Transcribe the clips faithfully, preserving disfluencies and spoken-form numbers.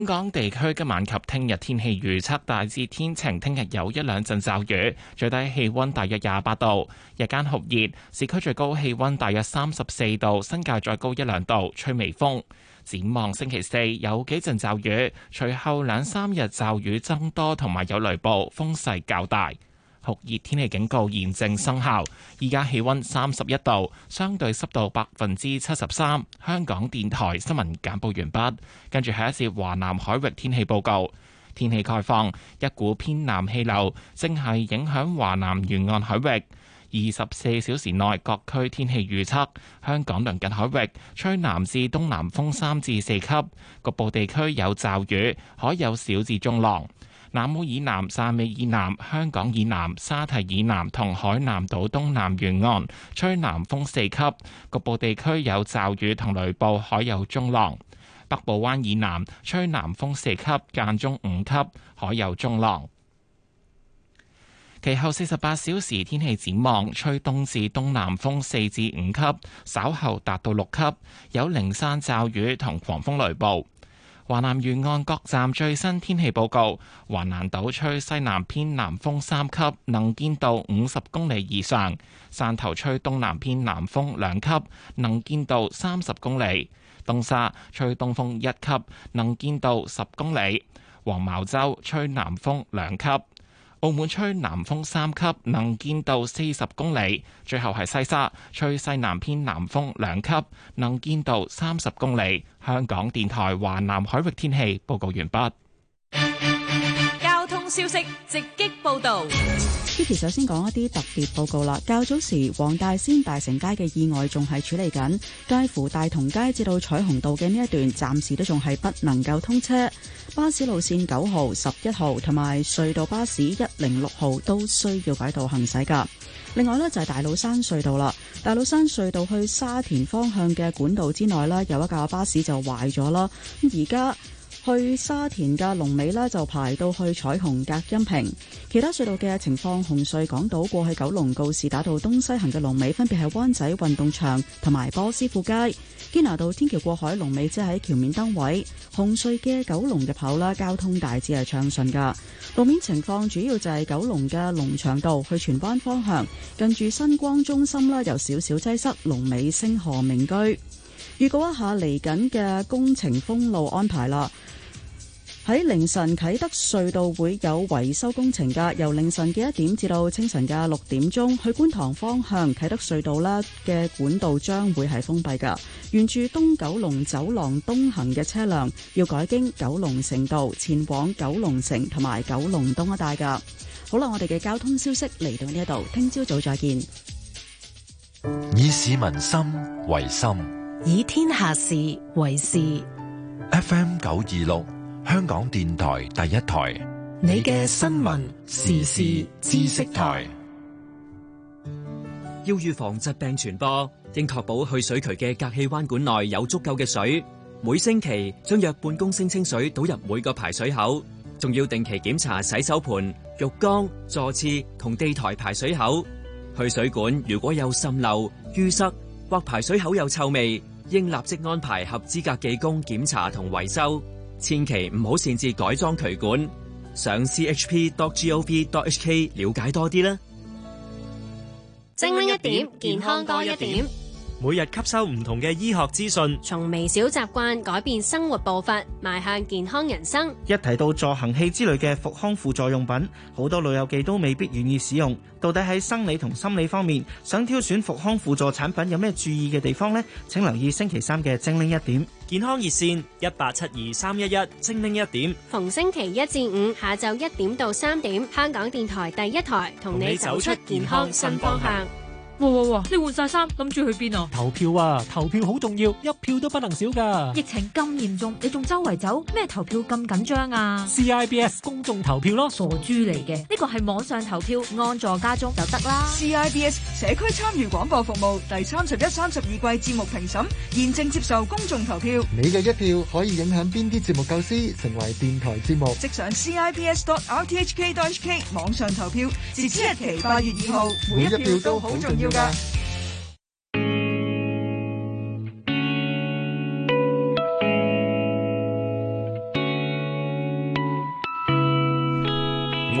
本港地區今晚及聽日天氣預測大致天晴，聽日有一兩陣驟雨，最低氣溫大約廿八度，日間酷熱，市區最高氣溫大約三十四度，新界再高一兩度，吹微風。展望星期四有幾陣驟雨，隨後兩三日驟雨增多，同埋有雷暴，風勢較大。酷熱天氣警告現正生效，依家氣溫三十一度，相對濕度百分之七十三。香港電台新聞簡報完畢，跟住係一節華南海域天氣報告。天氣概況，一股偏南氣流正係影響華南沿岸海域。二十四小時內各區天氣預測：香港鄰近海域吹南至東南風三至四級，局部地區有驟雨，海有小至中浪。南澳以南、汕尾以南、香港以南、沙堤以南同海南島東南沿岸吹南風四級，局部地區有驟雨同雷暴，海有中浪。北部灣以南吹南風四級，間中五級，海有中浪。其後四十八小時天氣展望，吹東至東南風四至五級，稍後達到六級，有零散驟雨同狂風雷暴。華南沿岸各站最新天氣報告：華南島吹西南偏南風三級，能見度五十公里以上；汕頭吹東南偏南風兩級，能見度三十公里；東沙吹東風一級，能見度十公里；黃茅洲吹南風兩級；澳門吹南風三級，能見度四十公里；最後係西沙吹西南偏南風兩級，能見度三十公里。香港電台華南海域天氣報告完畢。 交通消息直擊報道。 Kitty 首先講一啲特別報告啦。較早時黃大仙大成街嘅意外仲係處理緊，介乎大同街至到彩虹道嘅呢一段暫時都仲係不能夠通車。巴士路線九號、十一號同埋隧道巴士一零六號都需要改道行駛噶。另外呢，就係大老山隧道啦，大老山隧道去沙田方向嘅管道之內呢，有一架巴士就壞咗啦。咁而家去沙田嘅龍尾呢，就排到去彩虹隔音屏。其他隧道嘅情況，紅隧港島過去九龍告士打道東西行嘅龍尾分別係灣仔運動場同埋波斯富街。堅拿道天橋過海龍尾即係喺橋面燈位。紅隧嘅九龍入口啦，交通大致係暢順噶。路面情況主要就係九龍嘅龍翔道去荃灣方向，近住新光中心啦，有少少擠塞，龍尾星河名居。預告一下嚟緊嘅工程封路安排啦。喺凌晨啟德隧道會有維修工程噶，由凌晨嘅一點至到清晨嘅六點鐘，去觀塘方向啟德隧道啦嘅管道將會係封閉噶。沿住東九龍走廊東行嘅車輛要改經九龍城道前往九龍城同埋九龍東一帶噶。好啦，我哋嘅交通消息嚟到呢一度，聽朝早再見。 以市民心為心， 以天下事為事。 F M 九二六。香港電台第一台， 你嘅新聞時事知識台。 要預防疾病傳播，應確保去水渠嘅隔氣彎管內有足夠嘅水。每星期將約半公升清水倒入每個排水口，仲要定期檢查洗手盆、浴缸、座廁同地台排水口。去水管如果有滲漏、淤塞或排水口有臭味，應立即安排合資格技工檢查同維修。千祈唔好擅自改裝渠管，上 c h p dot gov dot h k 了解多啲啦。 精靈一點，健康多一點。 每日吸收唔同嘅醫學資訊， 從微小習慣改變生活步伐，邁向健康人生。 一提到助行器之類嘅復康輔助用品，好多老友記都未必願意使用。到底喺生理同心理方面，想挑選復康輔助產品有咩注意嘅地方呢？請留意星期三嘅精靈一點健康熱線一八七二三一一，精靈一點。 逢星期一至五下晝一點到三點，香港電台第一台同你走出健康新方向。 哇哇哇！你換晒衫，諗住去邊啊？ 投票啊！投票好重要，一票都不能少噶。 疫情咁嚴重，你仲周圍走，咩投票咁緊張啊 ？C I B S 公眾投票咯， 傻豬嚟嘅，呢個係網上投票，安坐家中就得啦。 C I B S 社區參與廣播服務第三十一、三十二季節目評審現正接受公眾投票。 你嘅一票可以影響邊啲節目構思，成為電台節目。 即上 c i b s dot r t h k dot h k 網上投票，截止日期八月二號，每一票都好重要。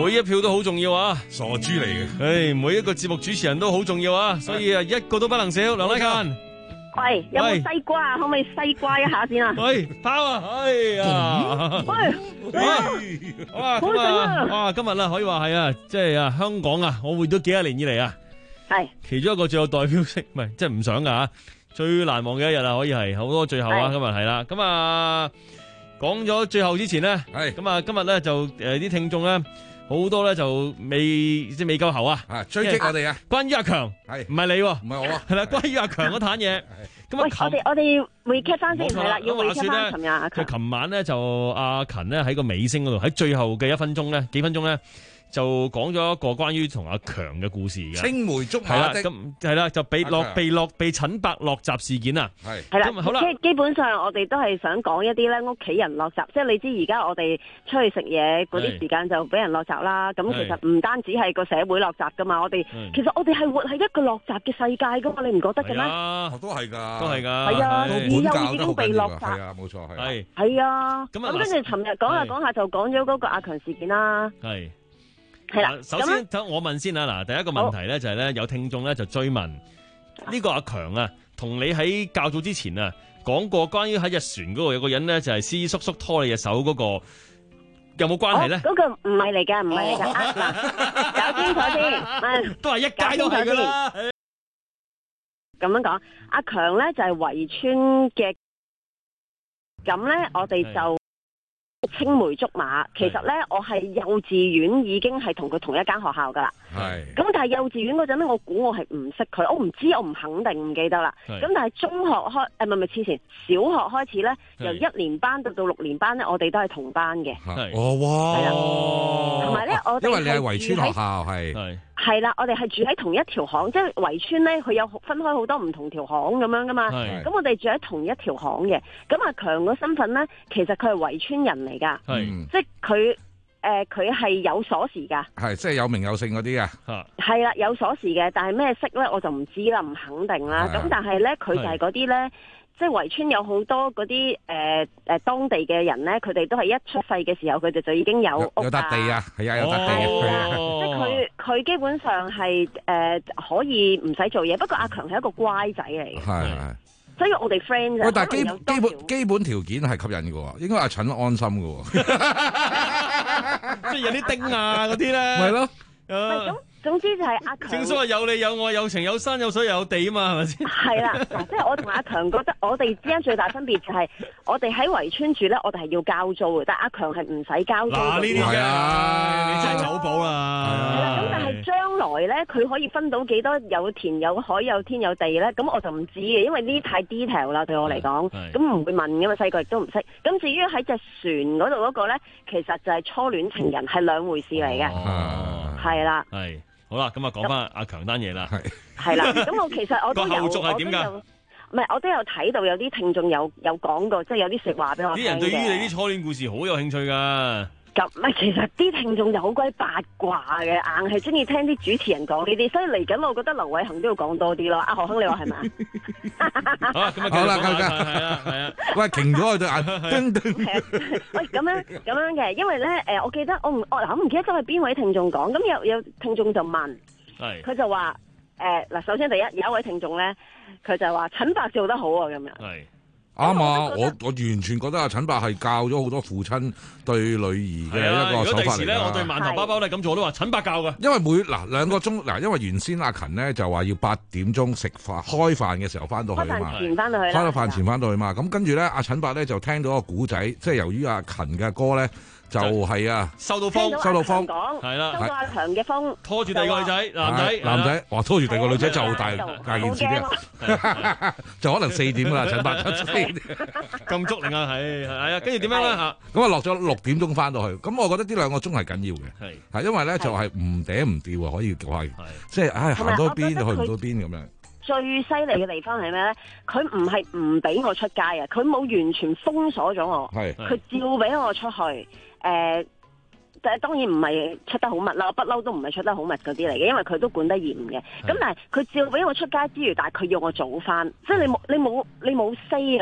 每一票都好重要啊！ 傻豬嚟嘅， 唉，每一個節目主持人都好重要啊，所以啊，一個都不能少。梁禮勤， 喂，有冇西瓜啊？可唔可以西瓜一下先啊？ 喂，拋啊！哎呀， 喂， 哇，今日哇，今日啦，可以話係啊，即係啊，香港啊，我活咗幾多年以嚟啊， 係其中一個最有代表性，唔係，即係唔想噶吓，最難忘嘅一日啊，可以係好多最後啊，今日係啦，咁啊，講咗最後之前咧，係咁啊，今日咧就誒啲聽眾咧。好多咧就未即係未夠喉啊！ 啊，追擊我哋啊！ 關於阿強係唔係你？唔係我啊！ 係啦，關於阿強嗰壇嘢。咁啊， 我哋我哋 recap 翻先係啦，要 recap 翻琴日阿強。 佢琴晚咧就阿勤咧喺個尾聲嗰度，喺最後嘅一分鐘咧，幾分鐘咧。就講咗一個關於同阿強嘅故事嘅， 青梅竹馬的， 咁係啦，就被落被落被陳伯落閘事件啊， 係係啦，好啦，基基本上我哋都係想講一啲咧屋企人落閘，即係你知而家我哋出去食嘢嗰啲時間就俾人落閘啦，咁其實唔單止係個社會落閘噶嘛，我哋其實我哋係活喺一個落閘嘅世界噶嘛，你唔覺得嘅咩？ 我都係㗎， 都係㗎， 係啊，而又已經被落閘， 係啊，冇錯係， 係啊，咁跟住尋日講下講下就講咗嗰個阿強事件啦， 係。 係啦， 首先等我問先啊，嗱，第一個問題咧就係咧有聽眾咧就追問呢個阿強啊，同你喺較早之前啊講過關於喺日船嗰度有個人咧就係施叔叔拖你隻手嗰個有冇關係咧？ 嗰個唔係嚟㗎，唔係嚟㗎，嗱，搞清楚先， 都係一街都係㗎啦。 咁樣講，阿強咧就係圍村嘅，咁咧我哋就。青梅竹馬，其實咧我係幼稚園已經係同佢同一間學校噶啦。係。咁但係幼稚園嗰陣咧，我估我係唔識佢，我唔知，我唔肯定，唔記得啦。咁但係中學開誒唔係唔係之前小學開始咧，由一年班到到六年班咧，我哋都係同班嘅。 係。哦哇！ 係啦。同埋咧，我哋因為你係圍村學校係。係。係啦，我哋係住喺同一條巷，即係圍村咧，佢有分開好多唔同條巷咁樣噶嘛。咁我哋住喺同一條巷嘅。咁阿強個身份咧，其實佢係圍村人嚟噶。係。即係佢誒，佢係有鎖匙噶。係，即係有名有姓嗰啲啊。係啦，有鎖匙嘅，但係咩色咧，我就唔知啦，唔肯定啦。咁但係咧，佢就係嗰啲咧。即係圍村有好多嗰啲誒誒當地嘅人咧，佢哋都係一出世嘅時候，佢哋就已經有屋有笪地啊，係啊，有笪地啊。 即係佢佢基本上係誒、呃、可以唔使做嘢，不過阿強係一個乖仔嚟嘅。係係。所以我哋 friend 就喂， 但係基基本基本條件係吸引嘅喎，應該阿陳安心嘅喎。 即係有啲丁啊嗰啲咧。係咯。 咁。總之就係阿強， 正所謂有你有我有情有山有水有地啊嘛，係咪先？係啦，嗱，即係我同阿強覺得我哋之間最大分別就係我哋喺圍村住咧，我哋係要交租嘅，但係阿強係唔使交租。嗱，呢啲係啊，你真係走寶啦。係啦，咁但係將來咧，佢可以分到幾多有田有海有天有地咧？咁我就唔知嘅，因為呢啲太 detail 啦，對我嚟講，咁唔會問嘅嘛，細個亦都唔識。咁至於喺隻船嗰度嗰個咧，其實就係初戀情人，係兩回事嚟嘅。係啦。係。 好啦，咁啊講翻阿強單嘢啦，係係啦，咁我其實我都有，個後續係點㗎？唔係，我都有睇到有啲聽眾有有講過，即係有啲説話俾我聽嘅。啲人對於你啲初戀故事好有興趣㗎。咁唔係，其實啲聽眾就好鬼八卦嘅，硬係中意聽啲主持人講呢啲，所以嚟緊我覺得劉偉恒都要講多啲咯。阿何亨，你話係咪？ 好啦，咁啊， 好啦，夠㗎， 係啊，係啊。 喂，停咗佢對眼。 喂，咁樣咁樣嘅，因為咧誒，我記得我唔我嗱，我唔記得咗係邊位聽眾講，咁有有聽眾就問，係佢就話誒嗱，首先第一有一位聽眾咧，佢就話陳伯做得好啊，咁樣係。 啱啊！我我完全覺得阿陳伯係教咗好多父親對女兒嘅一個手法嚟㗎。如果第時咧，我對饅頭包包咧咁做都話陳伯教㗎。因為每嗱兩個鐘嗱，因為原先阿勤咧就話要八點鐘食飯開飯嘅時候翻到去啊嘛， 前翻到去， 翻到飯前翻到去嘛。咁跟住咧，阿陳伯咧就聽到個古仔，即係由於阿勤嘅歌咧。就係啊， 收到風， 收到風， 係啦，收到阿強嘅風， 拖住第二個女仔，男仔， 男仔，哇，拖住第二個女仔就大大件事啲，就可能四點啦，陳伯七點， 咁足令啊，係係啊，跟住點樣咧嚇？ 咁啊落咗六點鐘翻到去，咁我覺得呢兩個鐘係緊要嘅，係係因為咧就係唔嗲唔吊啊，可以話係，即係唉行多邊就去唔到邊咁樣。 最犀利嘅地方係咩咧？佢唔係唔俾我出街啊！佢冇完全封鎖咗我，佢照俾我出去。誒、呃，但係當然唔係出得好密啦，不嬲都唔係出得好密嗰啲嚟嘅，因為佢都管得嚴嘅。咁但係佢照俾我出街之餘，但係佢要我早返，即係你冇你冇你冇 say 啊！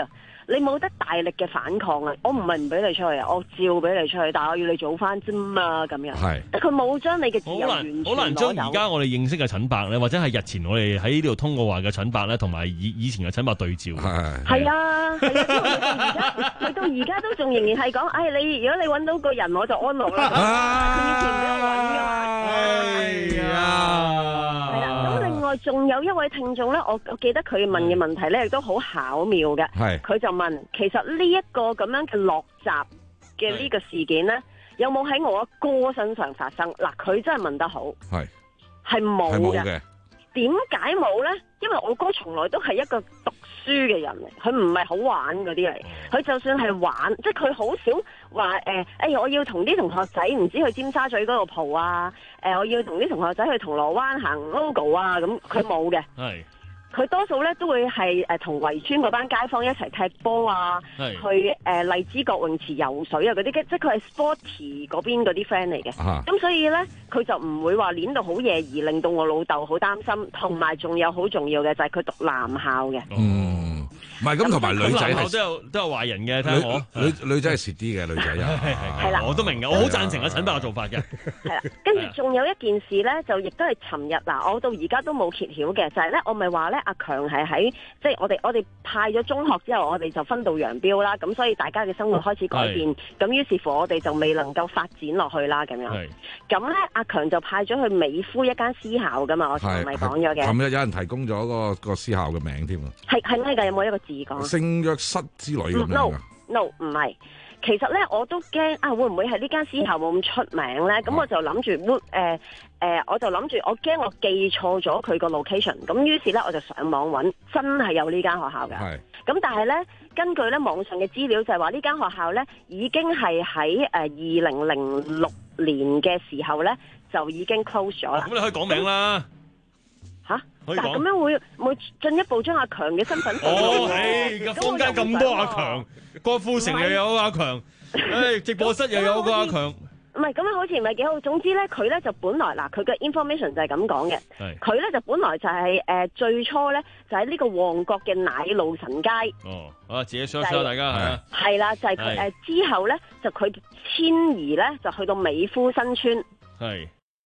你冇得大力嘅反抗啊！我唔係唔俾你出去啊，我照俾你出去，但係我要你做翻啫嘛，咁樣。係，佢冇將你嘅自由完全攞走。 好難將而家我哋認識嘅陳伯咧，或者係日前我哋喺呢度通過話嘅陳伯咧，同埋以以前嘅陳伯對照。係係啊，係啊，佢到而家都仲仍然係講，唉，你如果你揾到個人，我就安樂啦。佢以前俾我揾㗎嘛。係啊。係啦，咁另外仲有一位聽眾咧，我我記得佢問嘅問題咧，亦都好巧妙嘅。係。佢就問，其實呢一個咁樣嘅落閘嘅呢個事件咧，有冇喺我阿哥身上發生？嗱，佢真係問得好。係。係冇嘅。點解冇咧？因為我哥從來都係一個讀書嘅人嚟，佢唔係好玩嗰啲嚟。佢就算係玩，即係佢好少話誒，哎，我要同啲同學仔唔知去尖沙咀嗰度蒲啊，誒、呃，我要同啲同學仔去銅鑼灣行 logo 啊，咁佢冇嘅。係。佢多數咧都會係誒同圍村嗰班街坊一齊踢波啊，去誒、呃、荔枝角泳池游水啊嗰啲，即係佢係 sporty 嗰邊嗰啲 friend 嚟嘅。咁、啊、所以咧，佢就唔會話練到好夜而令到我老豆好擔心。同埋仲有好重要嘅就係佢讀男校嘅。嗯，唔係咁，同埋女仔係都有都有壞人嘅。睇下我女女仔係蝕啲嘅，女仔啊，係啦，我都明嘅，我好贊成阿陳伯嘅做法嘅。係啦，跟住仲有一件事咧，就亦都係尋日嗱，我到而家都冇揭曉嘅，就係、是、咧，我咪話咧。阿強係喺即係我哋我哋派咗中學之後，我哋就分道揚鑣啦。咁所以大家嘅生活開始改變，咁於是乎我哋就未能夠發展落去啦。咁樣，咁咧阿強就派咗去美孚一間私校噶嘛。我琴日咪講咗嘅。琴日有人提供咗個個私校嘅名添啊。係係咩㗎？有冇一個字講？聖約瑟之類咁樣㗎。No no 唔係。其實咧，我都驚啊，會唔會係呢間私校冇咁出名咧？咁、啊、我就諗住，誒、呃、誒、呃，我就諗住，我驚我記錯咗佢個 location。咁於是咧，我就上網揾，真係有呢間學校嘅。係。咁但係咧，根據咧網上嘅資料就係話呢間學校咧，已經係喺誒二零零六年嘅時候咧，就已經 close 咗啦。咁、啊、你可以講名啦。吓？但係咁樣會會進一步將阿強嘅身份哦，係個坊間咁多阿強，郭富城又有阿強，誒直播室又有個阿強，唔係咁樣好似唔係幾好。總之咧，佢咧就本來嗱，佢嘅 information 就係咁講嘅，佢咧就本來就係、是、誒、呃、最初咧就喺呢個旺角嘅奶路臣街。哦，啊自己 search 下大家係啊，係啦，就係佢誒之後咧就佢遷移咧就去到美孚新村。係。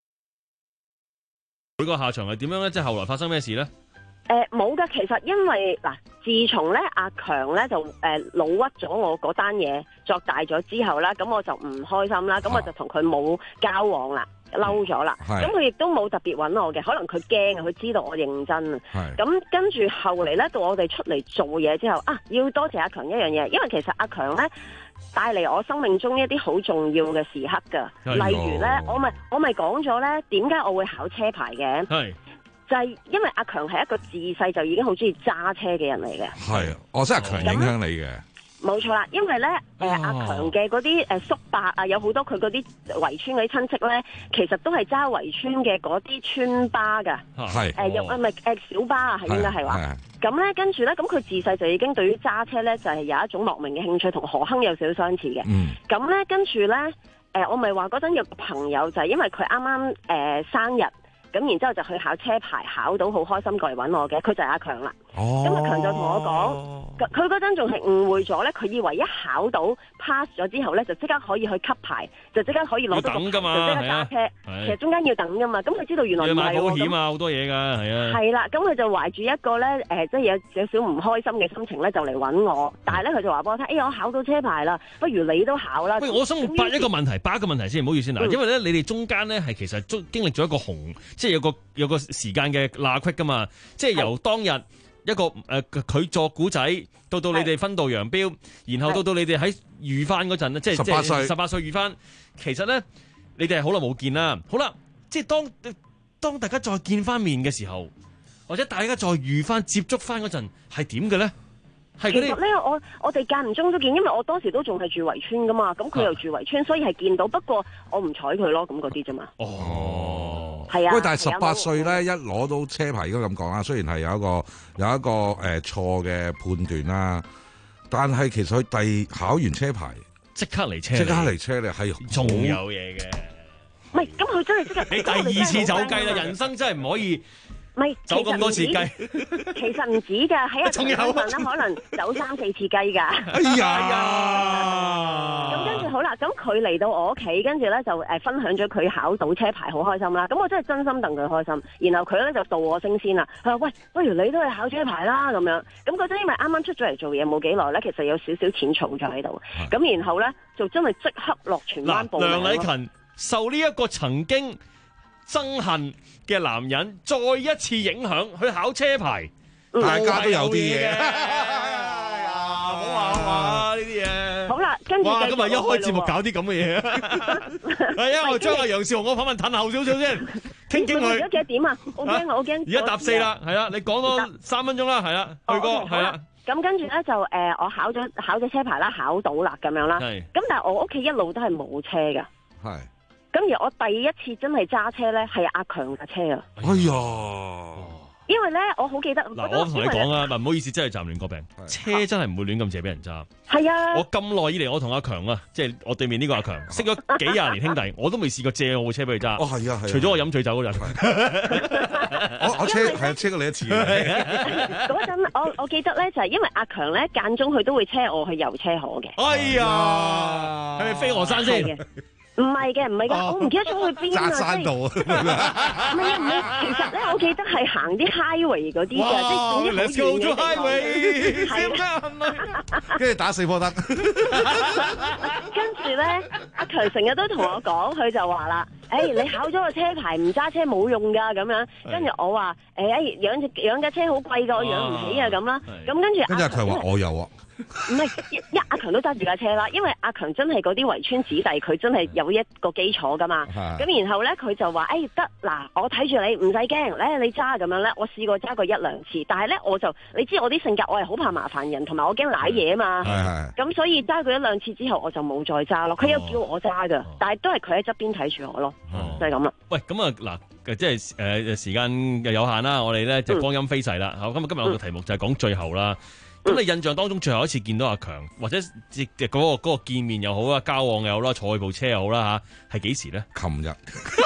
佢個下場係點樣咧？即係後來發生咩事咧？誒冇噶，其實因為嗱，自從咧阿強咧就誒、呃、老屈咗我嗰單嘢作大咗之後啦，咁我就唔開心啦，咁、啊、我就同佢冇交往啦，嬲咗啦。咁佢亦都冇特別揾我嘅，可能佢驚啊，佢知道我認真啊。咁跟住後嚟咧，到我哋出嚟做嘢之後啊，要多謝阿強一樣嘢，因為其實阿強咧帶嚟我生命中一啲好重要嘅時刻噶，例如咧，我咪我咪講咗咧，點解我會考車牌嘅？係就係、是、因為阿強係一個自細就已經好中意揸車嘅人嚟嘅。係，我真係強影響你嘅。冇錯啦，因為咧，誒、呃哦、阿強嘅嗰啲誒叔伯啊，有好多佢嗰啲圍村嗰啲親戚咧，其實都係揸圍村嘅嗰啲村巴噶。係誒又啊唔係誒小巴啊，係應該係話。咁咧，跟住咧，咁佢自細就已經對於揸車咧，就係、是、有一種莫名嘅興趣，同何亨有少少相似嘅。咁、嗯、咧，跟住咧，誒、呃，我咪話嗰陣有個朋友就係因為佢啱啱誒生日。咁然之後就去考車牌，考到好開心過嚟揾我嘅，佢就係阿強啦。哦，咁阿強就同我講，佢嗰陣仲係誤會咗咧，佢以為一考到 pass 咗之後咧，就即刻可以去級牌，就即刻可以攞到個牌，就即刻揸車。其實中間要等噶嘛，咁佢知道原來唔係。要買保險啊，好多嘢㗎，係啊。係啦，咁佢就懷住一個咧，誒、呃，即係有少少唔開心嘅心情咧，就嚟揾我。但係咧，佢就話俾我聽，哎呀，我考到車牌啦，不如你都考啦。喂，我想答一個問題，答一個問題先，唔好意思嗱、嗯，因為咧，你哋中間咧係其實經經歷咗一個紅。即係有個有個時間嘅罅隙噶嘛，即係由當日一個誒佢、呃、作古仔，到到你哋分道揚鑣，然後到到你哋喺遇翻嗰陣咧，即係十八歲十八歲遇翻，其實咧你哋係好耐冇見啦。好啦，即係當當大家再見翻面嘅時候，或者大家再遇翻接觸翻嗰陣，係點嘅咧？其實咧，我我哋間唔中都見，因為我當時都仲係住圍村噶嘛，咁佢又住圍村，所以係見到。不過我唔睬佢咯，咁嗰啲啫嘛。哦，係啊。喂，但係十八歲咧，一攞到車牌應該咁講啦。雖然係有一個有一個誒錯嘅判斷啦，但係其實佢第考完車牌即刻嚟車，即刻嚟車咧係仲有嘢嘅。唔係，咁佢真係即刻。你第二次走雞啦，人生真係唔可以。 唔係走咁多次雞， 其實唔止㗎，喺阿強身上咧，可能走三四次雞㗎。 哎呀！ 咁跟住好啦，咁佢嚟到我屋企，跟住咧就誒分享咗佢考到車牌，好開心啦。咁我真係真心戥佢開心。然後佢咧就導我升先啦。佢話：喂，不如你都去考車牌啦咁樣。咁嗰陣因為啱啱出咗嚟做嘢冇幾耐咧，其實有少少錢儲咗喺度。咁然後咧就真係即刻落荃灣報名。 梁禮勤受呢一個曾經憎恨嘅男人再一次影響去考車牌， 嗯、大家都有啲嘢。 唔好話話呢啲嘢。 好啦，跟住哇，今日一開節目搞啲咁嘅嘢，係因為我將阿楊少雄我訪問褪後少少先，傾傾佢。 而家幾點啊？我驚我驚。 而家搭四啦，係啦，你講多三分鐘啦，係啦，去哥係啦。 咁跟住咧就誒、呃，我考咗考咗車牌啦，考到啦咁樣啦。係。咁但係我屋企一路都係冇車㗎。係。咁而我第一次真係揸車咧，係阿強架車啊！ 哎呀， 因為咧我好記得嗱，我同你講啊，嗱唔好意思，真係站亂個病，車真係唔會亂咁借俾人揸。 係啊， 我咁耐以嚟，我同阿強啊，即係我對面呢個阿強，識咗幾廿年兄弟，我都未試過借我部車俾佢揸。 哦，係啊，係。 除咗我飲醉酒嗰陣， 我我車係啊，車過你一次。 嗰陣我我記得咧，就係因為阿強咧間中佢都會車我去遊車河嘅。 哎呀，係咪飛鵝山先？ 唔係嘅，唔係嘅，我唔記得咗去邊啊！ 扎山道啊！ 唔係啊，唔係，其實咧，我記得係行啲 highway 嗰啲嘅，即係總之好遠嘅地方。係啊， 跟住打四波燈。 跟住咧，阿強成日都同我講，佢就話啦：，誒，你考咗個車牌唔揸車冇用㗎，咁樣。跟住我話：，誒，養隻養架車好貴㗎，我養唔起啊，咁啦。咁跟住跟住阿強話：我有啊。 唔係一一阿強都揸住架車啦，因為阿強真係嗰啲圍村子弟，佢真係有一個基礎噶嘛。咁然後咧，佢就話：，誒得嗱，我睇住你，唔使驚，咧你揸咁樣咧。我試過揸過一兩次，但係咧我就你知我啲性格，我係好怕麻煩人，同埋我驚舐嘢啊嘛。咁所以揸過一兩次之後，我就冇再揸咯。佢有叫我揸噶，但係都係佢喺側邊睇住我咯，就係咁啦。 喂，咁啊嗱，即係誒時間有限啦，我哋咧就光陰飛逝啦。好，咁今日我個題目就係講最後啦。咁你印象當中最後一次見到阿強，或者即係嗰個嗰個見面又好啦，交往又好啦，坐佢部車又好啦吓，係幾時咧？ 琴日，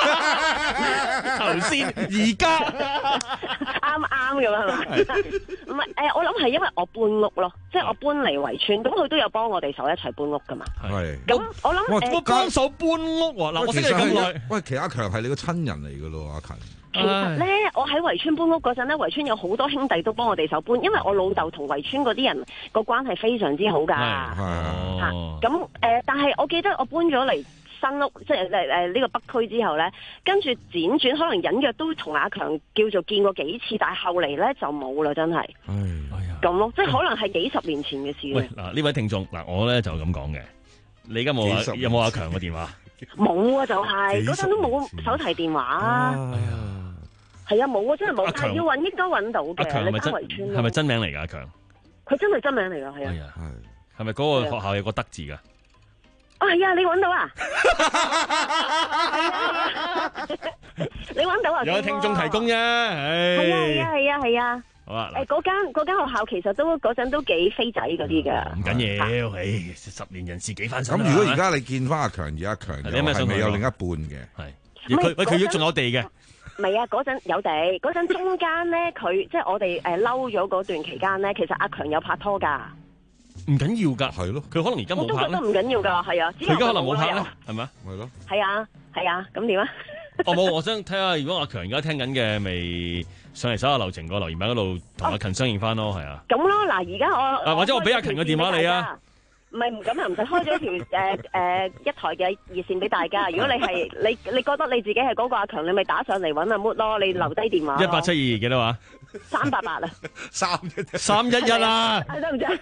頭先，而家啱啱咁係嘛？唔係誒，我諗係因為我搬屋咯，即係我搬嚟圍村，咁佢都有幫我哋手一齊搬屋噶嘛。係。咁我諗誒， 我幫手搬屋喎。嗱，我識你咁耐。 喂，其實阿強係你個親人嚟噶咯，阿強。 其實咧，我喺圍村搬屋嗰陣咧，圍村有好多兄弟都幫我哋手搬，因為我老豆同圍村嗰啲人個關係非常之好噶。係咁誒，但係我記得我搬咗嚟新屋，即係誒誒呢個北區之後咧，跟住輾轉可能隱約都同阿強叫做見過幾次，但係後嚟咧就冇啦，真係。哎呀，咁咯，即係可能係幾十年前嘅事。 喂，嗱呢位聽眾，嗱我咧就咁講嘅，你而家冇有冇阿強嘅電話？ 冇啊，就係嗰陣都冇手提電話。哎呀。係啊，冇啊，真係冇，但係要揾應該揾到嘅。 阿強係咪真？係咪真名嚟㗎？阿強， 佢真係真名嚟㗎，係啊。 係係咪嗰個學校有個德字㗎？ 哦，係啊，你揾到啊？你揾到啊？ 有聽眾提供啫，係。 係啊係啊係啊係啊。 好啊。 誒，嗰間嗰間學校其實都嗰陣都幾飛仔嗰啲㗎。 唔緊要，誒，十年人事幾番新。 咁如果而家你見翻阿強，而阿強又係咪有另一半嘅？ 係。佢喂佢要仲有地嘅。 唔係啊，嗰陣有地，嗰陣中間咧，佢即係我哋誒嬲咗嗰段期間咧，其實阿強有拍拖㗎。 唔緊要㗎，係咯，佢可能而家冇拍咧。 我都覺得唔緊要㗎，係啊。 佢而家可能冇拍咧，係咪啊？ 係咯。 係啊，係啊，咁點啊？ 哦冇，我想睇下，如果阿強而家聽緊嘅，咪上嚟手下留情個留言板嗰度同阿勤相認翻咯，係啊。 咁咯，嗱，而家我啊或者我俾阿勤嘅電話你啊。 唔係唔咁啊，唔使開咗條誒誒一台嘅熱線俾大家。如果你係你你覺得你自己係嗰個阿強，你咪打上嚟揾阿 Mood 咯。你留低電話。 一八七二二幾多話？ 三八八啊。 三一三一一啊。 係得唔得？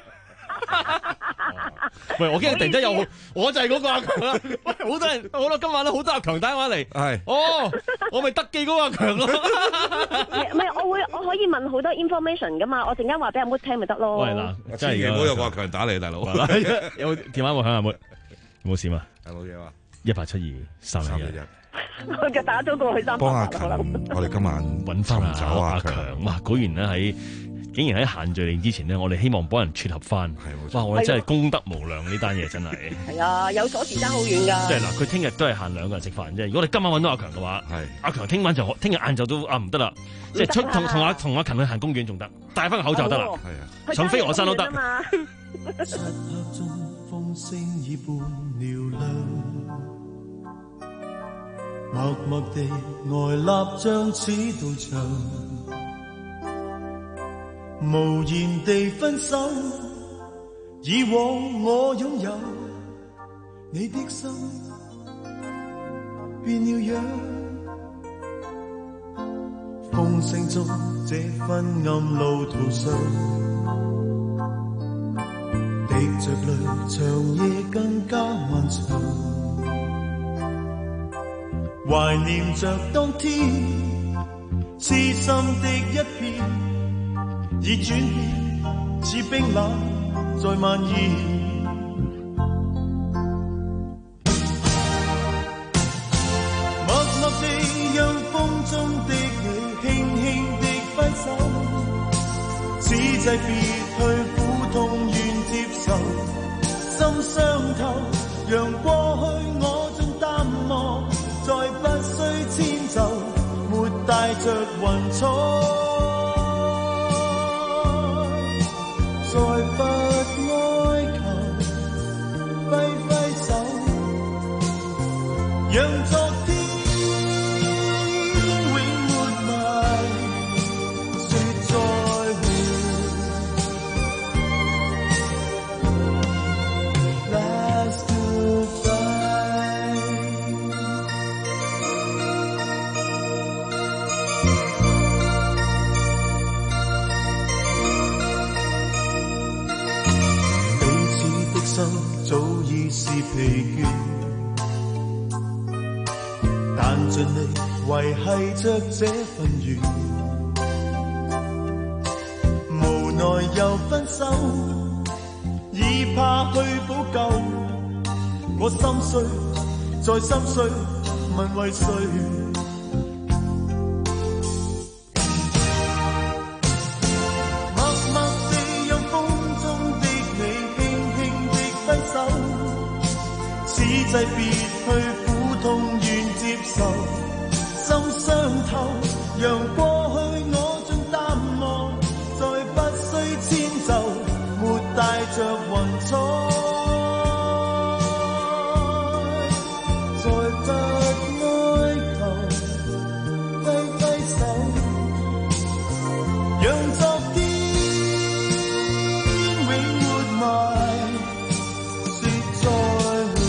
喂，我驚突然間有，我就係嗰個阿強啦。喂，好多人，好啦，今晚咧好多阿強打電話嚟。係。哦，我咪得記嗰個阿強咯。 唔係，我會我可以問好多 information 噶嘛。我陣間話俾阿 Mood 聽咪得咯。 喂嗱，真係唔好有個阿強打你，大佬。 有電話冇響阿 Mood？冇事嘛？ 有冇嘢話？ 一八七二三一一。 我就打咗過去三。 幫阿強，我哋今晚揾翻阿阿強。哇，果然咧喺竟然喺限聚令之前呢，我哋希望幫人撮合翻。哇！我哋真係功德無量，呢單嘢真係。 係啊，有鎖匙爭好遠㗎。 即係嗱，佢聽日都係限兩個人食飯啫。如果你今晚揾到阿強嘅話，阿強聽晚就聽日晏晝都啊唔得啦。即係出同同阿同阿勤去行公園仲得，戴翻個口罩得啦。係啊，想飛鵝山都得。漆黑中風聲已伴嘹亮，默默地呆立像似道牆，無言地分手。以往我擁有你的心，變了樣。風聲中這昏暗路途上，滴着淚，長夜更加漫長。懷念着當天痴心的一片，已轉變似冰冷在蔓延，默默地讓風中的你輕輕地揮手，此際別去苦痛願接受，心傷透，讓過去我盡淡忘，再不需遷就，沒帶着雲彩。再不哀求，揮揮手，讓昨天永活埋，說再會。Last goodbye。心早已是疲倦，但盡力維繫着這份緣，無奈又分手，已怕去補救，我心碎再心碎，問為誰？此際別去苦痛願接受，心傷透，讓過去我盡淡忘，再不需遷就，沒帶着雲彩，再不哀求，揮揮手，讓昨天永活埋，說再會。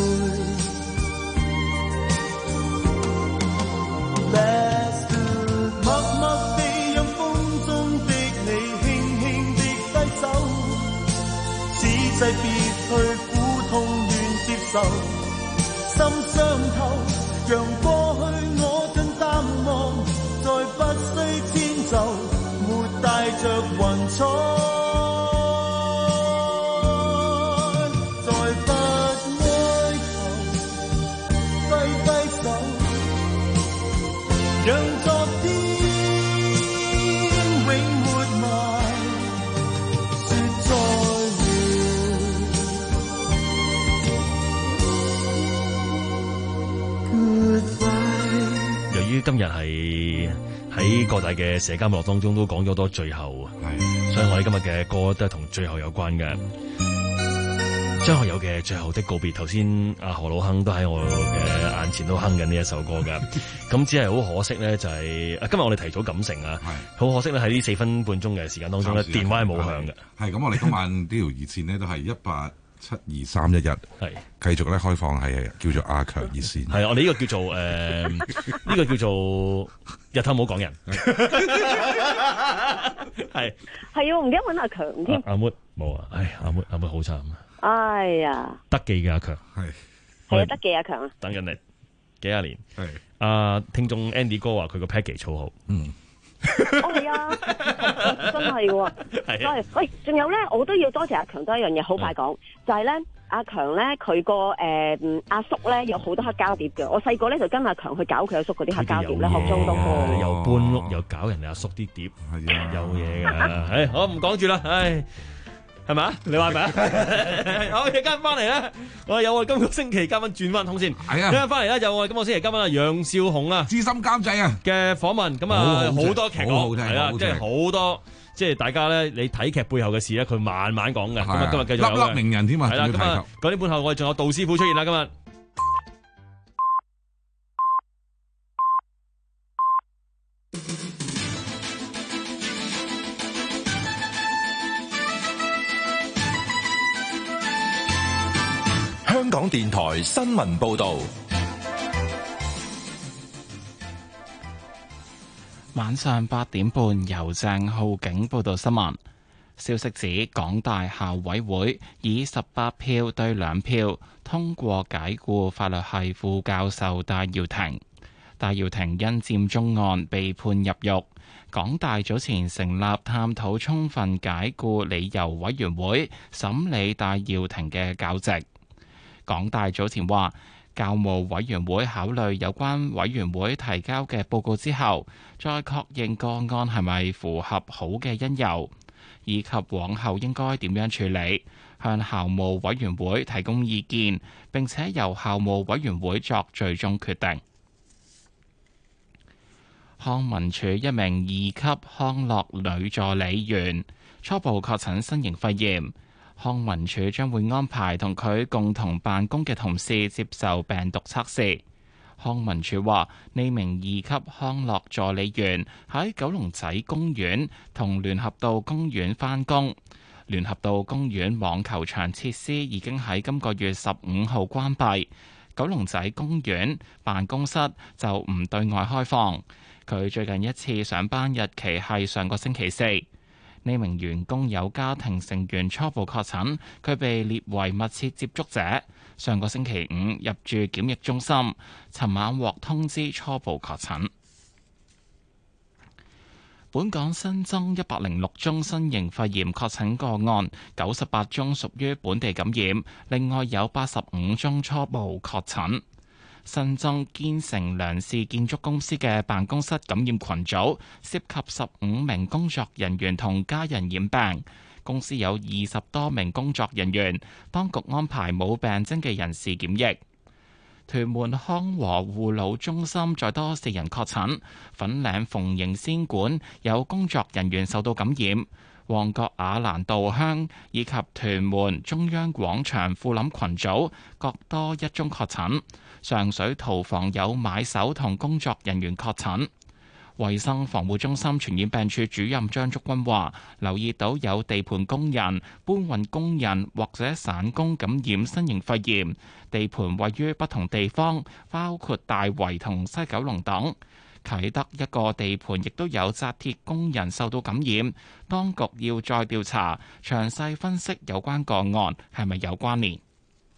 默默地讓風中的你輕輕地揮手，此際別去苦痛願接受，心傷透，讓過去我盡淡忘，再不需遷就，沒帶着雲彩，再不哀求，揮揮手，讓昨天永活埋，說再會。由於今日係喺各大嘅社交網絡當中都講咗多最後啊，所以我哋今日嘅歌都係同最後有關嘅。張學友嘅最後的告別，頭先阿何老亨都喺我嘅眼前都哼緊呢一首歌噶，咁只係好可惜咧，就係、是、今日我哋提早感成啊，好可惜咧喺呢四分半鐘嘅時間當中咧，電話係冇響嘅。係咁，我哋今晚呢條熱線呢都係一八七二三一一，係繼續咧開放，係叫做阿強熱線。係我哋呢個叫做誒，呢、呃、個叫做日頭冇講人。係係啊，我唔記得揾阿強添。阿妹冇啊，唉，阿妹阿妹好慘。哎呀，德記嘅阿強係係啊，德記阿強啊，等緊你幾廿年係。啊，聽眾 Andy 哥話佢個 package 好好，嗯，哦係啊，真係喎，係喂，仲有咧，我都要多謝阿強多一樣嘢，好快講，就係咧。 阿強咧，佢個誒阿叔咧有好多黑膠碟嘅。我細個咧就跟阿強去搞佢阿叔嗰啲黑膠碟咧，學咗好多歌。 又搬屋又搞人哋阿叔啲碟，係有嘢㗎。唉，好唔講住啦，唉。係咪啊？你話係咪啊？好，陣間翻嚟咧，我哋有我哋今個星期嘉賓轉翻通先。係啊，陣間翻嚟咧有我哋今個星期嘉賓啊楊少雄啊，資深監製啊嘅訪問。咁啊好多劇講，係啦，即係好多，即係大家咧，你睇劇背後嘅事咧，佢慢慢講嘅。咁啊，今日繼續有粒粒名人添啊。係啦，咁啊，九點半後我哋仲有杜師傅出現啦，今日。 香港電台新聞報道， 晚上八點半由鄭浩景報道新聞。消息指，港大校委會以十八票對兩票通過解僱法律系副教授戴耀廷。戴耀廷因佔中案被判入獄。港大早前成立探討充分解僱理由委員會，審理戴耀廷嘅教職。港大早前話，教務委員會考慮有關委員會提交嘅報告之後，再確認個案係咪符合好嘅因由，以及往後應該點樣處理，向校務委員會提供意見，並且由校務委員會作最終決定。康文署一名二級康樂女助理員初步確診新型肺炎。康文署將會安排同佢共同辦公嘅同事接受病毒測試。康文署話，呢名二級康樂助理員喺九龍仔公園同聯合道公園返工。聯合道公園網球場設施已經喺今個月十五號關閉，九龍仔公園辦公室就唔對外開放。佢最近一次上班日期係上個星期四。呢名員工有家庭成員初步確診，佢被列為密切接觸者。上個星期五入住檢疫中心，尋晚獲通知初步確診。本港新增一百零六宗新型肺炎確診個案，九十八宗屬於本地感染，另外有八十五宗初步確診。新增堅城梁氏建築公司嘅辦公室感染群組，涉及十五名工作人員同家人染病。公司有二十多名工作人員，當局安排冇病徵嘅人士檢疫。屯門康和護老中心再多四人確診，粉嶺鳳盈仙館有工作人員受到感染。旺角雅蘭道鄉以及屯門中央廣場富林群組各多一宗確診。上水屠房有買手同工作人員確診。衛生防護中心傳染病處主任張竹君話，留意到有地盤工人、搬運工人或者散工感染新型肺炎。地盤位於不同地方，包括大圍同西九龍等。啟德一個地盤亦都有紮鐵工人受到感染，當局要再調查，詳細分析有關個案係咪有關聯。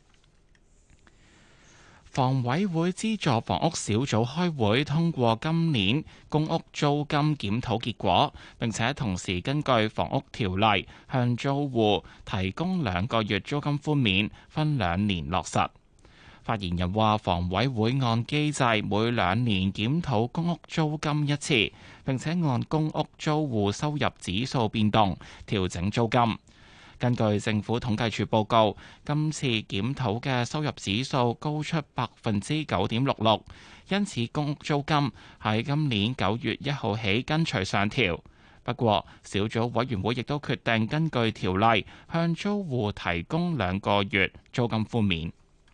房委會資助房屋小組開會通過今年公屋租金檢討結果，並且同時根據房屋條例向租戶提供兩個月租金寬免，分兩年落實。發言人話，房委會按機制每兩年檢討公屋租金一次，並且按公屋租戶收入指數變動調整租金。根據政府統計處報告，今次檢討嘅收入指數高出百分之九點六六，因此公屋租金喺今年九月一號起跟隨上調。不過，小組委員會亦都決定根據條例向租戶提供兩個月租金寬免。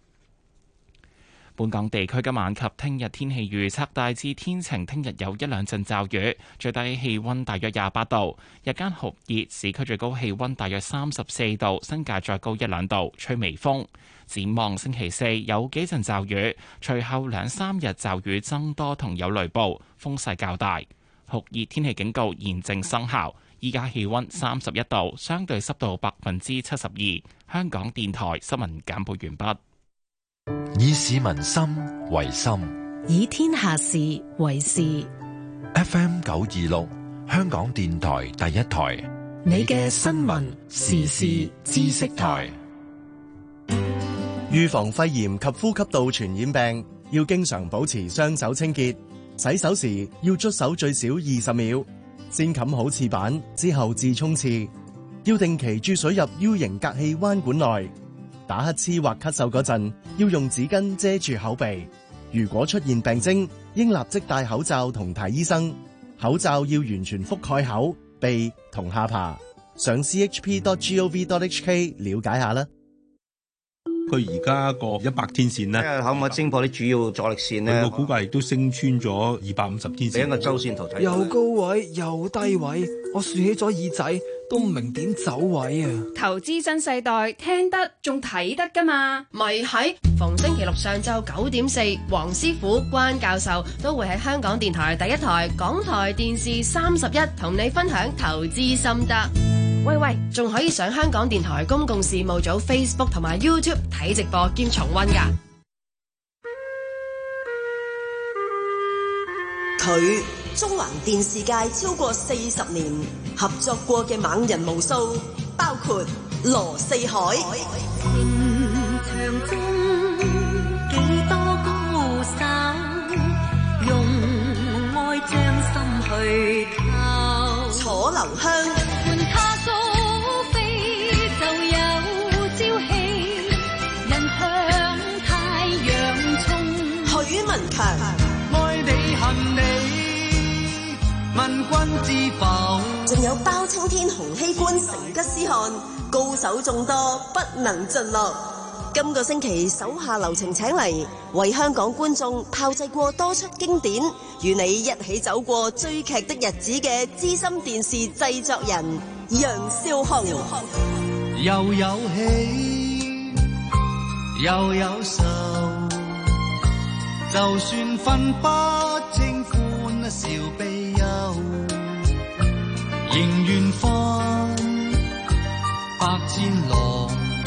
本港地區今晚及聽日天氣預測大致天晴，聽日有一兩陣驟雨，最低氣溫大約廿八度，日間酷熱，市區最高氣溫大約三十四度，新界再高一兩度，吹微風。展望星期四有幾陣驟雨，隨後兩三日驟雨增多同有雷暴，風勢較大。酷熱天氣警告現正生效，依家氣溫三十一度，相對濕度百分之七十二。香港電台新聞簡報完畢。 以市民心為心， 以天下事為事。 F M 九二六，香港電台第一台， 你嘅新聞時事知識台。 預防肺炎及呼吸道傳染病，要經常保持雙手清潔。洗手時要捽手最少二十秒，先冚好廁板之後至沖廁。要定期注水入 U 型隔氣彎管內。打乞嗤或咳嗽嗰陣，要用紙巾遮住口鼻。如果出現病徵，應立即戴口罩同睇醫生。口罩要完全覆蓋口、鼻同下巴。上 c h p dot gov dot h k 了解下啦。 佢而家個一百天線咧， 可唔可以升破啲主要阻力線咧？ 我估計亦都升穿咗二百五十天線。 俾一個周線圖睇。 又高位又低位，我豎起咗耳仔都唔明點走位啊！ 投資新世代，聽得仲睇得㗎嘛？ 咪係逢星期六上晝九點四，黃師傅、關教授都會喺香港電台第一台、港台電視三十一同你分享投資心得。喂喂，仲可以上香港電台公共事務組 Facebook 同埋 YouTube 睇直播兼重溫㗎。 佢中環電視界超過四十年合作過嘅猛人無數，包括羅四海。 情場中幾多高手，用愛將心去透。 楚留香。 愛你恨你，問君知否？ 仲有包青天、洪熙官、成吉思汗，高手眾多，不能盡錄。今個星期手下留情，請嚟為香港觀眾炮製過多出經典，與你一起走過追劇的日子嘅資深電視製作人楊少雄。 又有喜，又有愁。就算分不清歡笑悲憂，仍願分百千浪，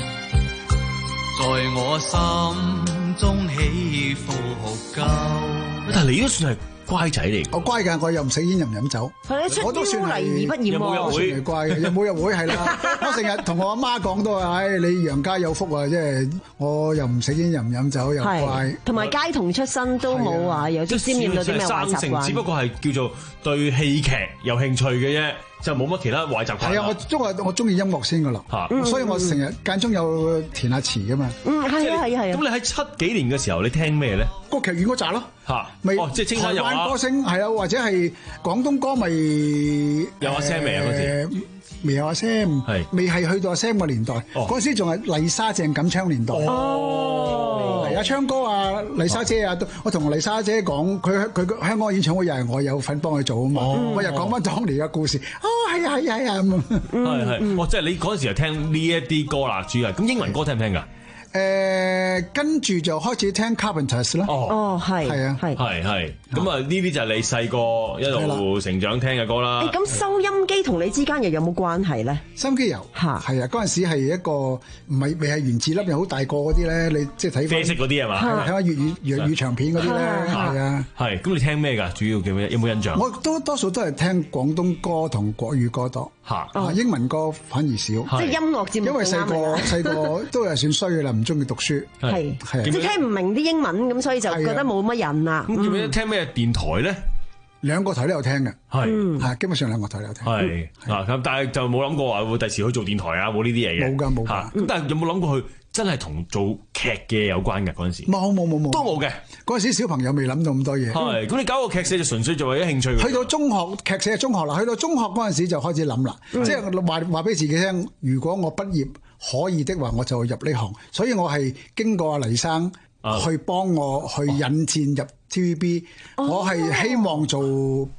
在我心中起伏鳩。 但係你都算係乖仔嚟， 我乖㗎，我又唔食煙又唔飲酒，我都算係有冇入會？ 乖嘅，有冇入會係啦。我成日同我阿媽講都話，唉，你楊家有福啊！即係我又唔食煙又唔飲酒又乖， 同埋街童出身都冇話有啲沾染到啲咩壞習慣。 只不過係叫做對戲劇有興趣嘅啫。就冇乜其他壞習慣。 係啊，我中我我中意音樂先噶啦，所以我成日間中有填下詞噶嘛。 嗯，係啊，係啊，係啊。 咁你喺七幾年嘅時候，你聽咩咧？ 歌劇院嗰扎咯， 嚇， 咪哦，即係青山有啊。 台灣歌星係啊，或者係廣東歌咪有阿 Sam 未啊嗰時？ 未有阿 Sam，係未係去到阿 Sam 個年代。嗰時仲係麗莎鄭錦昌年代。哦，係啊，昌哥啊，麗莎姐啊，我同麗莎姐講，佢佢香港演唱會又係我有份幫佢做啊嘛。我又講翻當年嘅故事。哦，係啊，係啊，係啊。 係係，哦，即係你嗰陣時就聽呢一啲歌啦，主要係咁英文歌聽唔聽㗎？ 誒，跟住就開始聽 Carpenters 啦。 哦，係， 係啊， 係， 係係。咁啊，呢啲就係你細個一路成長聽嘅歌啦。 誒，咁收音機同你之間又有冇關係咧？ 收音機有，嚇，係啊，嗰陣時係一個唔係未係原子粒又好大個嗰啲咧，你即係睇啡色嗰啲係嘛？ 睇下粵語粵語長片嗰啲咧，係啊。係， 咁你聽咩㗎？主要叫咩？有冇印象？ 我都多數都係聽廣東歌同國語歌多。嚇，英文歌反而少。 即係音樂節目。 因為細個細個都係算衰嘅啦，唔中意讀書。 係係，即係聽唔明啲英文咁，所以就覺得冇乜癮啦。 咁要唔要聽咩電台咧？ 兩個台都有聽嘅， 係係基本上兩個台都有聽。 係啊，咁但係就冇諗過話會第時去做電台啊，冇呢啲嘢嘅。 冇㗎冇㗎。 咁但係有冇諗過去真係同做劇嘅有關嘅嗰陣時？ 冇冇冇冇， 都冇嘅。 嗰陣時小朋友未諗到咁多嘢。 係，咁你搞個劇社就純粹做為咗興趣。 去到中學劇社係中學啦，去到中學嗰陣時就開始諗啦，即係話話俾自己聽，如果我畢業可以的話，我就入呢行。所以我係經過阿黎生去幫我去引薦入 T V B，我係希望做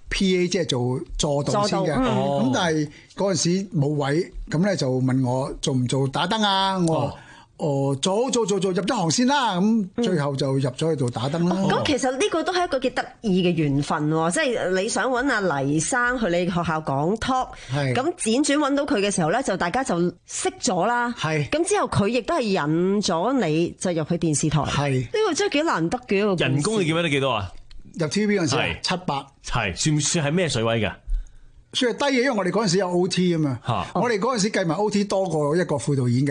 P A， 即係做助導先嘅。咁但係嗰陣時冇位，咁咧就問我做唔做打燈啊？我哦，做做做做入咗行先啦，咁最後就入咗去度打燈啦。 咁其實呢個都係一個幾得意嘅緣分喎，即係你想揾阿黎生去你學校講 talk，咁輾轉揾到佢嘅時候咧，就大家就識咗啦。係，咁之後佢亦都係引咗你就入去電視台。係，呢個真係幾難得嘅一個故事。 人工你記唔記得幾多啊？ 入 T V B 嗰陣時七百， 係算唔算係咩水位㗎？ 算係低嘅，因為我哋嗰陣時有 O T 啊嘛。我哋嗰陣時計埋 O T 多過一個副導演㗎。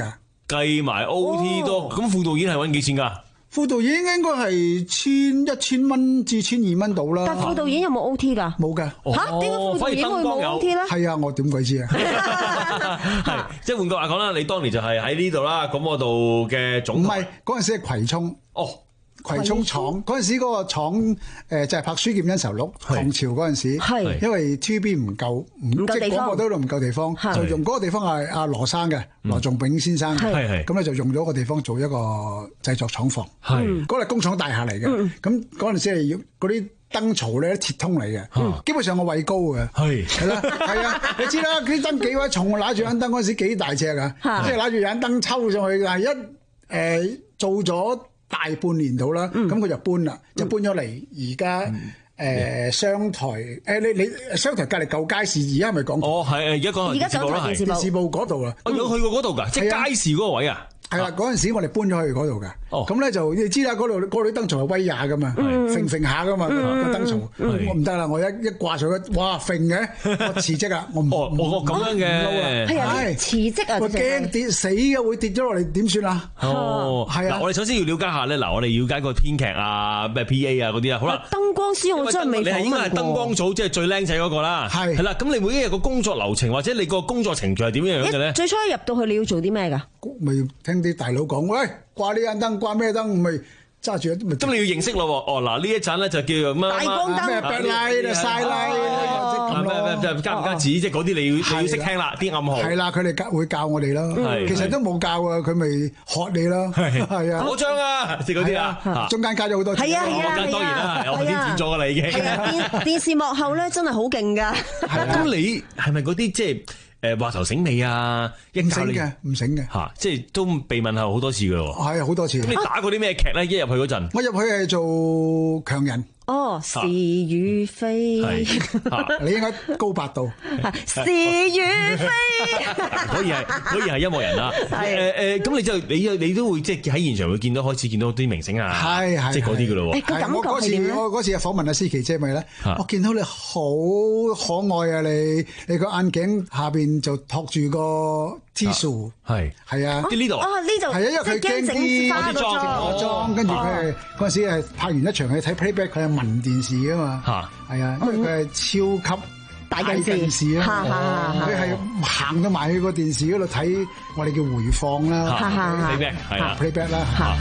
計埋 O T 都，咁副導演係揾幾錢㗎？ 副導演應該係千一千蚊至千二蚊到啦。 但副導演有冇 O T 㗎？ 冇㗎。 嚇？點解副導演會冇 O T 咧？ 係啊，我點鬼知啊？ 係，即係換句話講啦，你當年就係喺呢度啦，咁嗰度嘅總唔係嗰陣時係葵涌。哦。葵涌廠嗰陣時嗰個廠誒就係拍《書劍恩仇錄》唐朝嗰陣時，因為 T V B 唔夠，唔即係廣播都唔夠地方，就用嗰個地方係阿羅生嘅羅仲炳先生，咁咧就用咗個地方做一個製作廠房，嗰個係工廠大廈嚟嘅，咁嗰陣時係要嗰啲燈槽咧鐵通嚟嘅，基本上我位高嘅，係係啦，係啊，你知啦，啲燈幾位重，揦住盞燈嗰陣時幾大隻㗎，即係揦住盞燈抽上去，但係一誒做咗大半年到啦，咁佢就搬啦，就搬咗嚟而家誒商台誒你你商台隔離舊街市，而家係咪講？哦，係而家講而家商台電視部電視部嗰度啊， 我有去過嗰度㗎，即係街市嗰個位啊。 係啦，嗰陣時我哋搬咗去嗰度㗎，咁咧就你知啦，嗰度嗰度啲燈槽係威亞㗎嘛，揈揈下㗎嘛個燈槽，我唔得啦，我一一掛上去，哇揈嘅，我辭職啊，我唔哦哦咁樣嘅， 係啊，辭職啊， 我驚跌死嘅會跌咗落嚟點算啊？ 哦， 係啊， 嗱我哋首先要了解下咧，嗱我哋了解個編劇啊，咩 P A 啊嗰啲啊，好啦， 燈光師我真係未訪問過， 你係應該係燈光組，即係最靚仔嗰個啦，係係啦，咁你每一日個工作流程或者你個工作程序係點樣樣嘅咧？ 最初入到去你要做啲咩㗎？ 咪聽啲大佬講，喂，掛呢盞燈，掛咩燈？咪揸住，咪咁你要認識咯喎。哦，嗱呢一盞咧就叫做咩大光燈， 咩 backlight、side light， 咩咩加唔加紙，即係嗰啲你要你要識聽啦，啲暗號。 係啦，佢哋教會教我哋咯。其實都冇教啊，佢咪學你咯。係啊， 攞張啊，即係嗰啲啊。 中間加咗好多。 係啊係啊， 當然啦，我已經剪咗㗎啦已經。 係啊，電電視幕後咧真係好勁㗎。 咁你係咪嗰啲即係？誒話頭醒尾啊， 唔醒嘅，唔醒嘅嚇，即係都被問候好多次嘅喎。 係啊，好多次。 咁你打過啲咩劇咧？一入去嗰陣， 我入去係做強人。 哦，是與非， 你應該高八度。 是與非， 可以係可以係音樂人啦。誒誒，咁你就你你都會即係喺現場會見到開始見到啲明星啊， 係係即係嗰啲嘅咯喎。 我嗰次我嗰次訪問阿思琪姐咪咧，我見到你好可愛啊！你你個眼鏡下邊就托住個 Tissue，係係啊， 呢度啊呢度， 係啊，因為佢驚啲化妝，跟住佢係嗰陣時係拍完一場戲睇 playback，佢係聞電視啊嘛，係啊，因為佢係超級大近視啊，佢係行到埋去個電視嗰度睇，我哋叫回放啦 ，playback 係啊 ，playback 啦。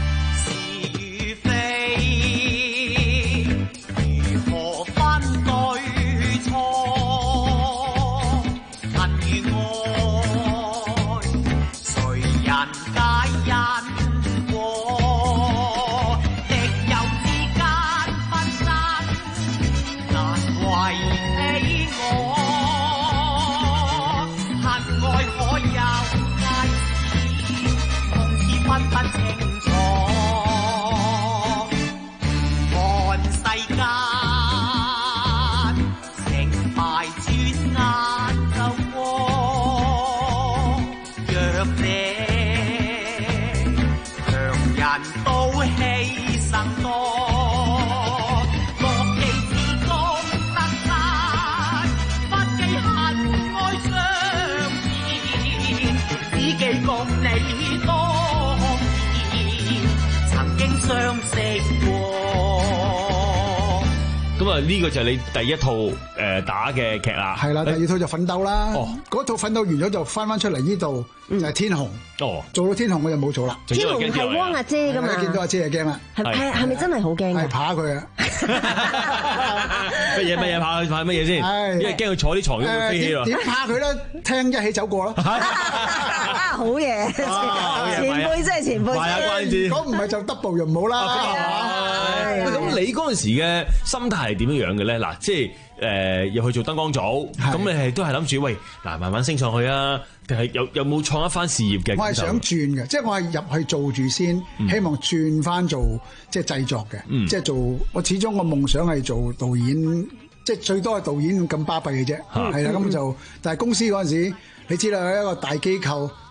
咁啊，呢個就係你第一套誒打嘅劇啦。 係啦，第二套就奮鬥啦。哦，嗰套奮鬥完咗就翻翻出嚟呢度，就係天虹。哦，做到天虹我就冇做啦。 天虹係汪阿姐噶嘛？ 見到阿姐就驚啦。 係係係咪真係好驚？ 係怕佢啊！ 乜嘢乜嘢怕佢怕乜嘢先？因為驚佢坐啲床喺度飛起喎。 點怕佢咧？聽一起走過咯。 好嘢！前輩真係前輩。 賣下關子。 如果唔係就 double 又唔好啦。 喂，咁你嗰陣時嘅心態係點樣樣嘅咧？嗱，即係誒入去做燈光組，咁你係都係諗住喂嗱慢慢升上去啊？定係有有冇創一番事業嘅？ 我係想轉嘅，即係我係入去做住先，希望轉翻做即係製作嘅，即係做我始終個夢想係做導演，即係最多係導演咁巴閉嘅啫，係啦，咁就但係公司嗰陣時，你知啦，一個大機構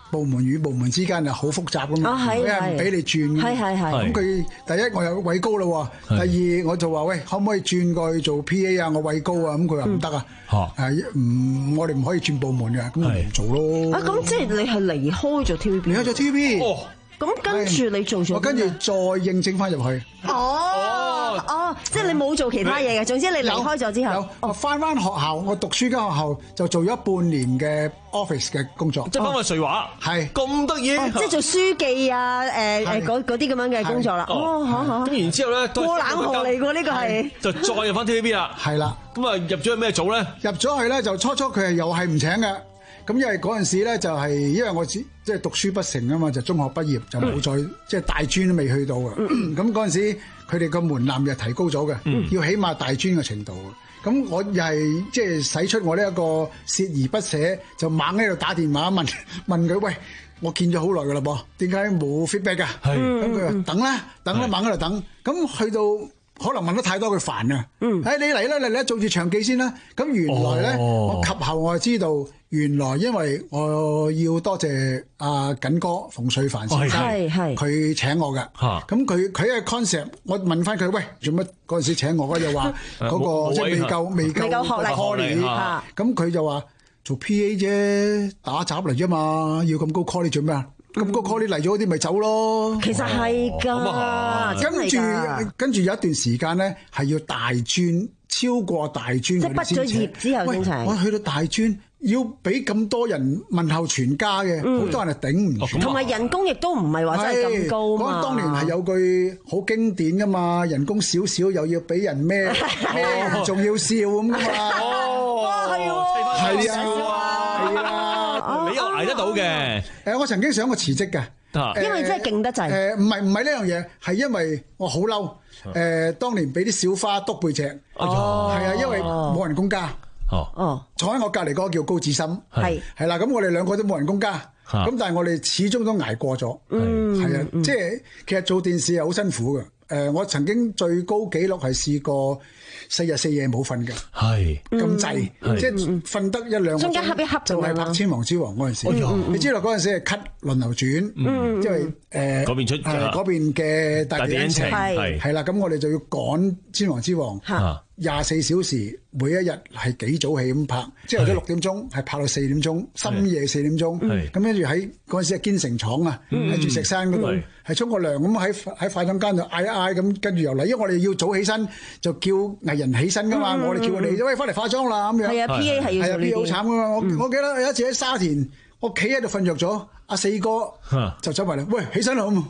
部門與部門之間係好複雜噶嘛， 啊係係唔俾你轉， 係係係。 咁佢第一我又位高啦，第二我就話喂，可唔可以轉過去做 P A 啊？我位高啊，咁佢話唔得啊，係唔我哋唔可以轉部門嘅，咁我唔做咯。 啊，咁即係你係離開咗 T V B， 離開咗 T V B。哦， 咁跟住你做咗， 我跟住再應徵翻入去。 哦哦，即係你冇做其他嘢嘅，總之你離開咗之後， 我翻翻學校，我讀書間學校就做咗半年嘅 office 嘅工作， 即係幫佢繡畫， 係咁得意， 即係做書記啊，誒誒嗰嗰啲咁樣嘅工作啦。哦，好好。 咁然之後咧， 過冷河嚟㗎呢個係， 就再入翻 T V B 啦。 係啦， 咁啊入咗去咩組咧？ 入咗去咧就初初佢係又係唔請嘅。咁因為嗰陣時咧就係因為我只即係讀書不成啊嘛，就中學畢業就冇再、嗯、即係大專都未去到嘅。咁嗰陣時佢哋個門檻又提高咗嘅，嗯、要起碼大專嘅程度。咁我又係即係使出我呢一個鍥而不捨，就猛喺度打電話問問佢，喂，我見咗好耐㗎啦噃，點解冇 feedback 㗎？咁佢話等啦，等啦，猛喺度等。咁去到可能問得太多佢煩啊！嗯，誒你嚟啦嚟啦，做住場記先啦。咁原來咧，哦、我及後我就知道，原來因為我要多謝阿緊哥馮瑞凡先生，係係佢請我嘅。咁佢佢嘅 concept，我問翻佢，喂，做乜嗰陣時請我？又話嗰個即係未夠未夠未夠學歷嚇。 咁佢就話做 P A 啫，打雜嚟啫嘛，要咁高 call 你做咩啊？咁個 call 你嚟咗啲咪走咯， 其實係㗎， 跟住跟住有一段時間咧係要大專，超過大專，即係畢咗業之後先請。 我去到大專要俾咁多人問候全家嘅，好多人係頂唔住， 同埋人工亦都唔係話真係咁高嘛。 講當年係有句好經典㗎嘛，人工少少又要俾人咩咩，仲要笑咁㗎嘛。 哦，係喎， 係啊，係啊。 你又捱得到嘅？ 誒，我曾經想過辭職嘅， 因為真係勁得滯。 誒，唔係唔係呢樣嘢，係因為我好嬲。誒，當年俾啲小花篤背脊，係啊，因為冇人工加。哦哦，坐喺我隔離嗰個叫高志森，係係啦，咁我哋兩個都冇人工加，咁但係我哋始終都捱過咗。嗯，係啊，即係其實做電視係好辛苦嘅。誒，我曾經最高紀錄係試過四日四夜冇瞓嘅，係咁滯，即係瞓得一兩個鐘， 中間瞌一瞌就係拍《千王之王》嗰陣時。你知道嗰陣時係 cut 輪流轉，因為誒嗰邊出嗰邊嘅大地恩情係係啦，咁我哋就要趕《千王之王》。廿四小時，每一日係幾早起咁拍，朝頭早六點鐘係拍到四點鐘，深夜四點鐘。咁跟住喺嗰陣時係堅城廠啊，喺鑽石山嗰度係沖個涼咁喺喺化妝間度嗌一嗌咁，跟住又嚟，因為我哋要早起身，就叫藝人起身噶嘛，我哋叫佢哋喂翻嚟化妝啦咁樣。 係啊，P A 係要做呢啲。 係啊，P A 好慘噶嘛！我我記得有一次喺沙田，我企喺度瞓着咗，阿四哥就走埋嚟，喂，起身啦咁。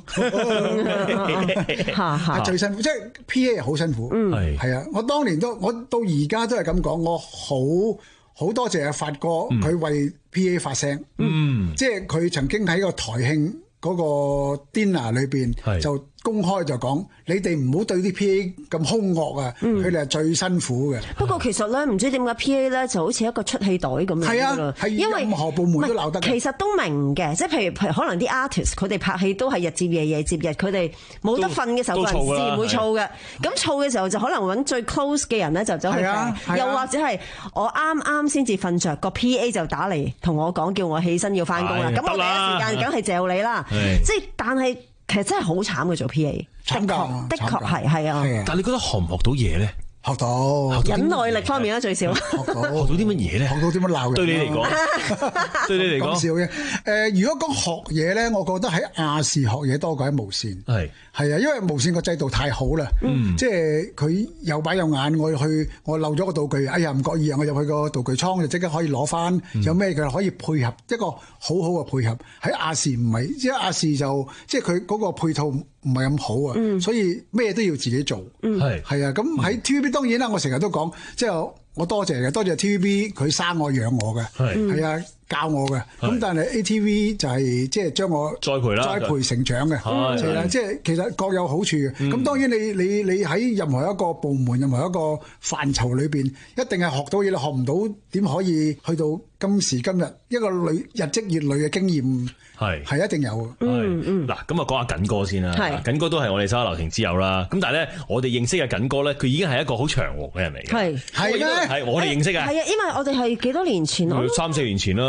係最辛苦，即係 P A 好辛苦。係係啊，我當年都，我到而家都係咁講，我好好多謝阿發哥，佢為 P A 發聲。嗯，即係佢曾經喺個台慶嗰個 dinner 裏邊就公開就講，你哋唔好對啲 P A 咁兇惡啊！佢哋係最辛苦嘅。 不過其實咧，唔知點解 P A 咧就好似一個出氣袋咁樣。 係啊，係因為任何部門都鬧得。 其實都明嘅，即係譬如譬如可能啲 artist 佢哋拍戲都係日接夜夜接日，佢哋冇得瞓嘅時候，個人自然會燥嘅。咁燥嘅時候就可能揾最 close 嘅人咧就走去瞓，又或者係我啱啱先至瞓着，個 P A 就打嚟同我講叫我起身要翻工啦。咁我第一時間梗係嚼你啦。即係但係。其實真係好慘嘅做 P A， 的確的確係係啊。 但係你覺得學唔學到嘢咧？ 學到忍耐力方面啦，最少學到學到啲乜嘢咧？ 學到點樣鬧人？ 對你嚟講，對你嚟講講笑嘅。誒，如果講學嘢咧，我覺得喺亞視學嘢多過喺無線。係係啊，因為無線個制度太好啦。嗯，即係佢有擺有眼，我去我漏咗個道具，哎呀唔覺意啊，我入去個道具倉就即刻可以攞翻。有咩佢可以配合一個好好嘅配合。喺亞視唔係，即係亞視就即係佢嗰個配套唔係咁好啊，所以咩都要自己做。係係啊，咁喺 T V B 當然啦，我成日都講，即係我多謝嘅，多謝 T V B 佢生我養我嘅，係啊教我嘅。咁但係 A T V 就係即係將我栽培啦， 栽培成長嘅，係啦，即係其實各有好處嘅。咁當然你你你喺任何一個部門、任何一個範疇裏邊，一定係學到嘢，你學唔到點可以去到今時今日一個累日積月累嘅經驗。係係一定有嘅。 嗯嗯。 嗱，咁啊講下緊哥先啦。係。緊哥都係我哋沙流亭之友啦。咁但係咧，我哋認識嘅緊哥咧，佢已經係一個好長和嘅人嚟嘅。 係。 係咩？ 係我哋認識嘅。 係啊，因為我哋係幾多年前？ 三四年前啦。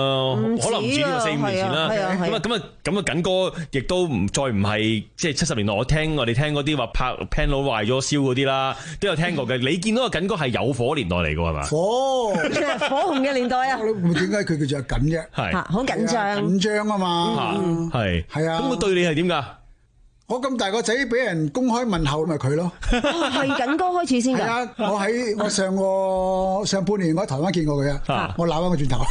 可能唔止呢個四五年前啦。咁啊咁啊咁啊，緊哥亦都唔再唔係即係七十年代我聽我哋聽嗰啲話拍 panel 壞咗燒嗰啲啦，都有聽過嘅。你見到個緊哥係有火年代嚟㗎係嘛？ 火火紅嘅年代啊！ 點解佢叫做緊啫？ 係好緊張， 緊張啊嘛！ 係係啊！ 咁佢對你係點㗎？ 我咁大個仔俾人公開問候，咪佢咯。 係緊哥開始先㗎。 係啊！我喺我上個上半年我喺台灣見過佢啊，我鬧翻佢轉頭。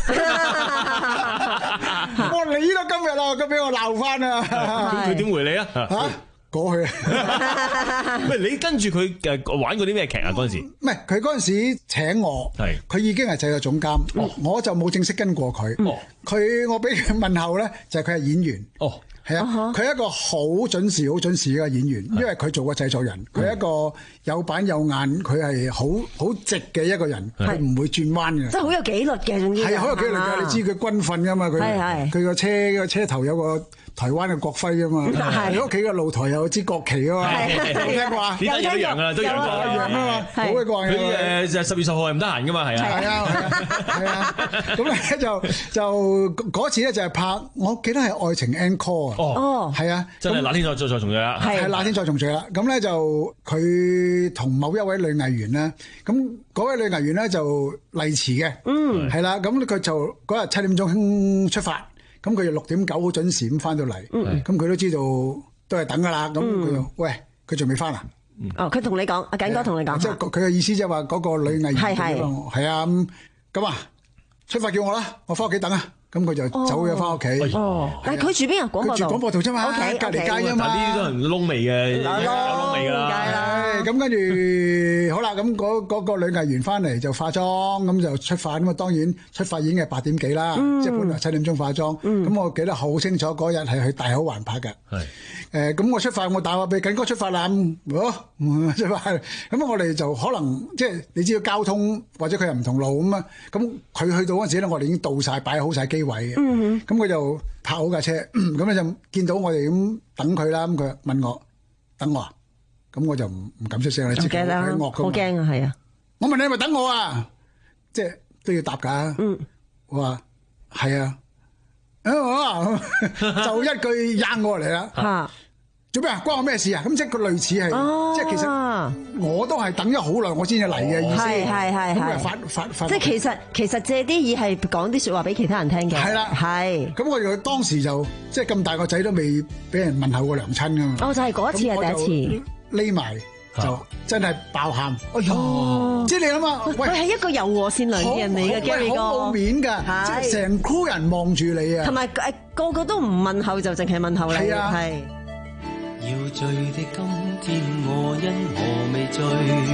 我話你都今日啦，咁俾我鬧翻啊！ 佢佢點回你啊？ 嚇過去啊！ 喂，你跟住佢誒玩過啲咩劇啊？嗰陣時唔係佢嗰陣時請我， 係佢已經係製作總監，我就冇正式跟過佢。佢我俾佢問候咧，就係佢係演員。 哦。 係啊，佢係一個好準時、好準時嘅演員，因為佢做過製作人，佢係一個有板有眼，佢係好好直嘅一個人，佢唔會轉彎嘅。 即係好有紀律嘅，總之係好有紀律嘅。你知佢軍訓㗎嘛？佢佢個車個車頭有個台灣嘅國徽㗎嘛？你屋企嘅露台有支國旗㗎嘛？有聽過啊？ 呢單嘢一樣㗎啦，都一樣一樣啊嘛，好鬼過癮。 佢誒就十月十號係唔得閒㗎嘛？係啊， 係啊，係啊，咁咧就就嗰次咧就係拍，我記得係愛情 encore 啊。 哦， 係啊， 真係那天再再再重聚啦， 係那天再重聚啦。咁咧就佢同某一位女藝員咧，咁嗰位女藝員咧就麗池嘅，嗯，係啦。咁佢就嗰日七點鐘出發，咁佢就六點九好準時咁翻到嚟，咁佢都知道都係等噶啦。咁佢就喂，佢仲未翻啊？ 哦，佢同你講，阿緊哥同你講， 即係佢嘅意思即係話嗰個女藝員係係係啊，咁啊出發叫我啦，我翻屋企等啊。咁佢就走咗翻屋企。 哦，但係佢住邊啊？廣播道。 佢住廣播道啫嘛，隔離街啊嘛。 呢啲都係窿味嘅，有窿味㗎啦。 咁跟住好啦，咁嗰嗰個女藝員翻嚟就化妝，咁就出發。咁啊當然出發已經係八點幾啦，即係本來七點鐘化妝。咁我記得好清楚嗰日係去大口環拍嘅。係。誒咁我出發，我打話俾緊哥出發啦。好，出發。咁我哋就可能即係你知道交通或者佢又唔同路咁啊。咁佢去到嗰陣時咧，我哋已經到晒，擺好晒機位嘅。咁佢就泊好架車，咁咧就見到我哋咁等佢啦。咁佢問我等我啊，咁我就唔唔敢出聲啦。 唔驚啦，好驚啊，係啊！ 我問你係咪等我啊？即係都要答㗎。嗯，我話係啊。啊，就一句吔我嚟啦。嚇！做咩啊？關我咩事啊？咁即係個類似係，即係其實我都係等咗好耐，我先至嚟嘅意思。 係係係係。 咁啊發發發。 即係其實其實借啲意係講啲説話俾其他人聽嘅。 係啦， 係。 咁我哋當時就即係咁大個仔都未俾人問候過娘親㗎嘛。 哦，就係嗰一次係第一次。 匿埋就真係爆喊。哎呀！即係你諗下， 佢係一個柔和善良嘅人嚟嘅 Gary 哥。 好冇面㗎，即係成 crew 人望住你啊。 同埋誒個個都唔問候，就淨係問候你。係啊，係。 要醉的今天，我因何未醉？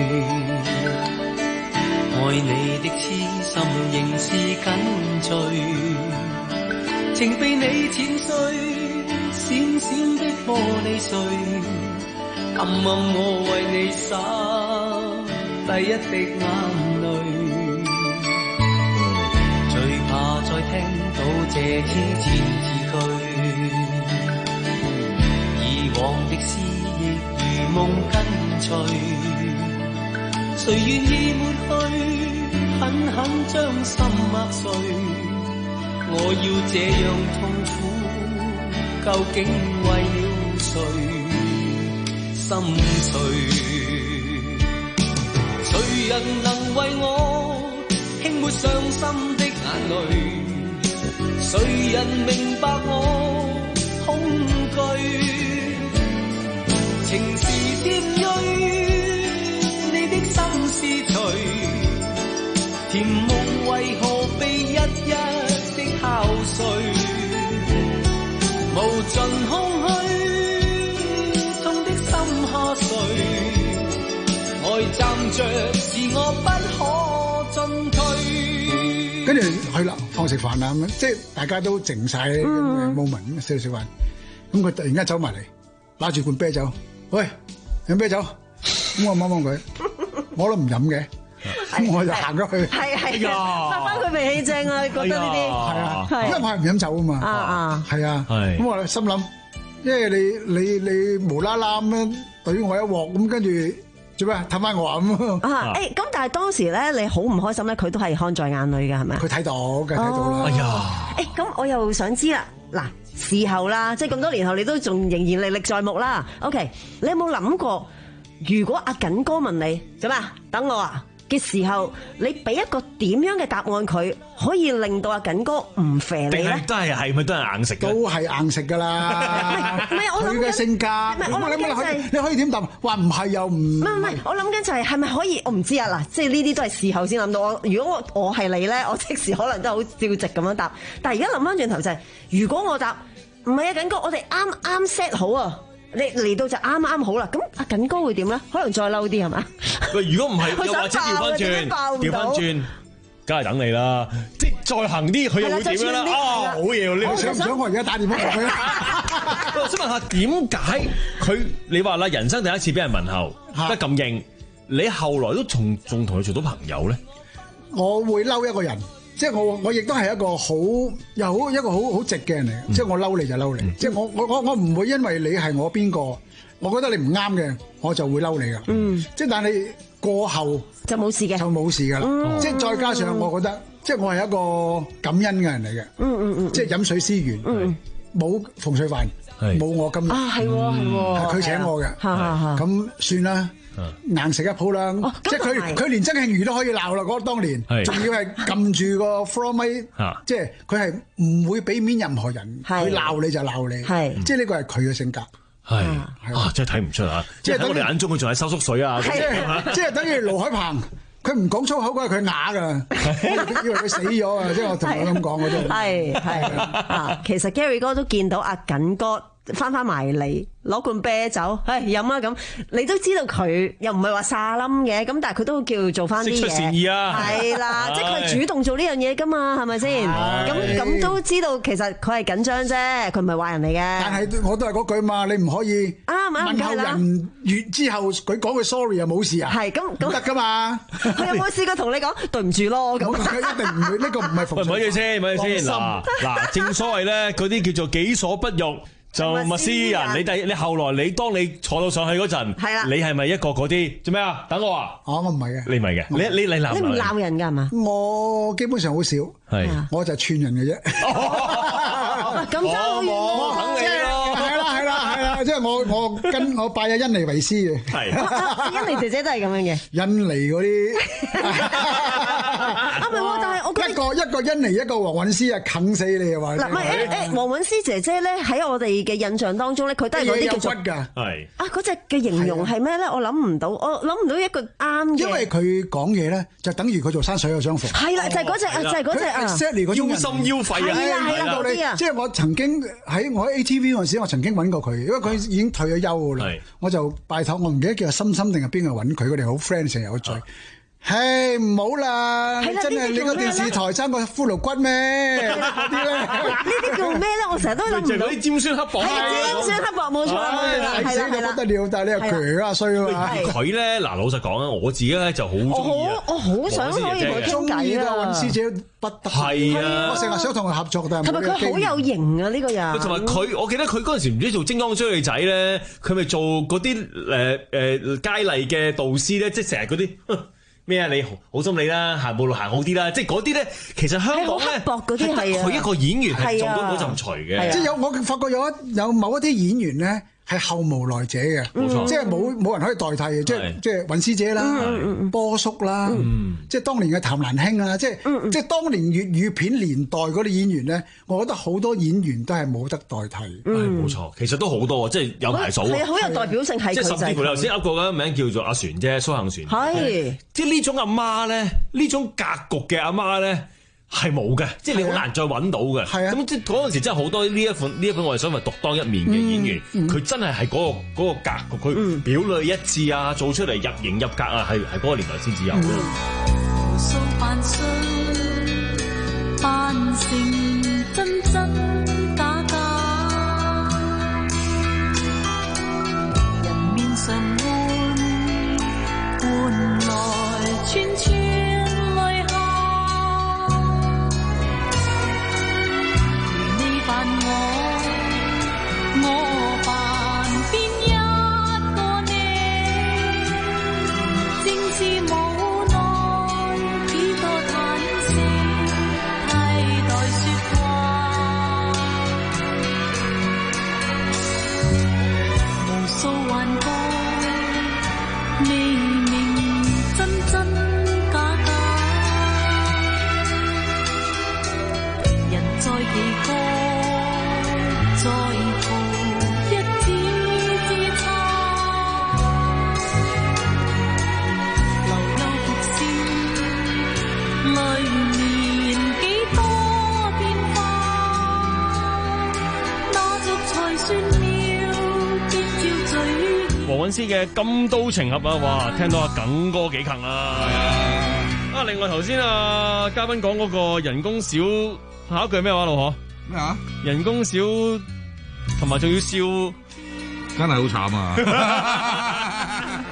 愛你的痴心仍是緊醉，情被你剪碎，閃閃的玻璃碎，暗暗我為你灑第一滴眼淚，最怕再聽到這天前字句。往的思憶如夢跟隨，誰願意抹去，狠狠將心壓碎。我要這樣痛苦，究竟為了誰？心碎。誰人能為我輕抹傷心的眼淚？誰人明白我恐懼？情是添蕊，你的心是誰？甜夢為何被一一的敲碎？無盡空虛，痛的心下垂。愛站着是我不可進退。 跟住去啦，放食飯啦咁樣，即係大家都靜晒咁嘅 moment 咁食食飯。咁佢突然間走埋嚟，拿住罐啤酒。喂，飲啤酒，咁我望望佢，我都唔飲嘅，咁我就行咗去。 係係啊，發翻佢脾氣正啊！你覺得呢啲係啊，因為我係唔飲酒啊嘛。啊啊，係啊，咁我心諗，因為你你你無啦啦咁樣對我一鑊，咁跟住做咩氹翻我咁啊？誒，咁但係當時咧，你好唔開心咧，佢都係看在眼裏嘅，係咪？ 佢睇到嘅，睇到啦。 哎呀！ 誒，咁我又想知啦，嗱，事後啦，即係咁多年後，你都仲仍然歷歷在目啦。OK，你有冇諗過，如果阿緊哥問你做咩？等我啊嘅時候，你俾一個點樣嘅答案佢，可以令到阿緊哥唔肥你咧？ 都係係咪都係硬食嘅？ 都係硬食㗎啦。 唔係我諗佢嘅性格， 我諗緊就係你可以點答？話唔係又唔唔係唔係，我諗緊就係係咪可以？我唔知啊嗱，即係呢啲都係事後先諗到。我如果我我係你咧，我即時可能都好照直咁樣答。但係而家諗翻轉頭就係，如果我答唔係啊，緊哥，我哋啱啱 set 好啊。你嚟到就啱啱好啦，咁阿緊哥會點咧？可能再嬲啲係嘛？ 喂，如果唔係，又或者調翻轉，調翻轉，梗係等你啦。即係再行啲，佢又會點樣啦？啊，好嘢！你想唔想我而家打電話俾佢？ 我想問下點解佢？你話啦，人生第一次俾人問候得咁硬，你後來都仲仲同佢做到朋友咧？ 我會嬲一個人。即係我，我亦都係一個好又好一個好好直嘅人嚟。嗯、即係我嬲你就嬲你。嗯、即係我我我我唔會因為你係我邊個，我覺得你唔啱嘅，我就會嬲你噶。嗯，即係但係過後就冇事嘅，就冇事噶啦。嗯、即係再加上，我覺得、嗯、即係我係一個感恩嘅人嚟嘅。嗯嗯嗯，即係飲水思源，冇馮水飯，冇我今日啊，係係佢請我嘅，咁算啦。硬食一鋪啦，哦、即係佢佢連曾慶瑜都可以鬧啦，嗰當年，仲要係撳住個 floor mic，即係佢係唔會俾面任何人，佢鬧你就鬧你，是即係呢個係佢嘅性格。 係啊，真係睇唔出啊！即係喺我哋眼中，佢仲係收縮水啊！ 即係即係等於盧海鵬，佢唔講粗口嗰係佢啞㗎，以為佢死咗啊！即係我同佢咁講，我都係係啊！其實 Gary 哥都見到阿緊哥翻翻埋嚟攞罐啤酒，唉飲啊咁，你都知道佢又唔係話沙冧嘅，咁但係佢都叫做翻啲嘢，釋出善意啊，係啦，即係佢係主動做呢樣嘢噶嘛，係咪先？咁咁都知道其實佢係緊張啫，佢唔係壞人嚟嘅。 但係我都係嗰句嘛，你唔可以啱啱問候人完之後佢講句 sorry 又冇事啊？ 係咁咁得噶嘛？ 佢有冇試過同你講對唔住咯？咁佢一定唔會，呢個唔係服。 喂，咪住先，咪住先嗱嗱，正所謂咧，嗰啲叫做己所不欲就勿施於人。你第你後來你當你坐到上去嗰陣，係啦，你係咪一個嗰啲做咩啊？等我啊！ 哦，我唔係嘅， 你唔係嘅，你你你鬧你唔鬧人㗎係嘛？ 我基本上好少，係我就串人嘅啫。 咁爭好遠喎！ 等你咯，係啦係啦係啦，即係我我跟我拜阿恩尼維斯嘅， 係恩尼姐姐都係咁樣嘅， 恩尼嗰啲。 啊唔係喎，但係我覺得一個一個恩尼，一個黃韻詩啊，啃死你啊話！ 嗱，唔係誒誒，黃韻詩姐姐咧喺我哋嘅印象當中咧，佢都係嗰啲叫做骨㗎， 係啊嗰隻嘅形容係咩咧？我諗唔到，我諗唔到一個啱嘅。 因為佢講嘢咧，就等於佢做山水有相逢。 係啦，就係嗰隻啊，就係嗰隻啊， 腰心腰肺啊， 係啦，嗰啲啊。即係我曾經喺我喺 A T V 嗰陣時，我曾經揾過佢，因為佢已經退咗休㗎啦。我就拜託，我唔記得叫深深定係邊個揾佢，佢哋好 friend 成日有聚。嘿，唔好啦！真係你個電視台生個骷髏骨咩？嗰啲咧， 呢啲叫咩咧？我成日都諗唔到。 啲尖酸刻薄， 尖酸刻薄冇錯啦，係啦係啦。 不得了，但係你又強啊衰啊嘛！ 佢咧嗱，老實講啊，我自己咧就好中意啊。 我好想可以同佢傾偈啊！ 尹師姐不得係啊！ 我成日想同佢合作，但係同埋佢好有型啊！呢個人同埋佢，我記得佢嗰陣時唔知做精裝追女仔咧，佢咪做嗰啲誒誒佳麗嘅導師咧，即係成日嗰啲。咩啊？你好心你啦，行步路行好啲啦，即係嗰啲咧，其實香港咧， 薄嗰啲係啊， 佢一個演員係做到嗰陣除嘅， 即係有我發覺有一有某一啲演員咧係後無來者嘅，冇錯，即係冇冇人可以代替嘅，即係即係尹師姐啦，波叔啦，即係當年嘅譚蘭卿啊，即係即係當年粵語片年代嗰啲演員咧，我覺得好多演員都係冇得代替， 冇錯，其實都好多，即係有排數， 係好有代表性，係即係甚至乎你頭先噏過嘅名叫做阿璇啫，蘇杏璇， 係即係呢種阿媽咧，呢種格局嘅阿媽咧。係冇嘅，即係你好難再揾到嘅。係啊，咁即係嗰陣時真係好多呢一款呢一款我哋所謂獨當一面嘅演員，佢、嗯嗯、真係係嗰個嗰、嗰個格局，佢表裏一致啊，做出嚟入型入格啊，係係嗰個年代先至有嘅。無數扮相，扮成真真假假，人面上換換來串串。 斯嘅《金刀情俠》啊，哇！聽到阿耿哥幾近啊！係啊！啊，另外頭先啊，嘉賓講嗰個人工少，下一句咩話老何？ 咩啊？ 人工少，同埋仲要笑， 真係好慘啊！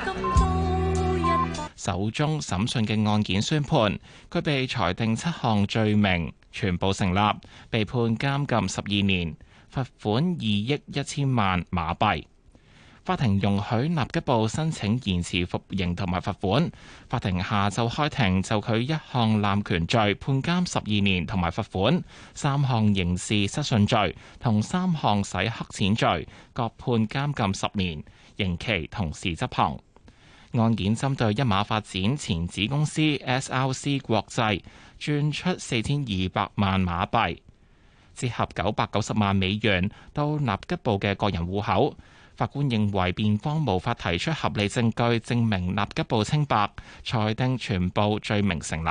首宗審訊嘅案件宣判，佢被裁定七項罪名全部成立，被判監禁十二年，罰款二億一千萬馬幣。法庭容許納吉布申請延遲服刑同埋罰款。法庭下晝開庭就佢一項濫權罪判監十二年同埋罰款，三項刑事失信罪同三項洗黑錢罪各判監禁十年，刑期同時執行。案件針對一馬發展前子公司 S L C 國際轉出四千二百萬馬幣，折合九百九十萬美元到納吉布嘅個人戶口。法官認為辯方無法提出合理證據證明納吉布清白，裁定全部罪名成立。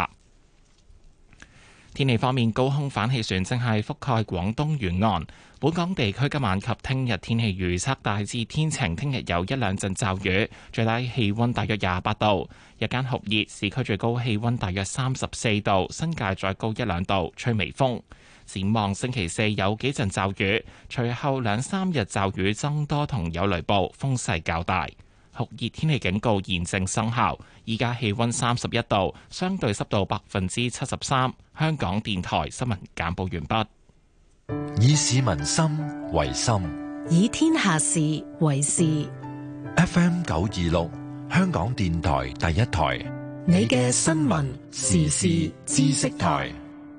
天氣方面，高空反氣旋正係覆蓋廣東沿岸，本港地區今晚及聽日天氣預測大致天晴，聽日有一兩陣驟雨，最低氣溫大約廿八度，日間酷熱，市區最高氣溫大約三十四度，新界再高一兩度，吹微風。展望星期四有幾陣驟雨，隨後兩三日驟雨增多同有雷暴，風勢較大。酷熱天氣警告現正生效。依家氣溫三十一度，相對濕度百分之七十三。香港電台新聞簡報完畢。以市民心為心， 以天下事為事。 F M 九二六，香港電台第一台， 你嘅新聞時事知識台。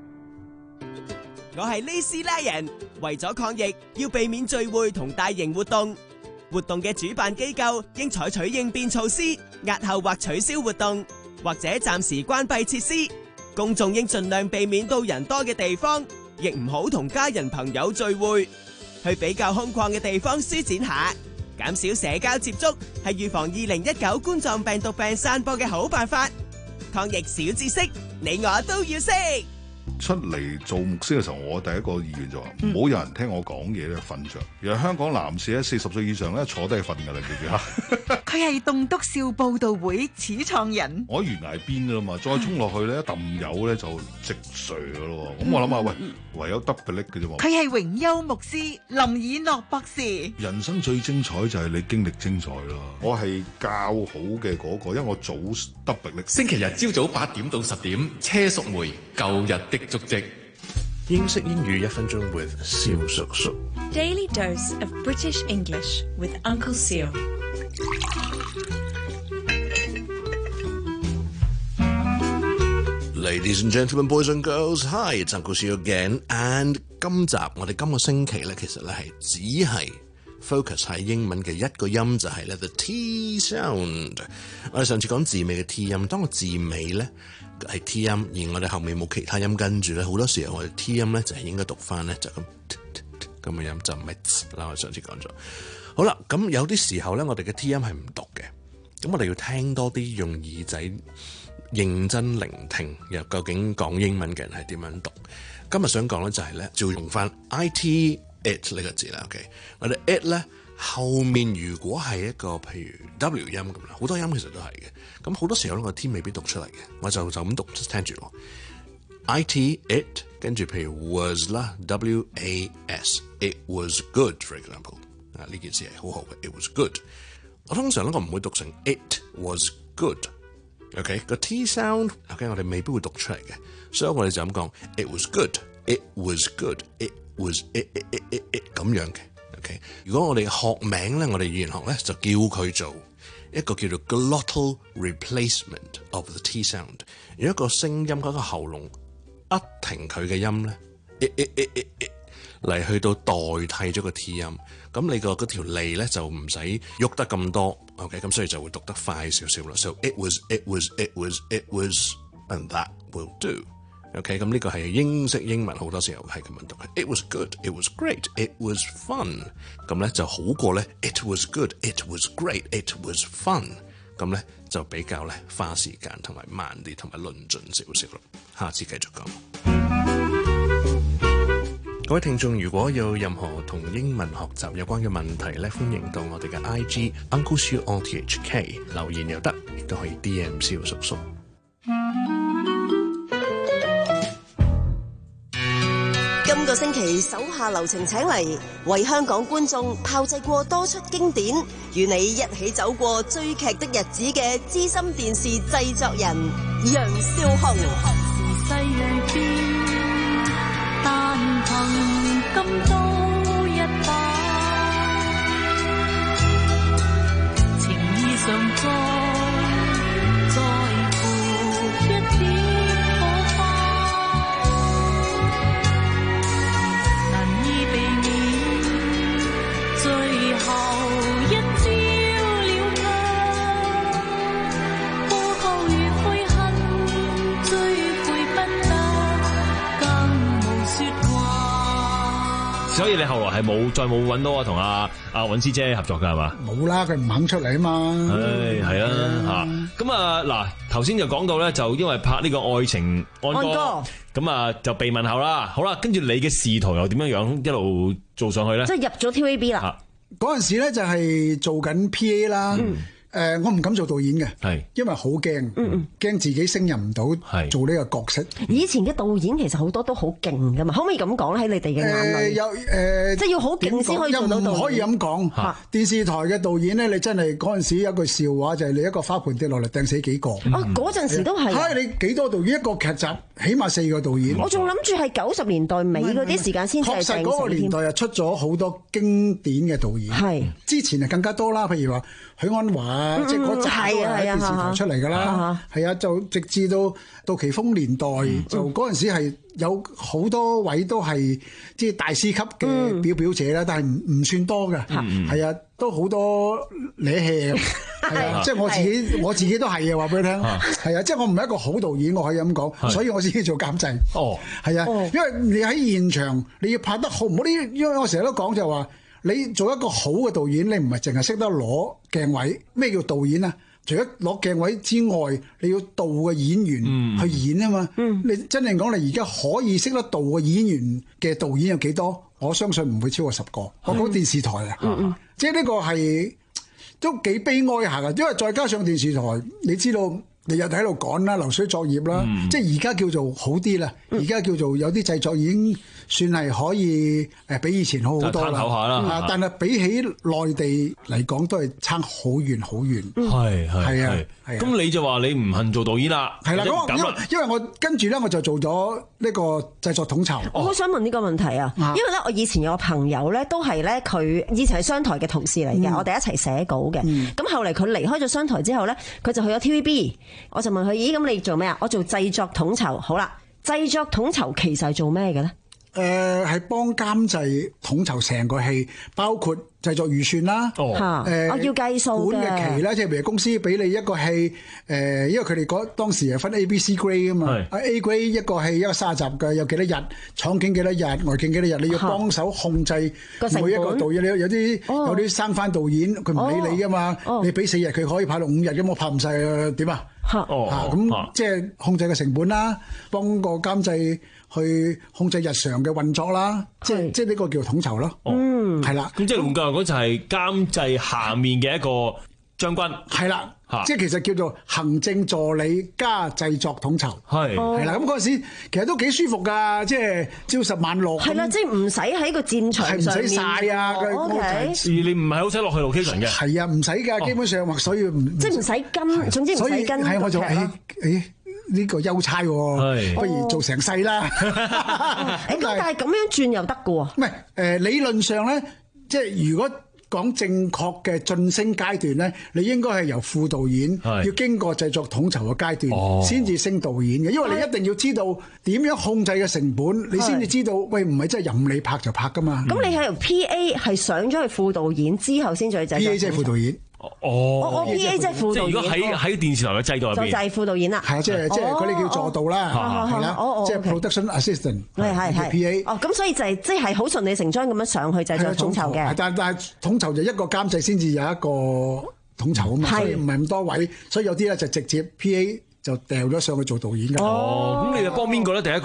我係呢斯拉人，為咗抗疫，要避免聚會同大型活動。活動嘅主辦機構應採取應變措施，押後或取消活動，或者暫時關閉設施。公眾應盡量避免到人多嘅地方，亦唔好同家人朋友聚會。去比較空曠嘅地方舒展下，減少社交接觸，係預防二零一九冠狀病毒病散播嘅好辦法。抗疫小知識，你我都要識。 出嚟做牧師嘅時候，我第一個意願就話唔好有人聽我講嘢咧瞓着。而係香港男士咧四十歲以上咧坐低瞓㗎啦，記唔記得？ 佢係棟篤笑報導會始創人。 我喺懸崖邊㗎啦嘛，再衝落去咧一揼油咧就直垂㗎咯。咁我諗下，喂，唯有得嘅叻嘅啫嘛。 佢係榮休牧師林以諾博士。 人生最精彩就係你經歷精彩啦。我係教好嘅嗰個，因為我早得嘅叻。 星期日朝早八點到十點，車淑梅舊日的足跡。 英式英語一分鐘 with 蕭叔叔。 Daily dose of British English with Uncle Seal。 Ladies and gentlemen, boys and girls, hi, it's Uncle Seal again. And 今集我哋今個星期咧，其實咧係只係 focus 喺英文嘅一個音，就係咧 the T sound。我哋上次講字尾嘅 T 音，當個字尾咧係 T 音，而我哋後面冇其他音跟住咧，好多時候我哋 T 音咧就係應該讀翻咧就咁咁嘅音，就唔係啦。我上次講咗，好啦，咁有啲時候咧，我哋嘅 T 音係唔讀嘅，咁我哋要聽多啲，用耳仔認真聆聽，又究竟講英文嘅人係點樣讀？今日想講咧就係咧，就用翻 it it 呢個字啦。OK， 我哋 it 咧後面如果係一個譬如 W 音咁啦，好多音其實都係嘅。咁好多時候咧，個 T 未必讀出嚟嘅，我就就咁讀，聽住咯。it it 跟住譬如 was 啦 ，W A S it was good，for example 啊，呢件事係好好嘅 ，it was good。我通常咧我唔會讀成 it was good。OK， 個 T sound，OK， 我哋未必會讀出嚟嘅，所以我哋就咁講 ，it was good，it was good，it was it it it it it 咁樣嘅。OK， 如果我哋學名咧，我哋語言學咧就叫佢做一個叫做 glottal replacement of the T sound。如果一個聲音嗰個喉嚨一停佢嘅音咧，it it it it it 嚟去到代替咗個 T 音，咁你個嗰條脷咧就唔使喐得咁多 ，OK， 咁所以就會讀得快少少啦。So it was, it was, it was, it was, and that will do。OK， 咁呢個係英式英文好多時候係咁樣讀嘅。It was good, it was great, it was fun。咁咧就好過咧，it was good, it was great, it was fun。咁咧就比較咧花時間同埋慢啲，同埋論盡少少咯。下次繼續講。 各位聽眾，如果有任何同英文學習有關嘅問題咧，歡迎到我哋嘅 I G Uncle Siu R T H K 留言又得，亦都可以 D M 蕭叔叔。 今個星期手下留情請嚟為香港觀眾炮製過多出經典，與你一起走過追劇的日子嘅資深電視製作人楊少雄。 世人知，但憑今朝一把情意上再在乎一點火花，難以避免最後一朝了卻，過後如悔恨追悔不得，更無說話。 所以你後來係冇再冇揾到啊同阿阿尹師姐合作㗎係嘛？ 冇啦，佢唔肯出嚟啊嘛。 唉，係啊嚇。咁啊嗱，頭先就講到咧，就因為拍呢個愛情安歌，咁啊就被問候啦。好啦，跟住你嘅仕途又點樣樣一路做上去咧？ 即係入咗 T V B 啦。 嗰陣時咧就係做緊 P A 啦。誒，我唔敢做導演嘅， 係因為好驚，驚自己勝任唔到做呢個角色。 以前嘅導演其實好多都好勁噶嘛，可唔可以咁講咧？喺你哋嘅眼裏， 有誒， 即係要好勁先可以做到導演。 又唔可以咁講。電視台嘅導演咧，你真係嗰陣時有一句笑話，就係你一個花盆跌落嚟掟死幾個。 哦，嗰陣時都係。 係你幾多導演一個劇集，起碼四個導演。 我仲諗住係九十年代尾嗰啲時間先至係掟死添。 確實嗰個年代又出咗好多經典嘅導演。係之前係更加多啦，譬如話許鞍華，即係嗰陣。係啊係啊，電視台出嚟噶啦，係啊，就直至到杜琪峰年代，就嗰陣時係有好多位都係即係大師級嘅表表者啦，但係唔唔算多嘅，係啊，都好多瀨氣嘅，係啊，即係我自己我自己都係嘅，話俾你聽，係啊，即係我唔係一個好導演，我可以咁講，所以我先至做監製。哦，係啊，因為你喺現場你要拍得好唔好啲，因為我成日都講就話，你做一個好嘅導演，你唔係淨係識得攞鏡位，咩叫導演啊？除咗攞鏡位之外，你要導嘅演員去演啊嘛。嗯、你真正講，你而家可以識得導嘅演員嘅導演有幾多？我相信唔會超過十個。我講電視台啊，嗯、即係呢個係都幾悲哀下㗎。因為再加上電視台，你知道日日喺度趕啦，流水作業啦，嗯、即係而家叫做好啲啦。而家叫做有啲製作已經算係可以誒，比以前好好多啦。但係比起內地嚟講，都係差好遠好遠。 係係係啊！咁你就話你唔恨做導演啦？係啦， 咁因為因為我跟住咧，我就做咗呢個製作統籌。 我好想問呢個問題啊，因為咧，我以前有個朋友咧，都係咧，佢以前係商台嘅同事嚟嘅，嗯、我哋一齊寫稿嘅。咁、嗯、後嚟佢離開咗商台之後咧，佢就去咗 T V B。我就問佢：咦，咁你做咩啊？我做製作統籌。好啦，製作統籌其實係做咩嘅咧？ 誒係、呃、幫監製統籌成個戲，包括製作預算啦。哦，誒、呃， 我要計數嘅。管嘅期啦，即係譬如公司俾你一個戲，誒、呃，因為佢哋嗰當時係分 A、B、C grade 啊嘛。係。A grade 一個戲一個三十集嘅，有幾多日？廠景幾多日？外景幾多日？你要幫手控制每一個導演。你有啲、哦、有啲生番導演，佢唔理你噶嘛。哦、你俾四日，佢可以拍到五日，咁我拍唔晒點啊？嚇！哦，咁即係控制個成本啦，幫個監製去控制日常嘅運作啦，即係即係呢個叫統籌咯。嗯，係啦。咁即係換句話講，就係監製下面嘅一個將軍。係啦，即係其實叫做行政助理加製作統籌。係係啦，咁嗰陣時其實都幾舒服㗎，即係朝十晚六。係啦，即係唔使喺個戰場上面。係唔使曬啊！OK。你唔係好使落去 location 嘅。係啊，唔使㗎，基本上所以唔即係唔使跟，總之唔使跟。係我就誒誒。呢個優差喎，不如做成世啦。咁但係咁樣轉又得嘅喎。唔係誒，理論上咧，即係如果講正確嘅晉升階段咧，你應該係由副導演要經過製作統籌嘅階段，先至升導演嘅。因為你一定要知道點樣控制嘅成本，你先至知道，喂，唔係真係任你拍就拍㗎嘛。咁你係由 P A 係上咗去副導演之後先再製作。P A 即係副導演。哦，我我 P A 即係副導演。即係如果喺喺電視台嘅制度入邊，就就係副導演啦。係啊，即係即係嗰啲叫助導啦，係啦，即係 production assistant，係係係 P A。哦，咁所以就係即係好順理成章咁樣上去製作統籌嘅。但但係統籌就一個監製先至有一個統籌啊嘛，所以唔係咁多位，所以有啲咧就直接 P A 就掉咗上去做導演㗎。哦，咁你就幫邊個咧？第一個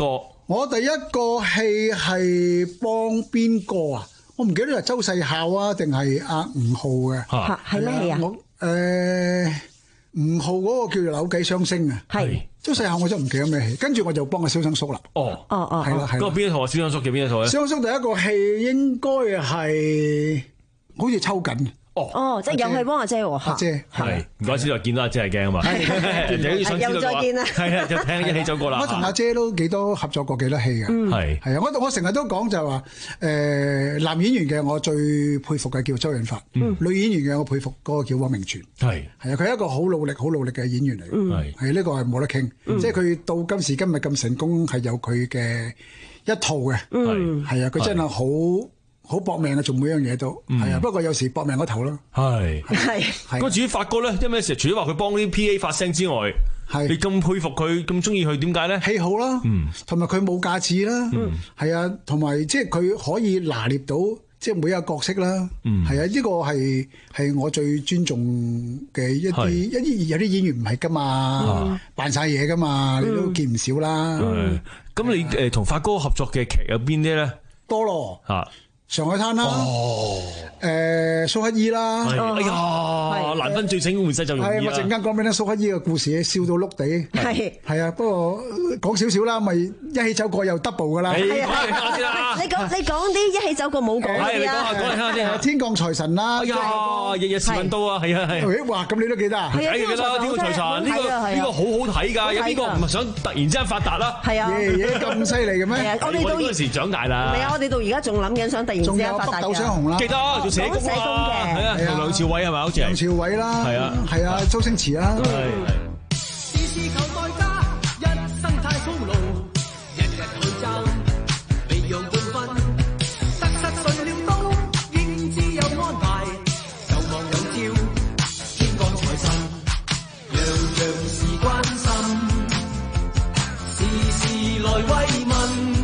我第一個戲係幫邊個啊？我唔記得係周世孝啊，定係阿吳浩嘅。 嚇係咩戲啊？ 我誒吳浩嗰個叫做扭計雙星啊。 係。 周世孝我真係唔記得咩戲，跟住我就幫阿蕭生叔啦。 哦哦哦， 係啦係啦。 嗰個邊一套啊？蕭生叔叫邊一套咧？ 蕭生叔第一個戲應該係好似抽緊。 哦哦，即係又係幫阿姐喎， 阿姐係唔該先就見到阿姐係驚啊嘛， 又再見啦， 係啊，就聽一起走過啦。 我同阿姐都幾多合作過幾多戲嘅，係係啊，我我成日都講就係話誒男演員嘅我最佩服嘅叫周潤發，女演員嘅我佩服嗰個叫汪明荃，係係啊，佢係一個好努力好努力嘅演員嚟嘅，係係呢個係冇得傾，即係佢到今時今日咁成功係有佢嘅一套嘅，係係啊，佢真係好。好搏命啊！做每樣嘢都係啊，不過有時搏命嗰頭咯。 係係。 咁至於發哥咧，因為咩時除咗話佢幫啲 P A 發聲之外，係你咁佩服佢，咁中意佢，點解咧？ 喜好啦，嗯，同埋佢冇架子啦，嗯，係啊，同埋即係佢可以拿捏到即係每一個角色啦，嗯，係啊，呢個係係我最尊重嘅一啲一啲有啲演員唔係噶嘛，扮晒嘢噶嘛，你都見唔少啦。 咁你誒同發哥合作嘅劇有邊啲咧？ 多咯嚇。 上海灘啦，誒蘇乞兒啦， 哎呀，難分最醒換世就容易啦。 係我陣間講俾你蘇乞兒嘅故事，笑到碌地。係係啊，不過講少少啦，咪一起走過又 double 噶啦。 係啊，你講你講啲一起走過冇講嘅。 你講下講下聽下先。 天降財神啦， 哎呀，日日時運到啊，係啊係。 哇，咁你都記得啊？ 係記得啦，天降財神呢個呢個好好睇㗎，有邊個唔係想突然之間發達啦？ 係啊， 爺爺咁犀利嘅咩？ 我哋到嗰陣時長大啦。 係啊，我哋到而家仲諗緊想突然。 仲有北斗雙雄啦， 記得做社工啊，係啊，同梁朝偉係咪好似？ 梁朝偉啦，係啊，係啊，周星馳啦。 事事求代價，一生太粗魯，日日去爭，未讓半分，得失碎了都應自有安排，有望有朝，天降財神，樣樣事關心，時時來慰問。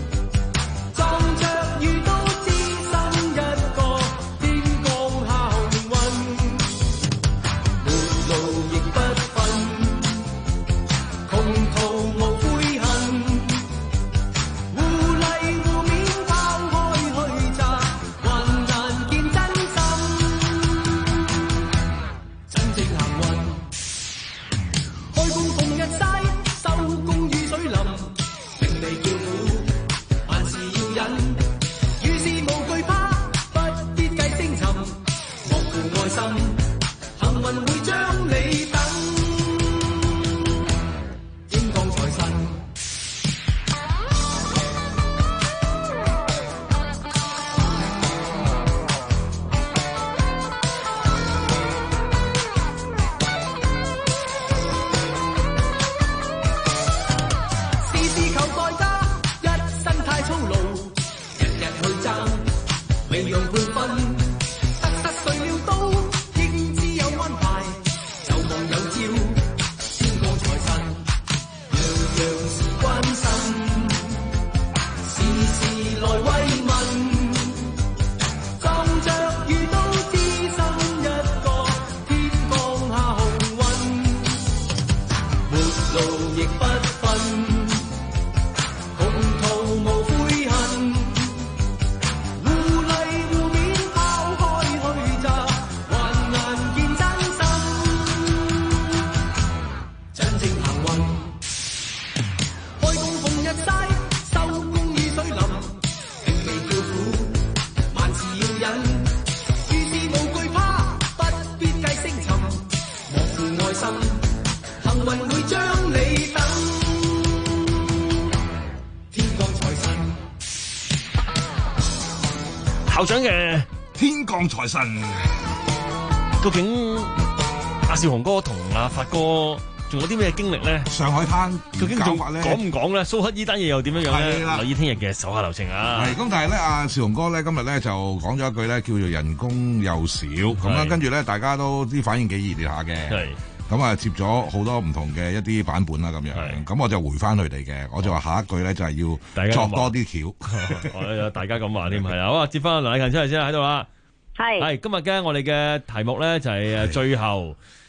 校長嘅天降財神， 究竟阿少雄哥同阿發哥仲有啲咩經歷咧？ 上海灘究竟仲講唔講咧？蘇乞兒單嘢又點樣樣咧？留意聽日嘅手下留情啊！ 係咁，但係咧，阿少雄哥咧今日咧就講咗一句咧，叫做人工又少咁啦。跟住咧，大家都啲反應幾熱烈下嘅。係咁啊，接咗好多唔同嘅一啲版本啦，咁樣。咁我就回翻佢哋嘅，我就話下一句咧就係要作多啲橋。 我大家咁話添，係啦。好啊，接翻梁禮勤出嚟先喺度啦。 係。 係今日嘅我哋嘅題目咧就係誒最後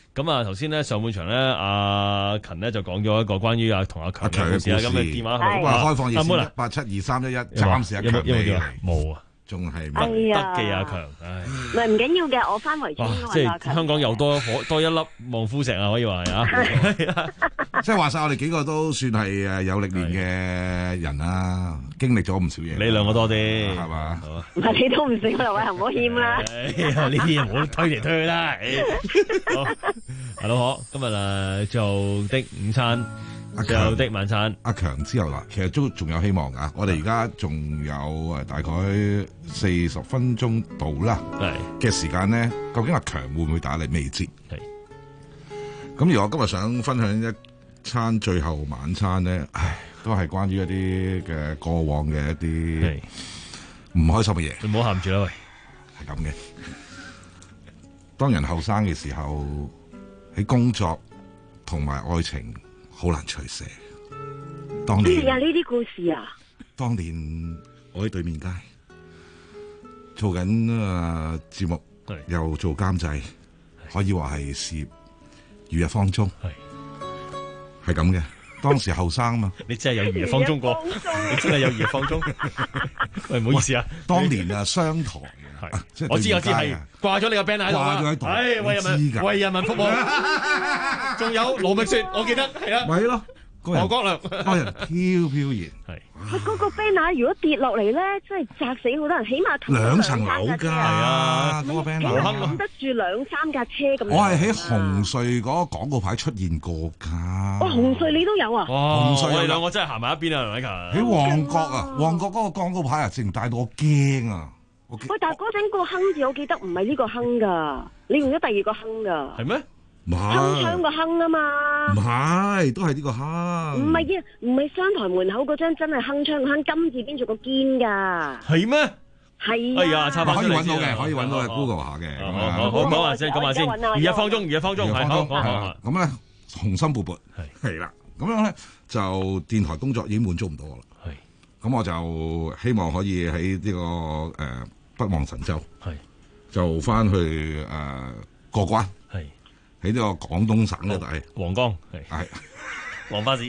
咁啊頭先咧上半場咧，阿勤咧就講咗一個關於阿同阿強嘅故事啦。咁你電話咁啊開放熱線八七二三一一，暫時阿強未嚟， 冇啊。 仲係得嘅阿強，唉， 唔係唔緊要嘅，我翻圍村嘅話， 即係香港又多多一粒望夫石啊，可以話係啊！ 即係話晒，我哋幾個都算係誒有歷練嘅人啦，經歷咗唔少嘢。 你兩個多啲係嘛？ 唔係你都唔成，劉偉恒唔好謙啦。 呢啲嘢唔好推嚟推去啦。好，係咯，好，今日誒做的午餐。最後的晚餐， 阿強之後啦，其實都仲有希望噶。我哋而家仲有誒大概四十分鐘到啦嘅時間咧，究竟阿強會唔會打嚟未知？係。咁而我今日想分享一餐最後晚餐咧，唉，都係關於一啲嘅過往嘅一啲唔開心嘅嘢。 你唔好喊住啦，喂， 係咁嘅。當人後生嘅時候，喺工作同埋愛情。好難取捨。當年啊，呢啲故事啊。 當年我喺對面街做緊啊節目，又做監製，可以話係事業如日方中。係係咁嘅。當時後生啊嘛。 你真係有如日方中過，你真係有如日方中。喂，唔好意思啊。 當年啊，商台啊，我知我知係掛咗你個 banner 喺度啦。掛咗喺度。唉，為人民為人民服務。仲有羅密雪，我記得係啊。 咪咯， 何國良， 個人飄飄然。係。 佢嗰個 banner 如果跌落嚟咧，真係砸死好多人，起碼兩層樓㗎。係啊，嗰個 banner 起碼冚得住兩三架車咁樣。 我係喺紅隧嗰個廣告牌出現過㗎。 哇！紅隧你都有啊？ 紅隧我哋兩個真係行埋一邊啊，梁偉勤。 喺旺角啊，旺角嗰個廣告牌啊，直情大到我驚啊！ 喂，但係嗰陣個亨字，我記得唔係呢個亨㗎，你用咗第二個亨㗎。 係咩？ 唔係。 鏗鏘個亨啊嘛。 唔係，都係呢個亨。 唔係嘅，唔係商台門口嗰張真係鏗鏘個亨，金字邊做個堅㗎。 係咩？ 係啊。 哎呀，插可以揾到嘅，可以揾到嘅 Google 下嘅。 好好好，講下先，講下先。如日方中，如日方中，係好好好。 咁咧，雄心勃勃係係啦。咁樣咧，就電台工作已經滿足唔到我啦。係。咁我就希望可以喺呢個誒北望神州，係就翻去誒過關。係。喺呢個廣東省嗰度， 黃江係係黃花市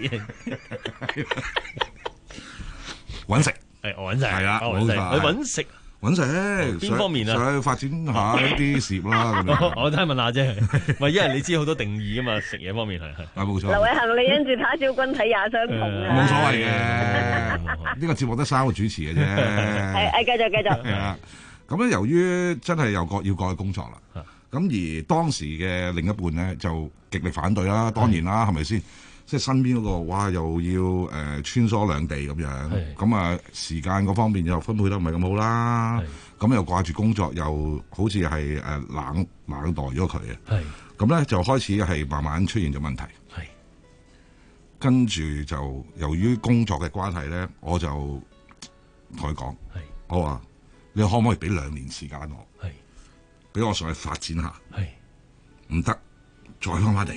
揾食係揾食係啦，冇錯， 去揾食揾食邊方面啊？ 想去發展下一啲事業啦。咁樣我都係問下啫，唔係因為你知好多定義噶嘛，食嘢方面係係啊冇錯。 劉偉恒，你跟住睇小君睇也相同啊， 冇所謂嘅。呢個節目得三個主持嘅啫。 係係繼續繼續。 係啊，咁咧由於真係有個要過去工作啦。咁而當時嘅另一半咧就極力反對啦，當然啦，係咪先？即係身邊嗰個，哇，又要誒、呃、穿梭兩地咁樣，咁啊時間嗰方面又分配得唔係咁好啦，咁又掛住工作，又好似係誒冷冷待咗佢嘅，咁咧就開始係慢慢出現咗問題，跟住就由於工作嘅關係咧，我就同佢講，我話你可唔可以俾兩年時間我？俾我上去發展下，係唔得，再翻翻嚟。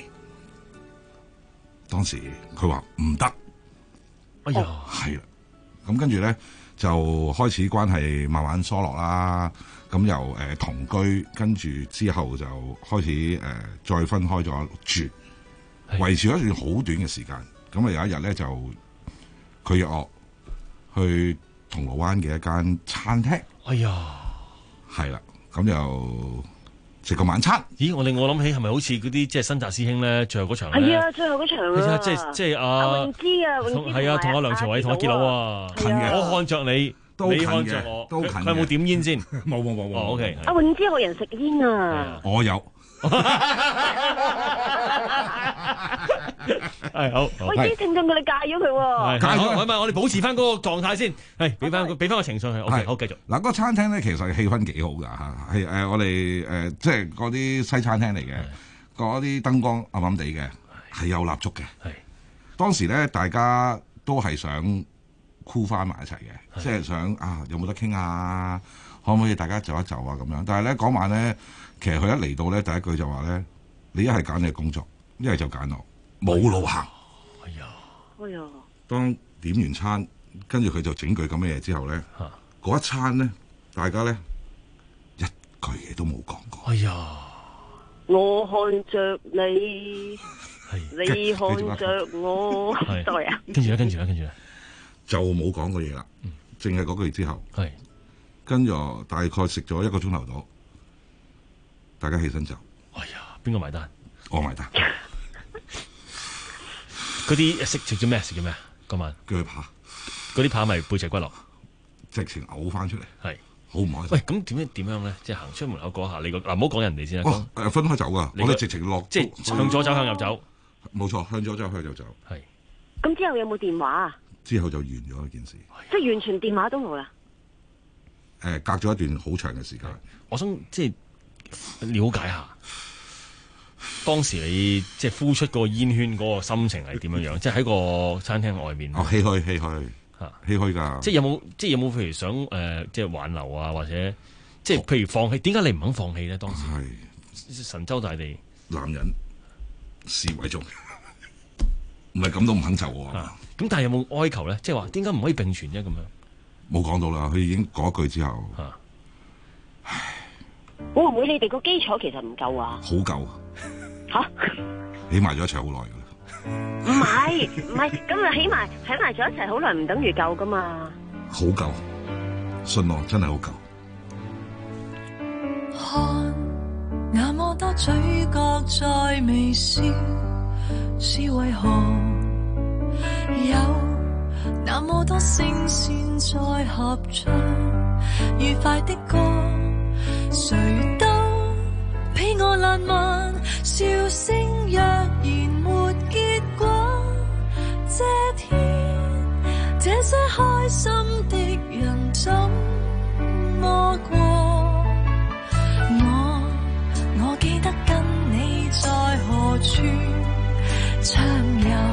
當時佢話唔得， 哎呀， 係啦，咁跟住咧就開始關係慢慢疏落啦。咁由誒、呃、同居，跟住之後就開始誒、呃、再分開咗住，維持咗一段好短嘅時間。咁啊有一日咧就佢約我去銅鑼灣嘅一間餐廳。 哎呀， 係啦。咁又食個晚餐。 咦！我令我諗起係咪好似嗰啲即係新紮師兄咧？最後嗰場係啊，最後嗰場啊！ 即係即係阿阿泳之啊，泳之係啊，同阿梁朝偉同阿傑佬啊，近嘅。我看着你，你看着我， 都近嘅。 佢有冇點煙先？ 冇冇冇冇。 哦 ，OK。 阿泳之學人食煙啊！ 我有。 係好， 我啲聽眾佢哋戒咗佢喎， 戒咗，唔係我哋保持翻嗰個狀態先，係俾翻俾翻個情緒佢。OK，好繼續。 嗱，嗰個餐廳咧其實氣氛幾好㗎嚇，係誒我哋誒即係嗰啲西餐廳嚟嘅，嗰啲燈光暗暗地嘅，係有蠟燭嘅。係當時咧，大家都係想箍翻埋一齊嘅，即係想啊有冇得傾啊？可唔可以大家就一就啊咁樣？但係咧嗰晚咧，其實佢一嚟到咧，第一句就話咧：你一係揀你嘅工作，一係就揀我。冇路行， 哎呀， 哎呀！ 當點完餐，跟住佢就整句咁嘅嘢之後咧，嗰一餐咧，大家咧一句嘢都冇講過。 哎呀， 我看着你，你看着我，對啊。 跟住咧，跟住咧，跟住咧， 就冇講過嘢啦，淨係嗰句之後， 係跟住大概食咗一個鐘頭到，大家起身走。 哎呀，邊個埋單？ 我埋單。 嗰啲食食咗咩？食咗咩？嗰晚鋸扒， 嗰啲扒咪背脊骨落， 直情嘔翻出嚟， 係好唔開心。 喂，咁點樣點樣咧？即係行出門口嗰下，你個嗱唔好講人哋先啦。 哦，誒分開走噶，我哋直情落， 即係向左走向右走。 冇錯，向左走向右走。 係。 咁之後有冇電話啊？ 之後就完咗一件事。 即係完全電話都冇啦。 誒，隔咗一段好長嘅時間。 我想即係了解下。當時你即係呼出個煙圈嗰個心情係點樣樣？即係喺個餐廳外面。 哦，唏噓唏噓嚇，唏噓㗎。 即係有冇即係有冇譬如想誒、呃，即係挽留啊，或者即係譬如放棄？點解你唔肯放棄咧？當時係神州大地， 男人視為重，唔係咁都唔肯就喎。 咁但係有冇哀求咧？即係話點解唔可以並存啫？咁樣冇講到啦，佢已經嗰句之後。 唉，會唔會你哋個基礎其實唔夠啊？ 好夠。 吓， 起埋咗一齊好耐噶啦。 唔係唔係，咁啊起埋起埋咗一齊好耐，唔等於夠噶嘛。 好夠，信我真係好夠。 看那麼多嘴角在微笑，是為何有那麼多聲線在合唱？愉快的歌，誰都比我爛漫。笑聲若然沒結果，這天這些開心的人怎麼過？我我記得跟你在何處暢遊，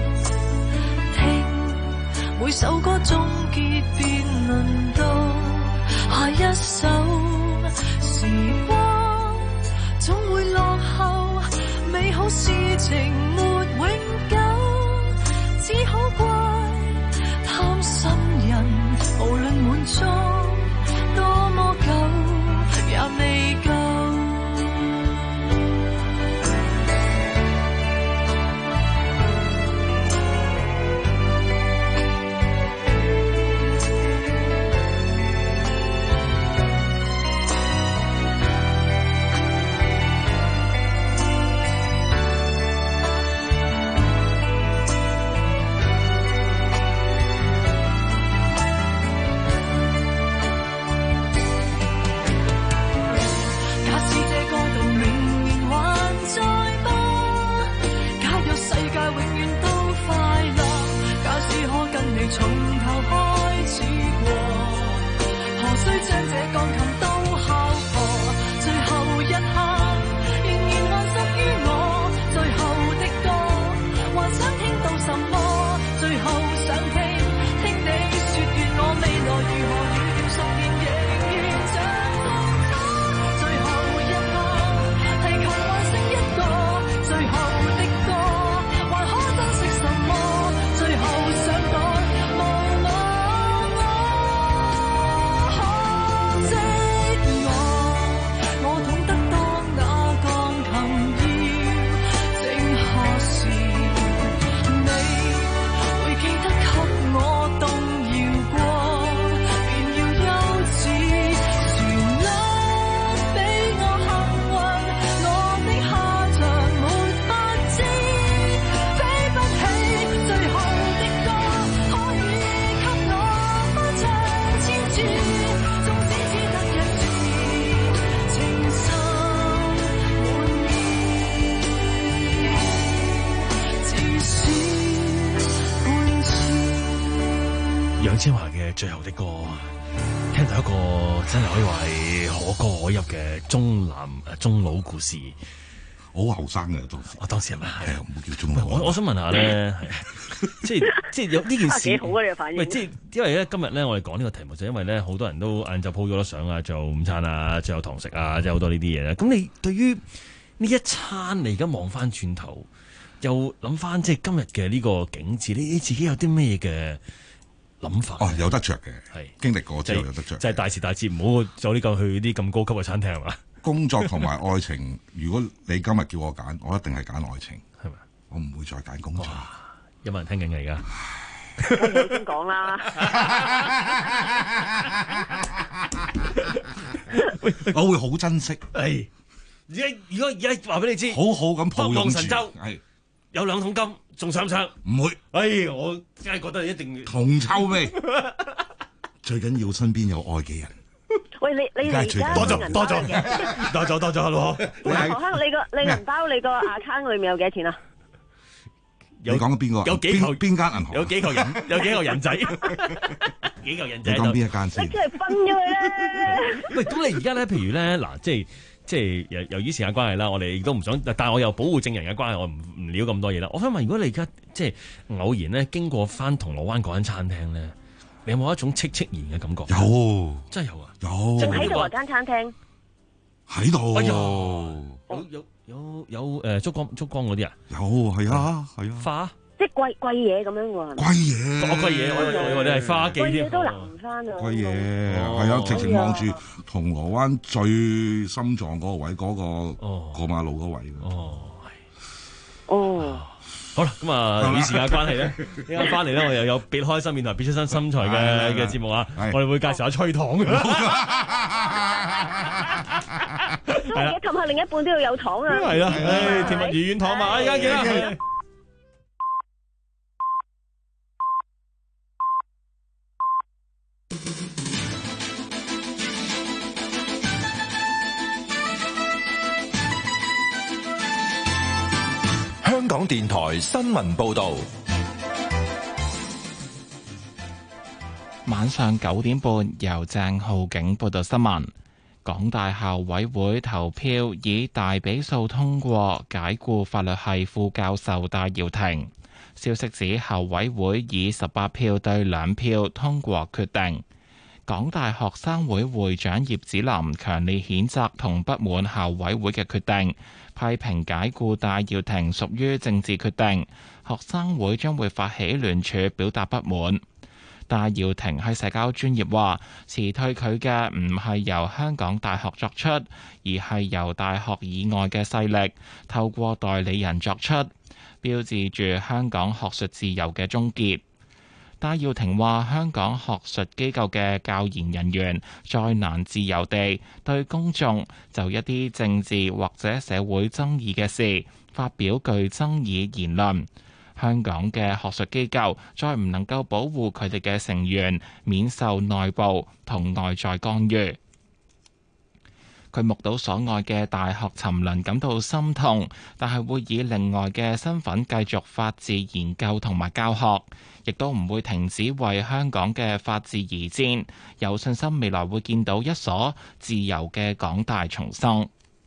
聽每首歌終結便輪到下一首，時光總會落後，美好事情沒永久，只好怪貪心人，無論滿足多麼久也未夠。 楊千嬅嘅最後的歌，聽到一個真係可以話係可歌可泣嘅中男誒中老故事。 好後生嘅當時， 我當時係咪係啊？冇叫中老。 我我想問下咧，即係即係有呢件事幾好啊！你嘅反應。 喂，即係因為咧今日咧我哋講呢個題目就因為咧好多人都晏晝 po 咗啲相啊，做午餐啊，最後堂食啊，即係好多呢啲嘢咧。咁你對於呢一餐你而家望翻轉頭，又諗翻即係今日嘅呢個景致，你你自己有啲咩嘅諗法？ 哦，有得着嘅， 係經歷過之後有得着， 就係大時大節唔好做呢個去啲咁高級嘅餐廳係嘛？ 工作同埋愛情，如果你今日叫我揀，我一定係揀愛情， 係咪？ 我唔會再揀工作。 有冇人聽緊嘅而家？ 我先講啦。 我會好珍惜。 係而家，如果而家話俾你知， 好好咁抱擁住。 神州係有兩桶金，仲想唔想？ 唔會。 哎，我真係覺得一定要銅臭味。最緊要身邊有愛嘅人。 喂，你你而家多咗多咗多咗多咗咯。 何生，你個你銀包你個 account 裏面有幾多錢啊？ 你講緊邊個？ 有幾嚿邊間銀行？ 有幾嚿人？有幾嚿人仔？幾嚿人仔？ 你講邊一間先？ 你真係分咗佢咧！ 喂，咁你而家咧，譬如咧，嗱，即係即係由由於時間關係啦，我哋亦都唔想，但係我又保護證人嘅關係，我唔唔料咁多嘢啦。我想問，如果你而家即係偶然咧經過翻銅鑼灣嗰間餐廳咧，你有冇一種戚戚然嘅感覺？ 有， 真係有啊！ 有。 仲喺度啊間餐廳？ 喺度。 哎呀，有有有有誒燭光燭光嗰啲啊？ 有，係啊，係啊。 花。 即係貴貴嘢咁樣喎。 貴嘢， 我貴嘢，我以為你係花記啲。 貴嘢都難唔翻啊！ 貴嘢係啊，直情望住銅鑼灣最心臟嗰個位，嗰個過馬路嗰位。 哦， 哦。 好啦，咁啊，由於時間關係咧，依家翻嚟咧，我又有別開心面同埋別出新身材嘅嘅節目啊，我哋會介紹下吹糖嘅。 係啦，氹下另一半都要有糖啊。 係啦，唉，甜蜜如軟糖嘛，而家見啦。 香港電台新聞報道， 晚上九點半由鄭浩景報道新聞。港大校委會投票以大比數通過解僱法律系副教授戴耀廷。消息指校委會以十八票對兩票通過決定。港大學生會會長葉子林強烈譴責同不滿校委會嘅決定，批評解僱戴耀廷屬於政治決定，學生會將會發起聯署表達不滿。戴耀廷喺社交專頁話，辭退佢嘅唔係由香港大學作出，而係由大學以外嘅勢力透過代理人作出，標誌住香港學術自由嘅終結。戴耀廷話：香港學術機構嘅教研人員再難自由地對公眾就一啲政治或者社會爭議嘅事發表具爭議言論，香港嘅學術機構再唔能夠保護佢哋嘅成員免受內部同外在干預。佢目睹所愛嘅大學沉淪感到心痛，但係會以另外嘅身份繼續法治研究同埋教學，亦都唔會停止為香港嘅法治而戰，有信心未來會見到一所自由嘅港大重生。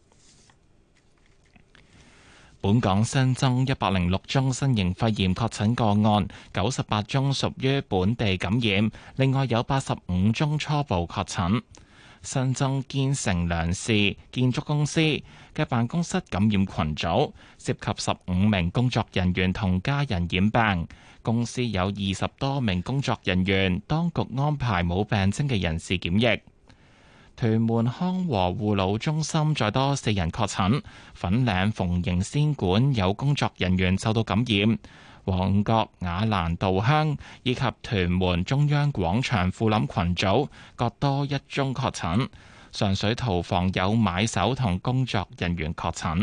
本港新增一百零六宗新型肺炎確診個案，九十八宗屬於本地感染，另外有八十五宗初步確診。新增堅成糧氏建築公司嘅辦公室感染群組，涉及十五名工作人員同家人染病。公司有二十多名工作人員，當局安排冇病徵嘅人士檢疫。屯門康和護老中心再多四人確診，粉嶺鳳盈仙館有工作人員受到感染。旺角雅蘭道鄉以及屯門中央廣場富林群組各多一宗確診，上水屠房有買手同工作人員確診。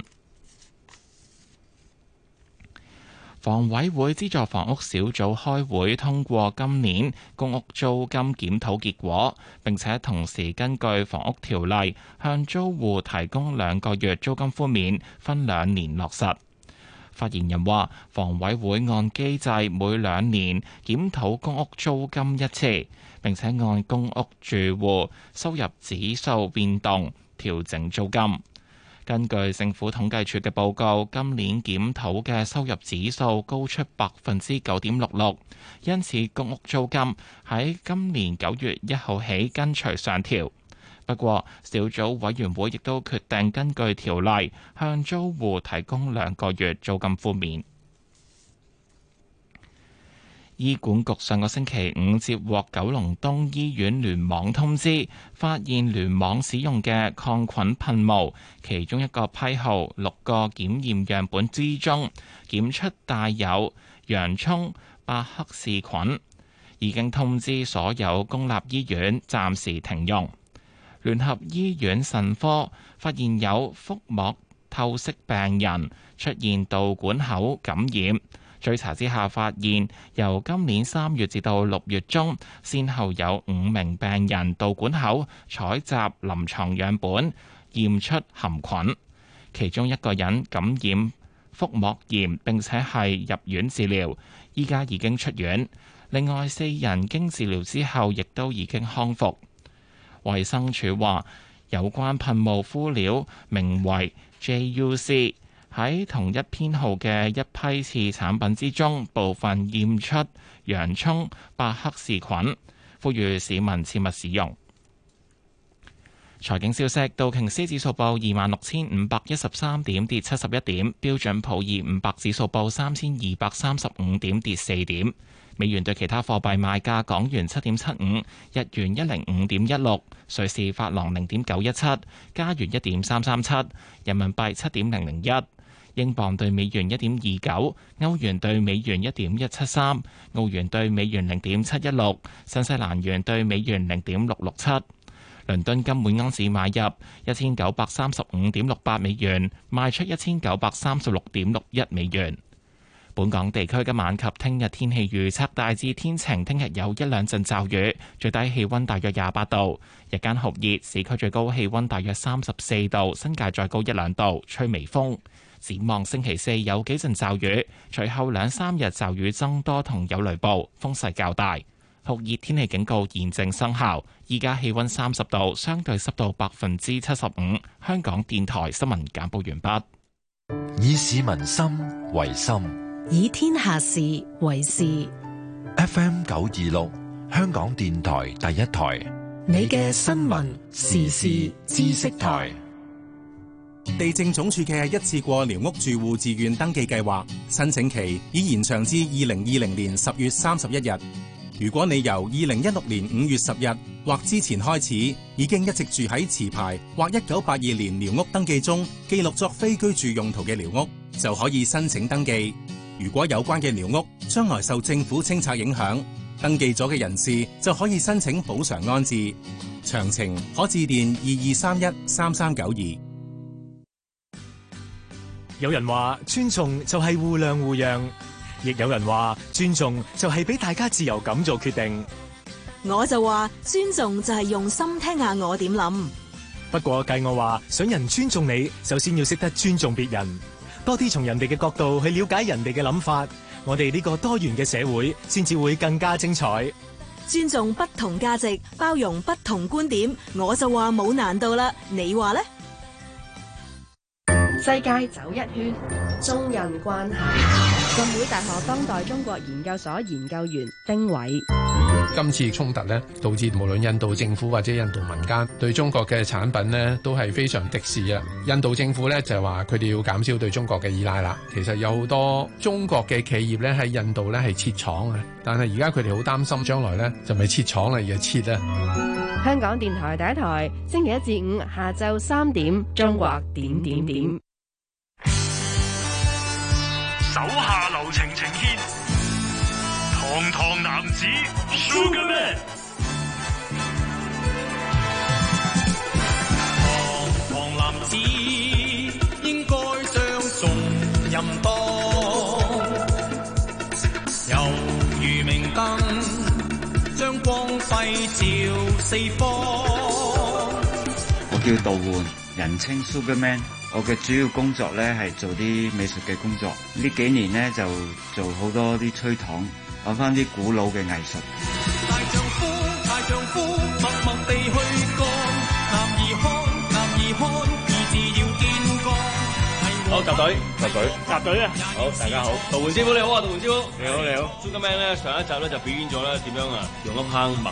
房委會資助房屋小組開會通過今年公屋租金檢討結果，並且同時根據房屋條例向租戶提供兩個月租金寬免，分兩年落實。發言人話，房委會按機制每兩年檢討公屋租金一次，並且按公屋住戶收入指數變動調整租金。根據政府統計處嘅報告，今年檢討嘅收入指數高出百分之九點六六，因此公屋租金喺今年九月一號起跟隨上調。不過，小組委員會亦都決定根據條例向租戶提供兩個月租金寬免。二醫管局上個星期五接獲九龍東醫院聯網通知，發現聯網使用嘅抗菌噴霧，其中一個批號六個檢驗樣本之中檢出帶有洋蔥伯克氏菌，已經通知所有公立醫院暫時停用。聯合醫院腎科發現有腹膜透析病人出現導管口感染，追查之下發現，由今年三月至到六月中，先後有五名病人導管口採集臨床樣本，驗出含菌，其中一個人感染腹膜炎並且係入院治療，依家已經出院。另外四人經治療之後，亦都已經康復。衛生署話，有關噴霧敷料名為 J U C， 喺同一編號嘅一批次產品之中，部分驗出洋蔥伯克氏菌，呼籲市民切勿使用。財經消息，道瓊斯指數報二萬六千五百一十三點，跌七十一點；標準普爾五百指數報三千二百三十五點，跌四點。美元對其他貨幣賣價：港元七點七五，日元一零五點一六，瑞士法郎零點九一七，加元一點三三七，人民幣七點零零一，英鎊對美元一點二九，歐元對美元一點一七三，澳元對美元零點七一六，新西蘭元對美元零點六六七。倫敦金每盎司買入一千九百三十五點六八美元，賣出一千九百三十六點六一美元。本港地區今晚及聽日天氣預測大致天晴，聽日有一兩陣驟雨，最低氣溫大約廿八度，日間酷熱，市區最高氣溫大約三十四度，新界再高一兩度，吹微風。展望星期四有幾陣驟雨，隨後兩三日驟雨增多同有雷暴，風勢較大。酷熱天氣警告現正生效，依家氣溫三十度，相對濕度百分之七十五。香港電台新聞簡報完畢。 以市民心為心， 以天下事為事。 F M 九二六，香港電台第一台， 你嘅新聞時事知識台。 地政總署嘅一次過寮屋住戶自願登記計劃申請期已延長至二零二零年十月三十一日。如果你由二零一六年五月十日或之前開始已經一直住喺持牌或一九八二年寮屋登記中記錄作非居住用途嘅寮屋，就可以申請登記。如果有關嘅寮屋將來受政府清拆影響，登記咗嘅人士就可以申請補償安置。詳情可致電二二三一三三九二。 有人話尊重就係互諒互讓，亦有人話尊重就係俾大家自由咁做決定。 我就話尊重就係用心聽下我點諗。 不過計我話想人尊重你，首先要識得尊重別人，多啲從人哋嘅角度去了解人哋嘅諗法，我哋呢個多元嘅社會先至會更加精彩。 尊重不同價值，包容不同觀點，我就話冇難度啦。你話呢？ 世界走一圈，中印關係。浸會大學當代中國研究所研究員丁偉。 今次衝突呢，導致無論印度政府或者印度民間對中國嘅產品呢都係非常敵視啊！印度政府呢就係話佢哋要減少對中國嘅依賴啦。其實有好多中國嘅企業呢喺印度呢係設廠啊，但係而家佢哋好擔心將來呢就唔係設廠啦，而係設啊！ 香港電台第一台，星期一至五下晝三點，中國點點點。 手下留情情牽，堂堂男子 Sugar Man， 堂堂男子應該將重任當，猶如明燈將光輝照四方。 我叫杜煥，人稱 Sugar Man。我嘅主要工作咧係做啲美術嘅工作，呢幾年咧就做好多啲吹糖，揾翻啲古老嘅藝術。大丈夫，大丈夫，默默地去幹，男兒漢，男兒漢，義字要堅剛。 好，集隊，集隊，集隊啊！好，大家好，杜煥師傅你好啊，杜煥師傅，你好你好。Sugar Man 咧上一集咧就表演咗咧點樣啊，用一坑麥芽糖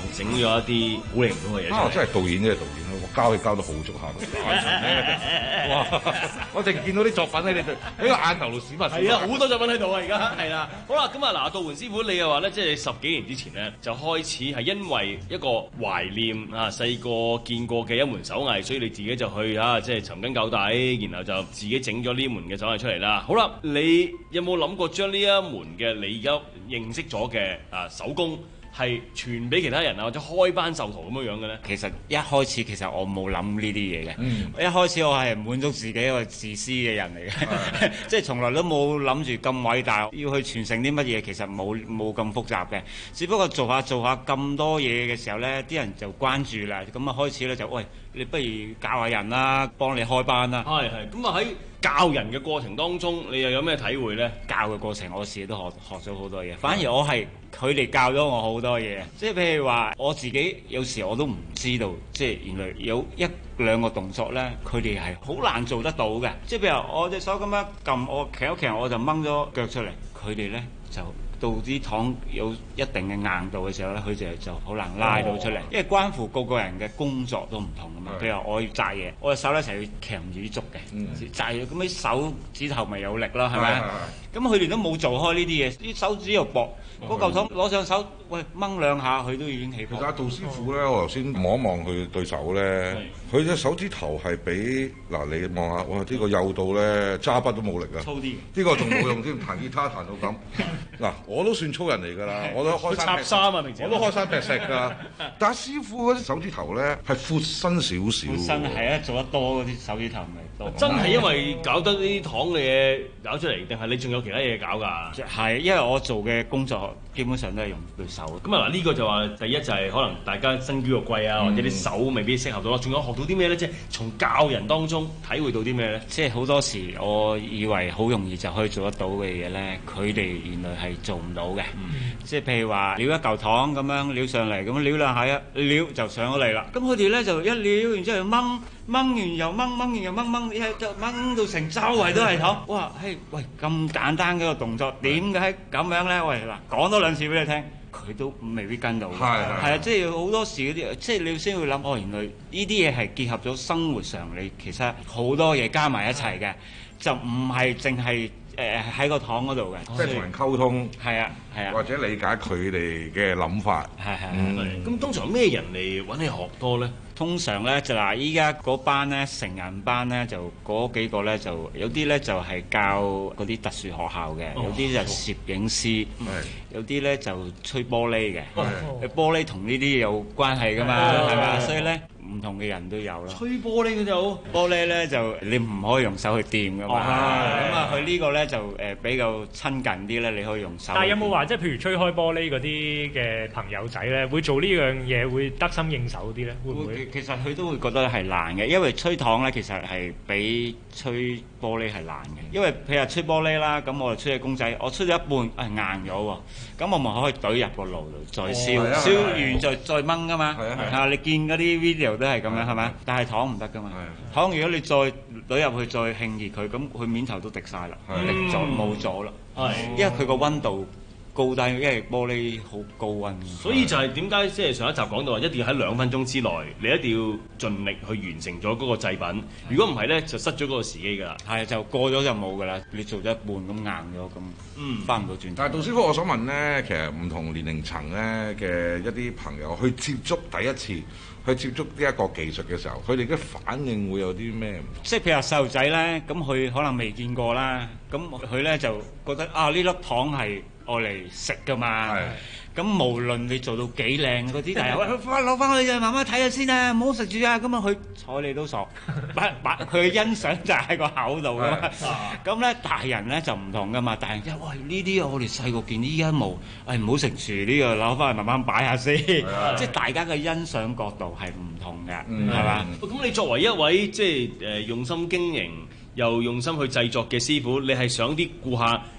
整咗一啲古靈咁嘅嘢。 啊，真係導演即係導演咯，我交佢交得好足下，眼神咧，哇！我淨見到啲作品喺你度喺個眼頭度閃埋。 係啊，好多作品喺度啊，而家係啦。好啦，咁啊嗱，杜煥師傅，你又話咧，即係十幾年之前咧就開始係因為一個懷念啊細個見過嘅一門手藝，所以你自己就去啊，即係尋根究底，然後就自己整咗呢門嘅手藝出嚟啦。好啦，你有冇諗過將呢一門嘅你而家認識咗嘅啊手工係傳俾其他人啊，或者開班授徒咁樣樣嘅咧？ 其實一開始其實我冇諗呢啲嘢嘅， 嗯、 一開始我係滿足自己一個自私嘅人嚟嘅，即係從來都冇諗住咁偉大，要去傳承啲乜嘢，其實冇冇咁複雜嘅，只不過做下做下咁多嘢嘅時候咧，啲人就關注啦，咁啊開始咧就喂，你不如教下人啦，幫你開班啦。 係係，咁啊喺教人嘅過程當中，你又有咩體會咧？ 教嘅過程我自己都學學咗好多嘢，反而我係佢哋教咗我好多嘢，即係譬如話我自己有時我都唔知道，即係原來有一兩個動作咧，佢哋係好難做得到嘅。即係譬如我隻手咁樣撳，我企一企我就掹咗腳出嚟，佢哋咧就到啲糖有一定嘅硬度嘅時候咧，佢哋就好難拉到出嚟，因為關乎個個人嘅工作都唔同㗎嘛。譬如話我要紮嘢，我隻手咧一齊要鉗住啲竹嘅，紮嘢咁啲手指頭咪有力啦，係咪？咁佢哋都冇做開呢啲嘢，啲手指又薄，嗰嚿糖攞上手，喂掹兩下佢都已經起泡。 其實阿杜師傅咧，我頭先望一望佢對手咧，佢隻手指頭係比嗱你望下，哇！呢個幼到咧揸筆都冇力啊， 粗啲。 呢個仲冇用添，彈吉他彈到咁。嗱，我都算粗人嚟㗎啦，我都開山插衫啊，明姐， 我都開山劈石㗎。但係師傅嗰啲手指頭咧係闊身少少。 闊身係啊，做得多嗰啲手指頭咪多。 真係因為搞得呢啲糖嘅嘢搞出嚟，定係你仲有其他嘢搞㗎？ 係，因為我做嘅工作基本上都係用對手。 咁啊嗱，呢個就話第一就係可能大家身嬌肉貴啊，嗯、或者啲手未必適合到啦。仲有學到啲咩咧？即係從教人當中體會到啲咩咧？ 即係好多時我以為好容易就可以做得到嘅嘢咧，佢哋原來係做唔到嘅。嗯、即係譬如話撩一嚿糖咁樣撩上嚟，咁撩兩下一撩就上咗嚟啦。咁佢哋咧就一撩，然之後掹。掹完又掹，掹完又掹，掹一就掹到成周圍都係糖。哇！嘿，喂，咁簡單嘅個動作，點解咁樣咧？喂，嗱，講多兩次俾你聽，佢都未必跟到。係係啊，即係好多時嗰啲，即係你先會諗，哦，原來呢啲嘢係結合咗生活常理，其實好多嘢加埋一齊嘅，就唔係淨係誒喺個糖嗰度嘅。 即係同人溝通。 係啊係啊。 或者理解佢哋嘅諗法。 係係。 咁、嗯、通常咩人嚟揾你學多咧？ 通常咧就嗱，依家嗰班咧成人班咧就嗰幾個咧就有啲咧就係教嗰啲特殊學校嘅，有啲就攝影師，有啲咧就吹玻璃嘅，玻璃同呢啲有關係噶嘛，係嘛？所以咧唔同嘅人都有咯。 吹玻璃嘅就玻璃咧就你唔可以用手去掂噶嘛，咁啊佢呢個咧就誒比較親近啲咧，你可以用手。 但係有冇話即係譬如吹開玻璃嗰啲嘅朋友仔咧，會做呢樣嘢會得心應手啲咧？會唔會？ 其實佢都會覺得係難嘅，因為吹糖咧其實係比吹玻璃係難嘅。因為譬如吹玻璃啦，咁我就吹隻公仔，我吹咗一半係、哎、硬咗喎，咁我咪可以懟入個爐度再燒，哦、燒完再再掹噶嘛。係啊，啊，你見嗰啲 video 都係咁樣係咪？但係糖唔得噶嘛。糖如果你再懟入去再興熱佢，咁佢面頭都滴晒啦，滴咗冇咗啦。係，因為佢個溫度高低，因為玻璃好高溫， 所以就係點解即係上一集講到話，一定要喺兩分鐘之內，你一定要盡力去完成咗嗰個製品。如果唔係咧，就失咗嗰個時機㗎啦。 係，就過咗就冇㗎啦。你做咗一半咁硬咗，咁嗯翻唔到轉頭。 但係杜師傅，我想問咧，其實唔同年齡層咧嘅一啲朋友去接觸第一次去接觸呢一個技術嘅時候，佢哋嘅反應會有啲咩唔同？ 即係譬如話細路仔咧，咁佢可能未見過啦，咁佢咧就覺得啊呢粒糖係愛嚟食㗎嘛，咁無論你做到幾靚嗰啲，但係喂，快攞翻去啊，慢慢睇下先啊，唔好食住啊，咁啊佢睬你都傻，把把佢嘅欣賞就喺個口度㗎嘛。咁咧大人咧就唔同㗎嘛，大人即係喂呢啲我哋細個見，依家冇，誒唔好食住呢個，攞翻去慢慢擺下先，即係大家嘅欣賞角度係唔同嘅，係嘛？ 咁你作為一位即係誒用心經營又用心去製作嘅師傅，你係想啲顧客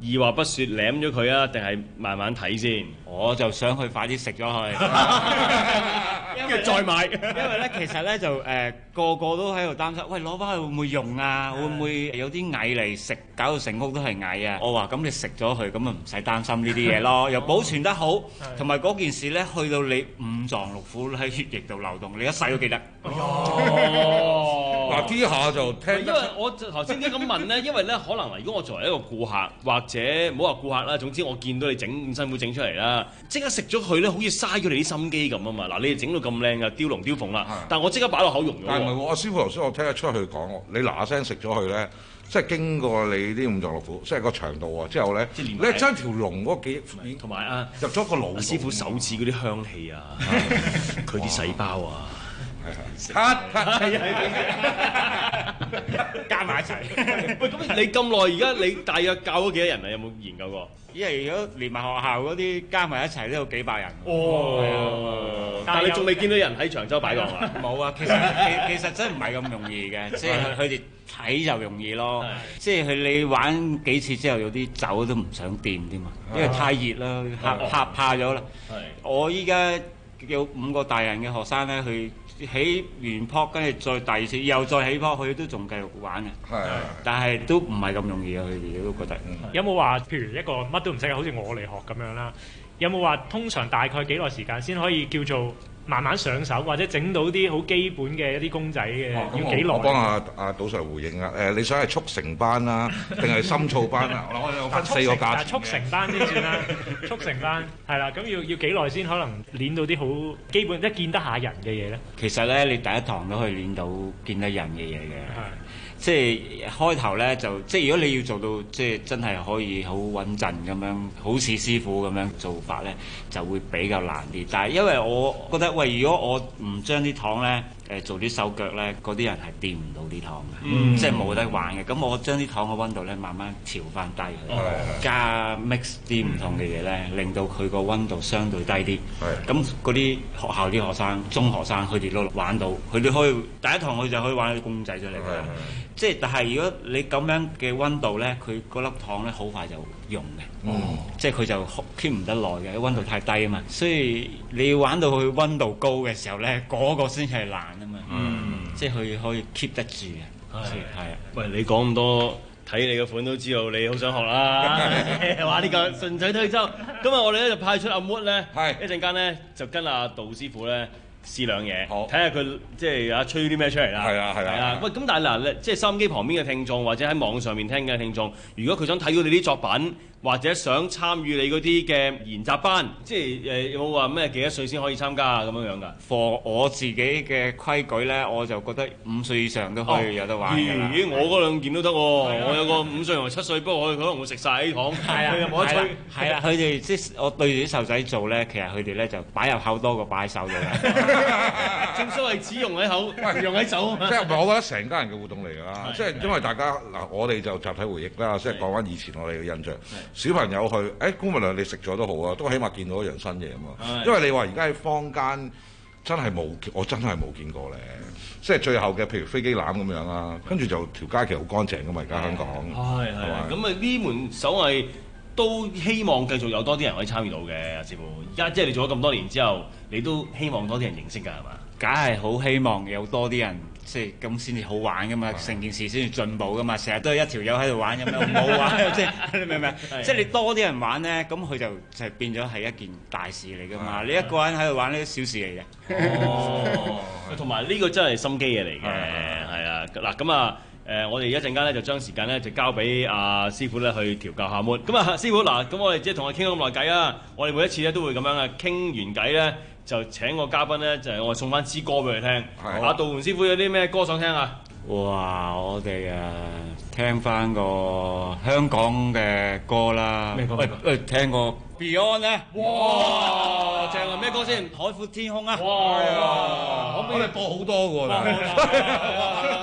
二話不說舐咗佢啊，定係慢慢睇先？ 我就想佢快啲食咗佢， 跟住再買。 因為咧，其實咧就誒、呃、個個都喺度擔心，喂攞翻去會唔會用啊？會唔會有啲蟻嚟食，搞到成屋都係蟻啊？我話咁你食咗佢，咁啊唔使擔心呢啲嘢咯，又保存得好，同埋嗰件事咧去到你五臟六腑喺血液度流動，你一世都記得。 哦， 嗱呢下就聽， 因為我頭先點咁問咧，因為咧可能如果我作為一個顧客，或者唔好話顧客啦，總之我見到你整咁辛苦整出嚟啦，即刻食咗佢咧，好似嘥咗你啲心機咁啊嘛！嗱，你哋整到咁靚啊，雕龍雕鳳啦，但係我即刻擺落口溶咗。 但係唔係喎，阿師傅頭先我聽得出去講，你嗱嗱聲食咗佢咧，即係經過你啲五臟六腑，即係個腸道啊之後咧，你將條龍嗰幾同埋啊入咗個腦， 師傅手指嗰啲香氣啊，佢啲細胞啊。 係係加埋一齊。 喂，咁你咁耐，而家你大約教咗幾多人啊？有冇研究過？ 因為如果連埋學校嗰啲加埋一齊都有幾百人。 哦，但係你仲未見到人喺長洲擺檔啊？ 冇啊，其實其其實真係唔係咁容易嘅，即係佢哋睇就容易咯。即係佢你玩幾次之後，有啲走都唔想掂添嘛，因為太熱啦，嚇嚇怕咗啦。我依家有五個大人嘅學生咧，去起完坡，跟住再第二次又再起坡，佢都仲繼續玩嘅。係，但係都唔係咁容易啊！佢哋都覺得。 有冇話譬如一個乜都唔識嘅，好似我嚟學咁樣啦？有冇話通常大概幾耐時間先可以叫做慢慢上手，或者整到啲好基本嘅一啲公仔嘅？要幾耐？ 我幫阿阿杜 Sir 回應啊！誒，你想係速成班啦，定係深造班啊？我有分四個價錢嘅。 速成班先算啦，速成班係啦。咁要要幾耐先可能練到啲好基本，即係見得下人嘅嘢咧？ 其實咧，你第一堂都可以練到見得人嘅嘢嘅。即係開頭咧，就即係如果你要做到即係真係可以好穩陣咁樣，好似師傅咁樣做法咧，就會比較難啲。但係因為我覺得，喂，如果我唔將啲糖咧，誒做啲手腳咧，嗰啲人係掂唔到啲糖嘅，嗯、即係冇得玩嘅。咁我將啲糖嘅溫度咧，慢慢調翻低佢，哦、加 mix 啲唔同嘅嘢咧，令到佢個溫度相對低啲。咁嗰啲學校啲學生、中學生，佢哋都玩到，佢哋可以第一堂佢就可以玩啲公仔出嚟嘅。即係，但係如果你咁樣嘅溫度咧，佢嗰粒糖咧好快就溶嘅，嗯、即係佢就 keep 唔得耐嘅，溫度太低啊嘛。所以你要玩到佢溫度高嘅時候咧，嗰、嗰個先係難啊嘛。嗯、即係佢可以 keep 得住嘅。係啊。 喂，你講咁多，睇你個款都知道你好想學啦。話呢個順水推舟。今日我哋咧就派出阿 Mood 咧，一陣間咧就跟阿杜師傅咧。試兩嘢，睇下佢即係啊吹啲咩出嚟啦。係啊係啊。喂，咁但係嗱，即係收音機旁邊嘅聽眾，或者喺網上面聽嘅聽眾，如果佢想睇到你啲作品，或者想參與你嗰啲嘅研習班，即係誒有冇話咩幾多歲先可以參加啊？咁樣樣㗎。 for 我自己嘅規矩咧，我就覺得五歲以上都可以有得玩㗎啦。 咦？我嗰兩件都得喎，我有個五歲同七歲，不過我可能會食晒啲糖，佢又冇得吹。 係啦，佢哋即係我對住啲細路仔做咧，其實佢哋咧就擺入口多過擺喺手度。 正所謂只用喺口，用喺手。 即係我覺得成家人嘅活動嚟㗎啦，即係因為大家嗱，我哋就集體回憶啦，即係講翻以前我哋嘅印象。小朋友去，誒姑勿論你食咗都好啊，都起碼見到一樣新嘢啊嘛。因為你話而家喺坊間真係冇，我真係冇見過咧。即係最後嘅，譬如飛機欖咁樣啦，跟住就條街其實好乾淨㗎嘛，而家香港。 係係。咁啊呢門手藝都希望繼續有多啲人可以參與到嘅，阿師傅。而家即係你做咗咁多年之後，你都希望多啲人認識㗎係嘛？ 梗係好希望有多啲人。即係咁先至好玩噶嘛，成件事先至進步噶嘛，成日都係一條友喺度玩咁樣唔好玩，即係你明唔明？即係你多啲人玩咧，咁佢就就變咗係一件大事嚟噶嘛。你一個人喺度玩呢啲小事嚟嘅。 哦，同埋呢個真係心機嘢嚟嘅，係啊。嗱咁啊，誒我哋一陣間咧就將時間咧就交俾阿師傅咧去調教下 mood。咁啊，師傅嗱，咁我哋即係同佢傾咗咁耐偈啊，我哋每一次咧都會咁樣啊，傾完偈咧。就請個嘉賓咧，就係、是、我送翻支歌俾佢聽。阿杜煥師傅有啲咩歌想聽啊？ 哇！我哋啊聽翻個香港嘅歌啦。咩歌？喂喂，聽個 Beyond 咧。哇！正啊！咩歌先？海闊天空啊！哇！ 我哋播好多㗎啦。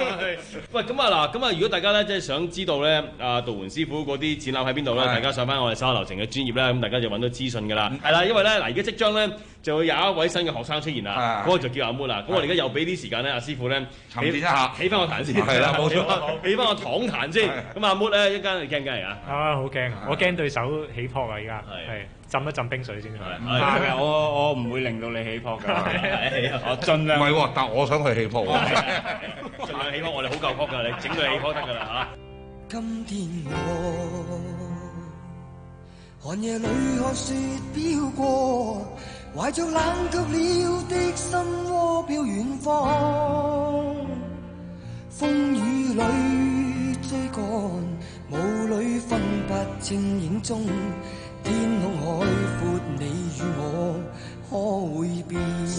喂，咁啊嗱，咁啊，如果大家咧即係想知道咧，阿杜煥師傅嗰啲展覽喺邊度咧，大家上翻我哋手下留情嘅專頁咧，咁大家就揾到資訊㗎啦。係啦，因為咧嗱，而家即將咧就會有一位新嘅學生出現啦，嗰個就叫阿 Moon 啦。咁我哋而家又俾啲時間咧，阿師傅咧沉澱一下， 起翻個壇先。 係啦，冇錯， 起翻個躺壇先。咁阿 Moon 咧一間你驚唔驚嚟啊？ 啊，好驚！我驚對手起泡啊！而家係浸一浸冰水先。 係嘅，我我唔會令到你起泡㗎。我盡量。 唔係喎，但我想去起泡。 盡量起泡，我哋好夠泡㗎，你整佢起泡得㗎啦嚇。 今天我寒夜裏看雪飄過，懷着冷卻了的心窩飄遠方，風雨裏追趕，霧裏分不清影蹤，天空海闊，你與我可會變？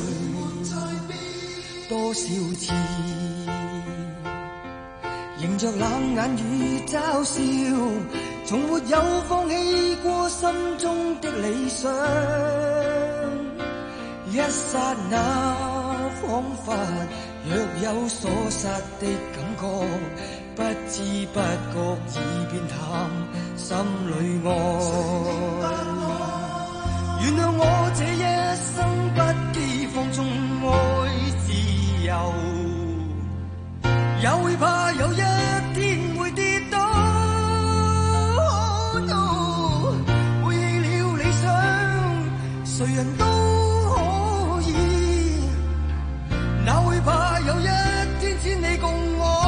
多少次迎着冷眼與嘲笑，從沒有放棄過心中的理想。一剎那彷彿若有所失的感覺，不知不覺已變淡心裏愛。原諒我這一生不羈放縱愛自由，也會怕有一天會跌倒。Oh, no, 背棄了理想，誰人都可以，哪會怕有一天只你共我。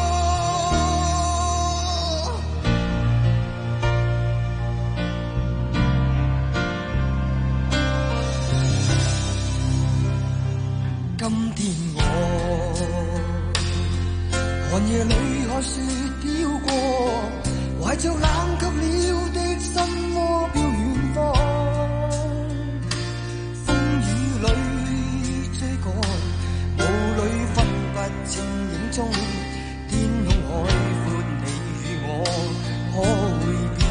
今天我寒夜裏看雪飄過，懷着冷卻了的心窩飄遠方，風雨裏追趕，霧裏分不清影蹤，天空海闊，你與我可會變？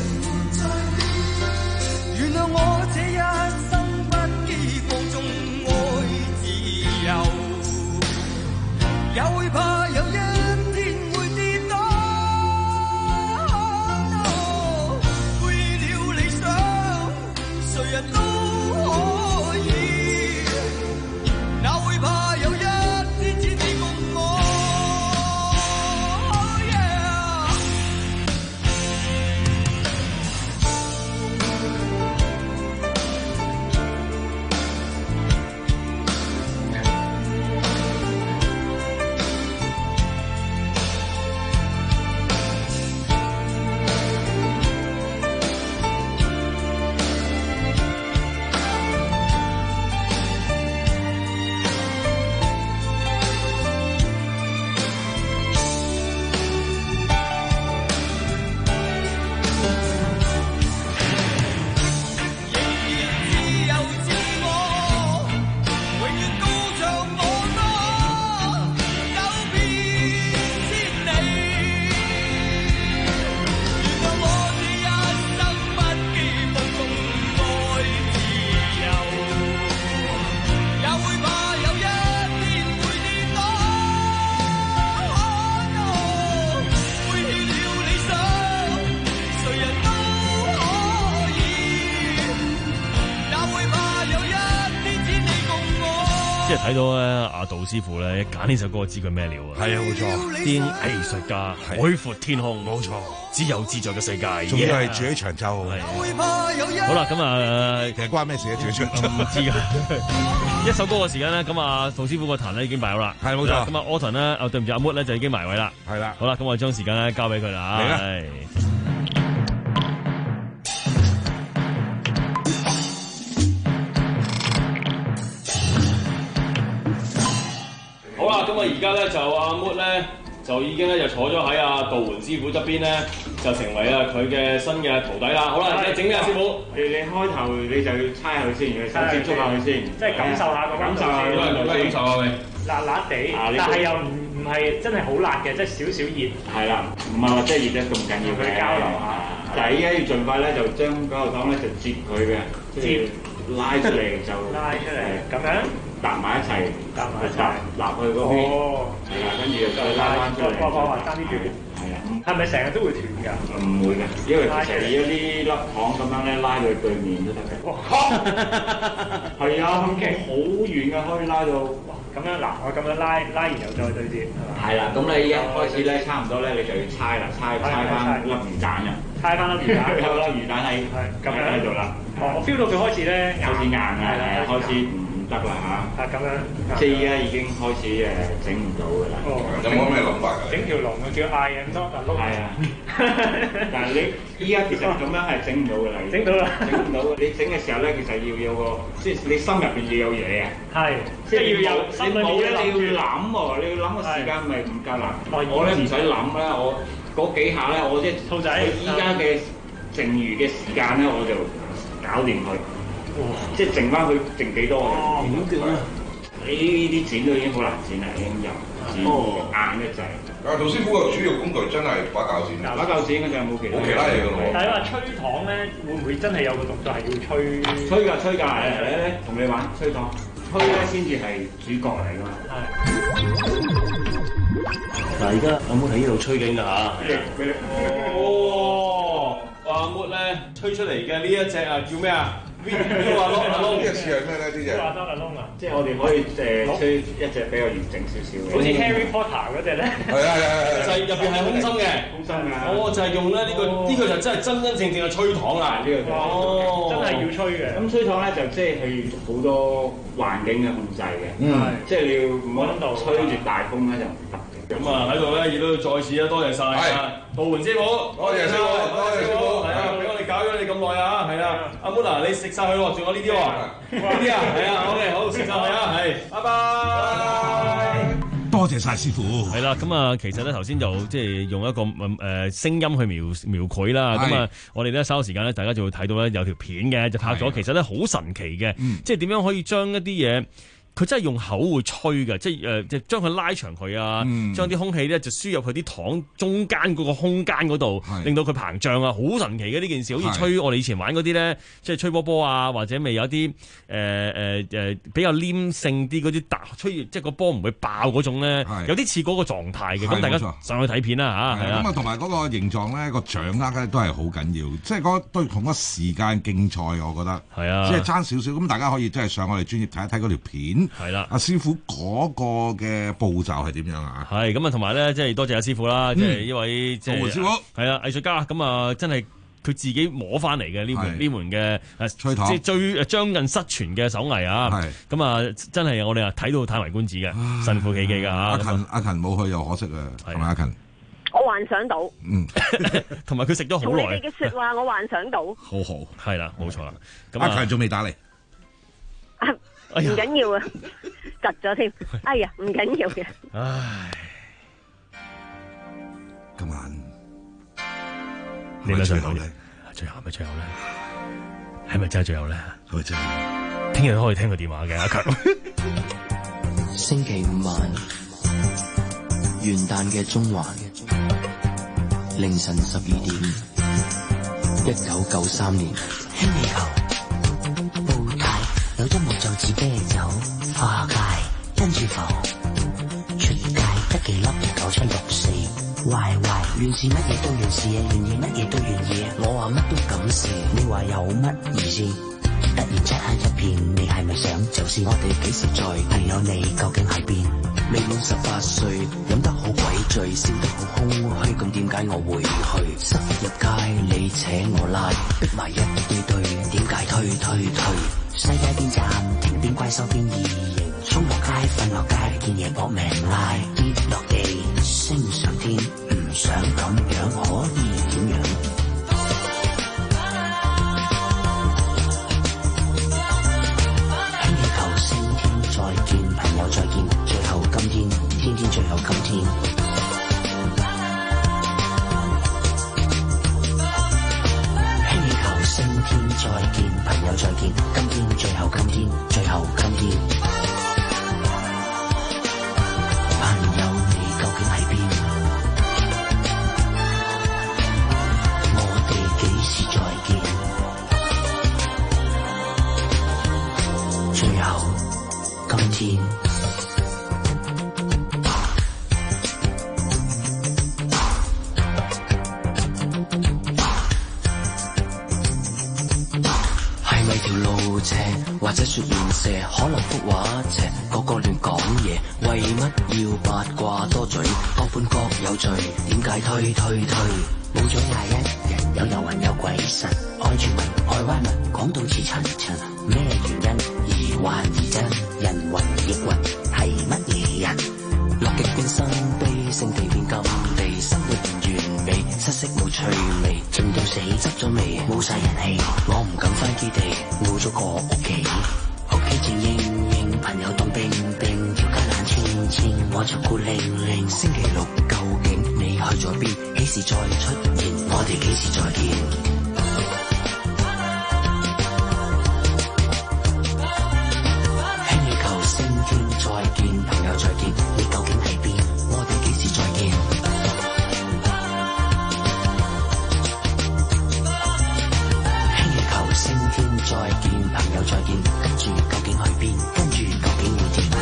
原諒我這一生不羈放縱愛自由，也會怕有一天會跌倒。背棄了理想，誰人都可以，哪會怕有一天只你共我。Oh, yeah. 即係睇到咧，阿杜師傅咧揀呢首歌，知佢咩料啊？ 係啊，冇錯， 啲藝術家海闊天空，冇錯，自由自在嘅世界， 仲要係住喺長洲。 好啦，咁啊， 其實關咩事啊？住喺長洲唔知㗎。一首歌嘅時間咧，咁啊，杜師傅個壇咧已經擺好啦。 係冇錯。 咁啊，Autumn 咧，啊對唔住，阿 Moon 咧就已經埋位啦。 係啦。 好啦，咁我將時間咧交俾佢啦。 嚟啦。 好啦，咁啊而家咧就阿 Moon 咧就已經咧就坐咗喺阿杜煥師傅側邊咧，就成為啊佢嘅新嘅徒弟啦。好啦，你整咩啊，師傅？ 你你開頭你就要猜下佢先，佢先接觸下佢先， 即係感受下個感受下先。 感受下佢。 辣辣地，但係又唔唔係真係好辣嘅，即係少少熱。 係啦，唔係話真係熱得咁緊要嘅。 佢交流下。 但係依家要盡快咧，就將嗰嚿糖咧就接佢嘅，接拉出嚟就拉出嚟咁樣搭埋一齊， 搭埋一齊， 立去嗰邊，係啦，跟住再拉翻出嚟。 哇哇哇！爭啲斷， 係啊， 係咪成日都會斷㗎？ 唔會嘅，因為其實你一啲粒糖咁樣咧，拉到對面都得嘅。哇！係啊，咁勁好遠嘅，可以拉到。 咁樣嗱，我咁樣拉拉完又再對接，係嘛？ 係啦，咁你一開始咧，差唔多咧，你就要猜啦，猜猜翻粒魚蛋啊， 猜翻粒魚蛋， 有粒魚蛋喺咁樣喺度啦。 哦，我 feel 到佢開始咧， 開始硬啊，係啊，開始唔得啦嚇。 啊咁樣， 即係依家已經開始誒整唔到㗎啦。 哦， 有冇咩諗法㗎？ 整條龍啊，叫 I am not alone。 係啊，但係你依家其實咁樣係整唔到㗎啦。整到啦，整唔到。你整嘅時候咧，其實要有個，即係你心入邊要有嘢啊。係，即係要有。你冇咧，你要諗喎，你要諗個時間咪唔夠啦。我咧唔使諗啦，我嗰幾下咧，我即係兔仔。依家嘅剩餘嘅時間咧，我就搞掂佢。即係剩翻佢剩幾多嘅？點斷啊？呢啲剪都已經好難剪啦，已經又剪硬一滯。 啊，杜師傅個主要工具真係把鉸剪。 把鉸剪嗰陣冇其他。冇其他嘢㗎喎。 但係話吹糖咧，會唔會真係有個動作係要吹？ 吹㗎，吹㗎，嚟嚟嚟，同你玩吹糖。吹咧先至係主角嚟㗎嘛。係。 嗱，而家有冇喺呢度吹緊㗎嚇？ 哦，阿抹咧吹出嚟嘅呢一隻啊，叫咩啊？邊個話窿啊窿？ 呢一次係咩咧？呢隻？ 話得啊窿啊！ 即係我哋可以誒吹一隻比較完整少少嘅， 好似 Harry Potter 嗰隻咧。 係啊係啊係啊！ 就係入邊係空心嘅， 空心㗎。 哦，就係用咧呢個呢個就真係真真正正嘅吹糖啦。呢個哦，真係要吹嘅。 咁吹糖咧就即係係好多環境嘅控制嘅，即係你要唔好吹住大風咧就唔得。 咁啊喺度咧亦都要再次啊多謝曬啊杜煥師傅， 多謝師傅，多謝師傅， 係啊俾我哋搞咗你咁耐啊，係啊，阿 Mona 你食晒佢喎，仲有呢啲喎，呢啲啊，係啊，好嘅，好食晒佢啊，係，拜拜， 多謝晒師傅。 係啦，咁啊其實咧頭先就即係用一個誒聲音去描描繪啦，咁啊我哋咧稍後時間咧大家就會睇到咧有條片嘅就拍咗，其實咧好神奇嘅，即係點樣可以將一啲嘢。佢真係用口會吹嘅，即係誒，即係將佢拉長佢啊，嗯、將啲空氣咧就輸入去啲糖中間嗰個空間嗰度，令到佢膨脹啊，好神奇嘅呢件事，好似吹我哋以前玩嗰啲咧，即係吹波波啊，或者咪有啲誒誒誒比較黏性啲嗰啲打吹，即係個波唔會爆嗰種咧，有啲似嗰個狀態嘅。咁大家上去睇片啦嚇，係啊。咁啊，同埋嗰個形狀咧，個掌握咧都係好緊要，即係嗰對同個時間競賽，我覺得係啊，即係爭少少。咁大家可以即係上我哋專業睇一睇嗰條片。係啦，阿師傅嗰個嘅步驟係點樣啊？係咁啊，同埋咧，即係多謝阿師傅啦，即係呢位即係師傅，係啊，藝術家咁啊，真係佢自己摸翻嚟嘅呢門呢門嘅誒吹糖，即係最將近失傳嘅手藝啊！咁啊，真係我哋啊睇到嘆為觀止嘅，神乎其技㗎嚇。阿勤阿勤冇去又可惜啊，係咪阿勤？ 我幻想到， 嗯，同埋佢食咗好耐。 你嘅説話我幻想到， 好好係啦，冇錯啦。咁阿勤仲未打嚟。 唔緊要啊，窒咗添。哎呀，唔緊要嘅。唉， 今晚你咪最後咧，最後咪最後咧，係咪真係最後咧？係咪真係？聽日都可以聽個電話嘅阿強。 星期五晚，元旦嘅中環，凌晨十二點，一九九三年，輕氣球。有音樂就似啤酒，花街跟住浮，出街得幾粒九七六四，Y Y 亂事乜嘢都願試，願意乜嘢都願意，我話乜都敢試，你話有乜意思？突然漆黑一片，你係咪想就是我哋幾時在？朋友你究竟喺邊？未滿十八歲，飲得好鬼醉，笑得好空虛，咁點解我會去？塞入街你扯我拉，逼埋一堆堆，點解推推推？世界邊站停邊怪獸邊異形，衝落街瞓落街，見嘢搏命拉，跌落地升上天，唔想咁樣可以點樣？輕氣球升天再見，朋友再見，最後今天，天天最後今天。升天再見，朋友再見，今天最後今天，最後今天。朋友你究竟喺邊？我哋幾時再見？ 天。係咪條路斜，或者說面射，可能幅畫斜，個個亂講嘢，為乜要八卦多嘴？各半各有罪，點解推推推？冇咗廿一日，有遊魂有鬼神，愛傳聞愛歪文，講到似層層，咩原因？疑幻疑真，人云亦云，係乜嘢人？樂極變生悲，聖地變禁地，生活唔完美，失色冇趣味，盡到死執咗味，冇晒人氣，我唔敢返基地，冇咗個屋企，屋企靜英英，朋友當兵兵，條街冷清清，我就孤零零。星期六究竟你去咗邊？幾時再出現？我哋幾時再見？朋友再見，你究竟喺邊？我哋幾時再見？輕易求升天再見，朋友再見，跟住究竟去邊？跟住究竟會點？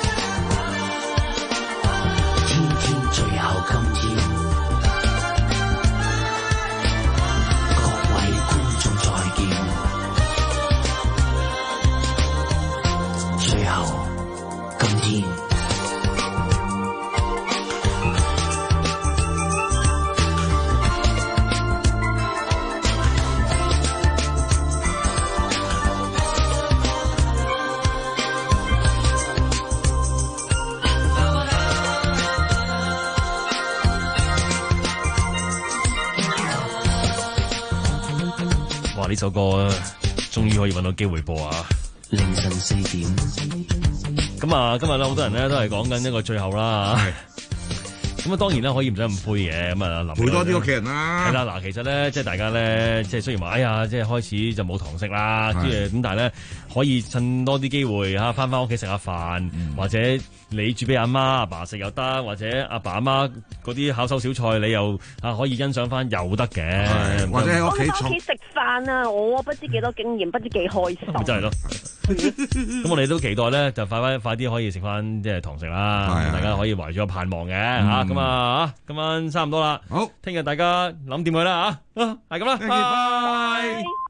天天最後今天，各位觀眾再見，最後今天。 哇！呢首歌終於可以揾到機會播啊！ 凌晨四點。 咁啊，今日咧好多人咧都係講緊一個最後啦。咁啊，當然啦，可以唔使咁灰嘅。咁啊， 陪多啲屋企人啦。 係啦，嗱，其實咧，即係大家咧，即係雖然話，哎呀，即係開始就冇堂食啦，即係咁，但係咧，可以趁多啲機會嚇，翻翻屋企食下飯，嗯、或者你煮俾阿媽阿爸食又得，或者阿爸阿媽嗰啲烤手小菜，你又啊可以欣賞翻又得嘅。 或者喺屋企我喺屋企食飯啊，我不知幾多經驗，不知幾開心。 咁就係咯。咁我哋都期待咧，就快快快啲可以食翻即係堂食啦，大家可以懷住個盼望嘅嚇。咁啊，今晚差唔多啦。好，聽日大家諗掂佢啦嚇。啊，係咁啦，拜拜。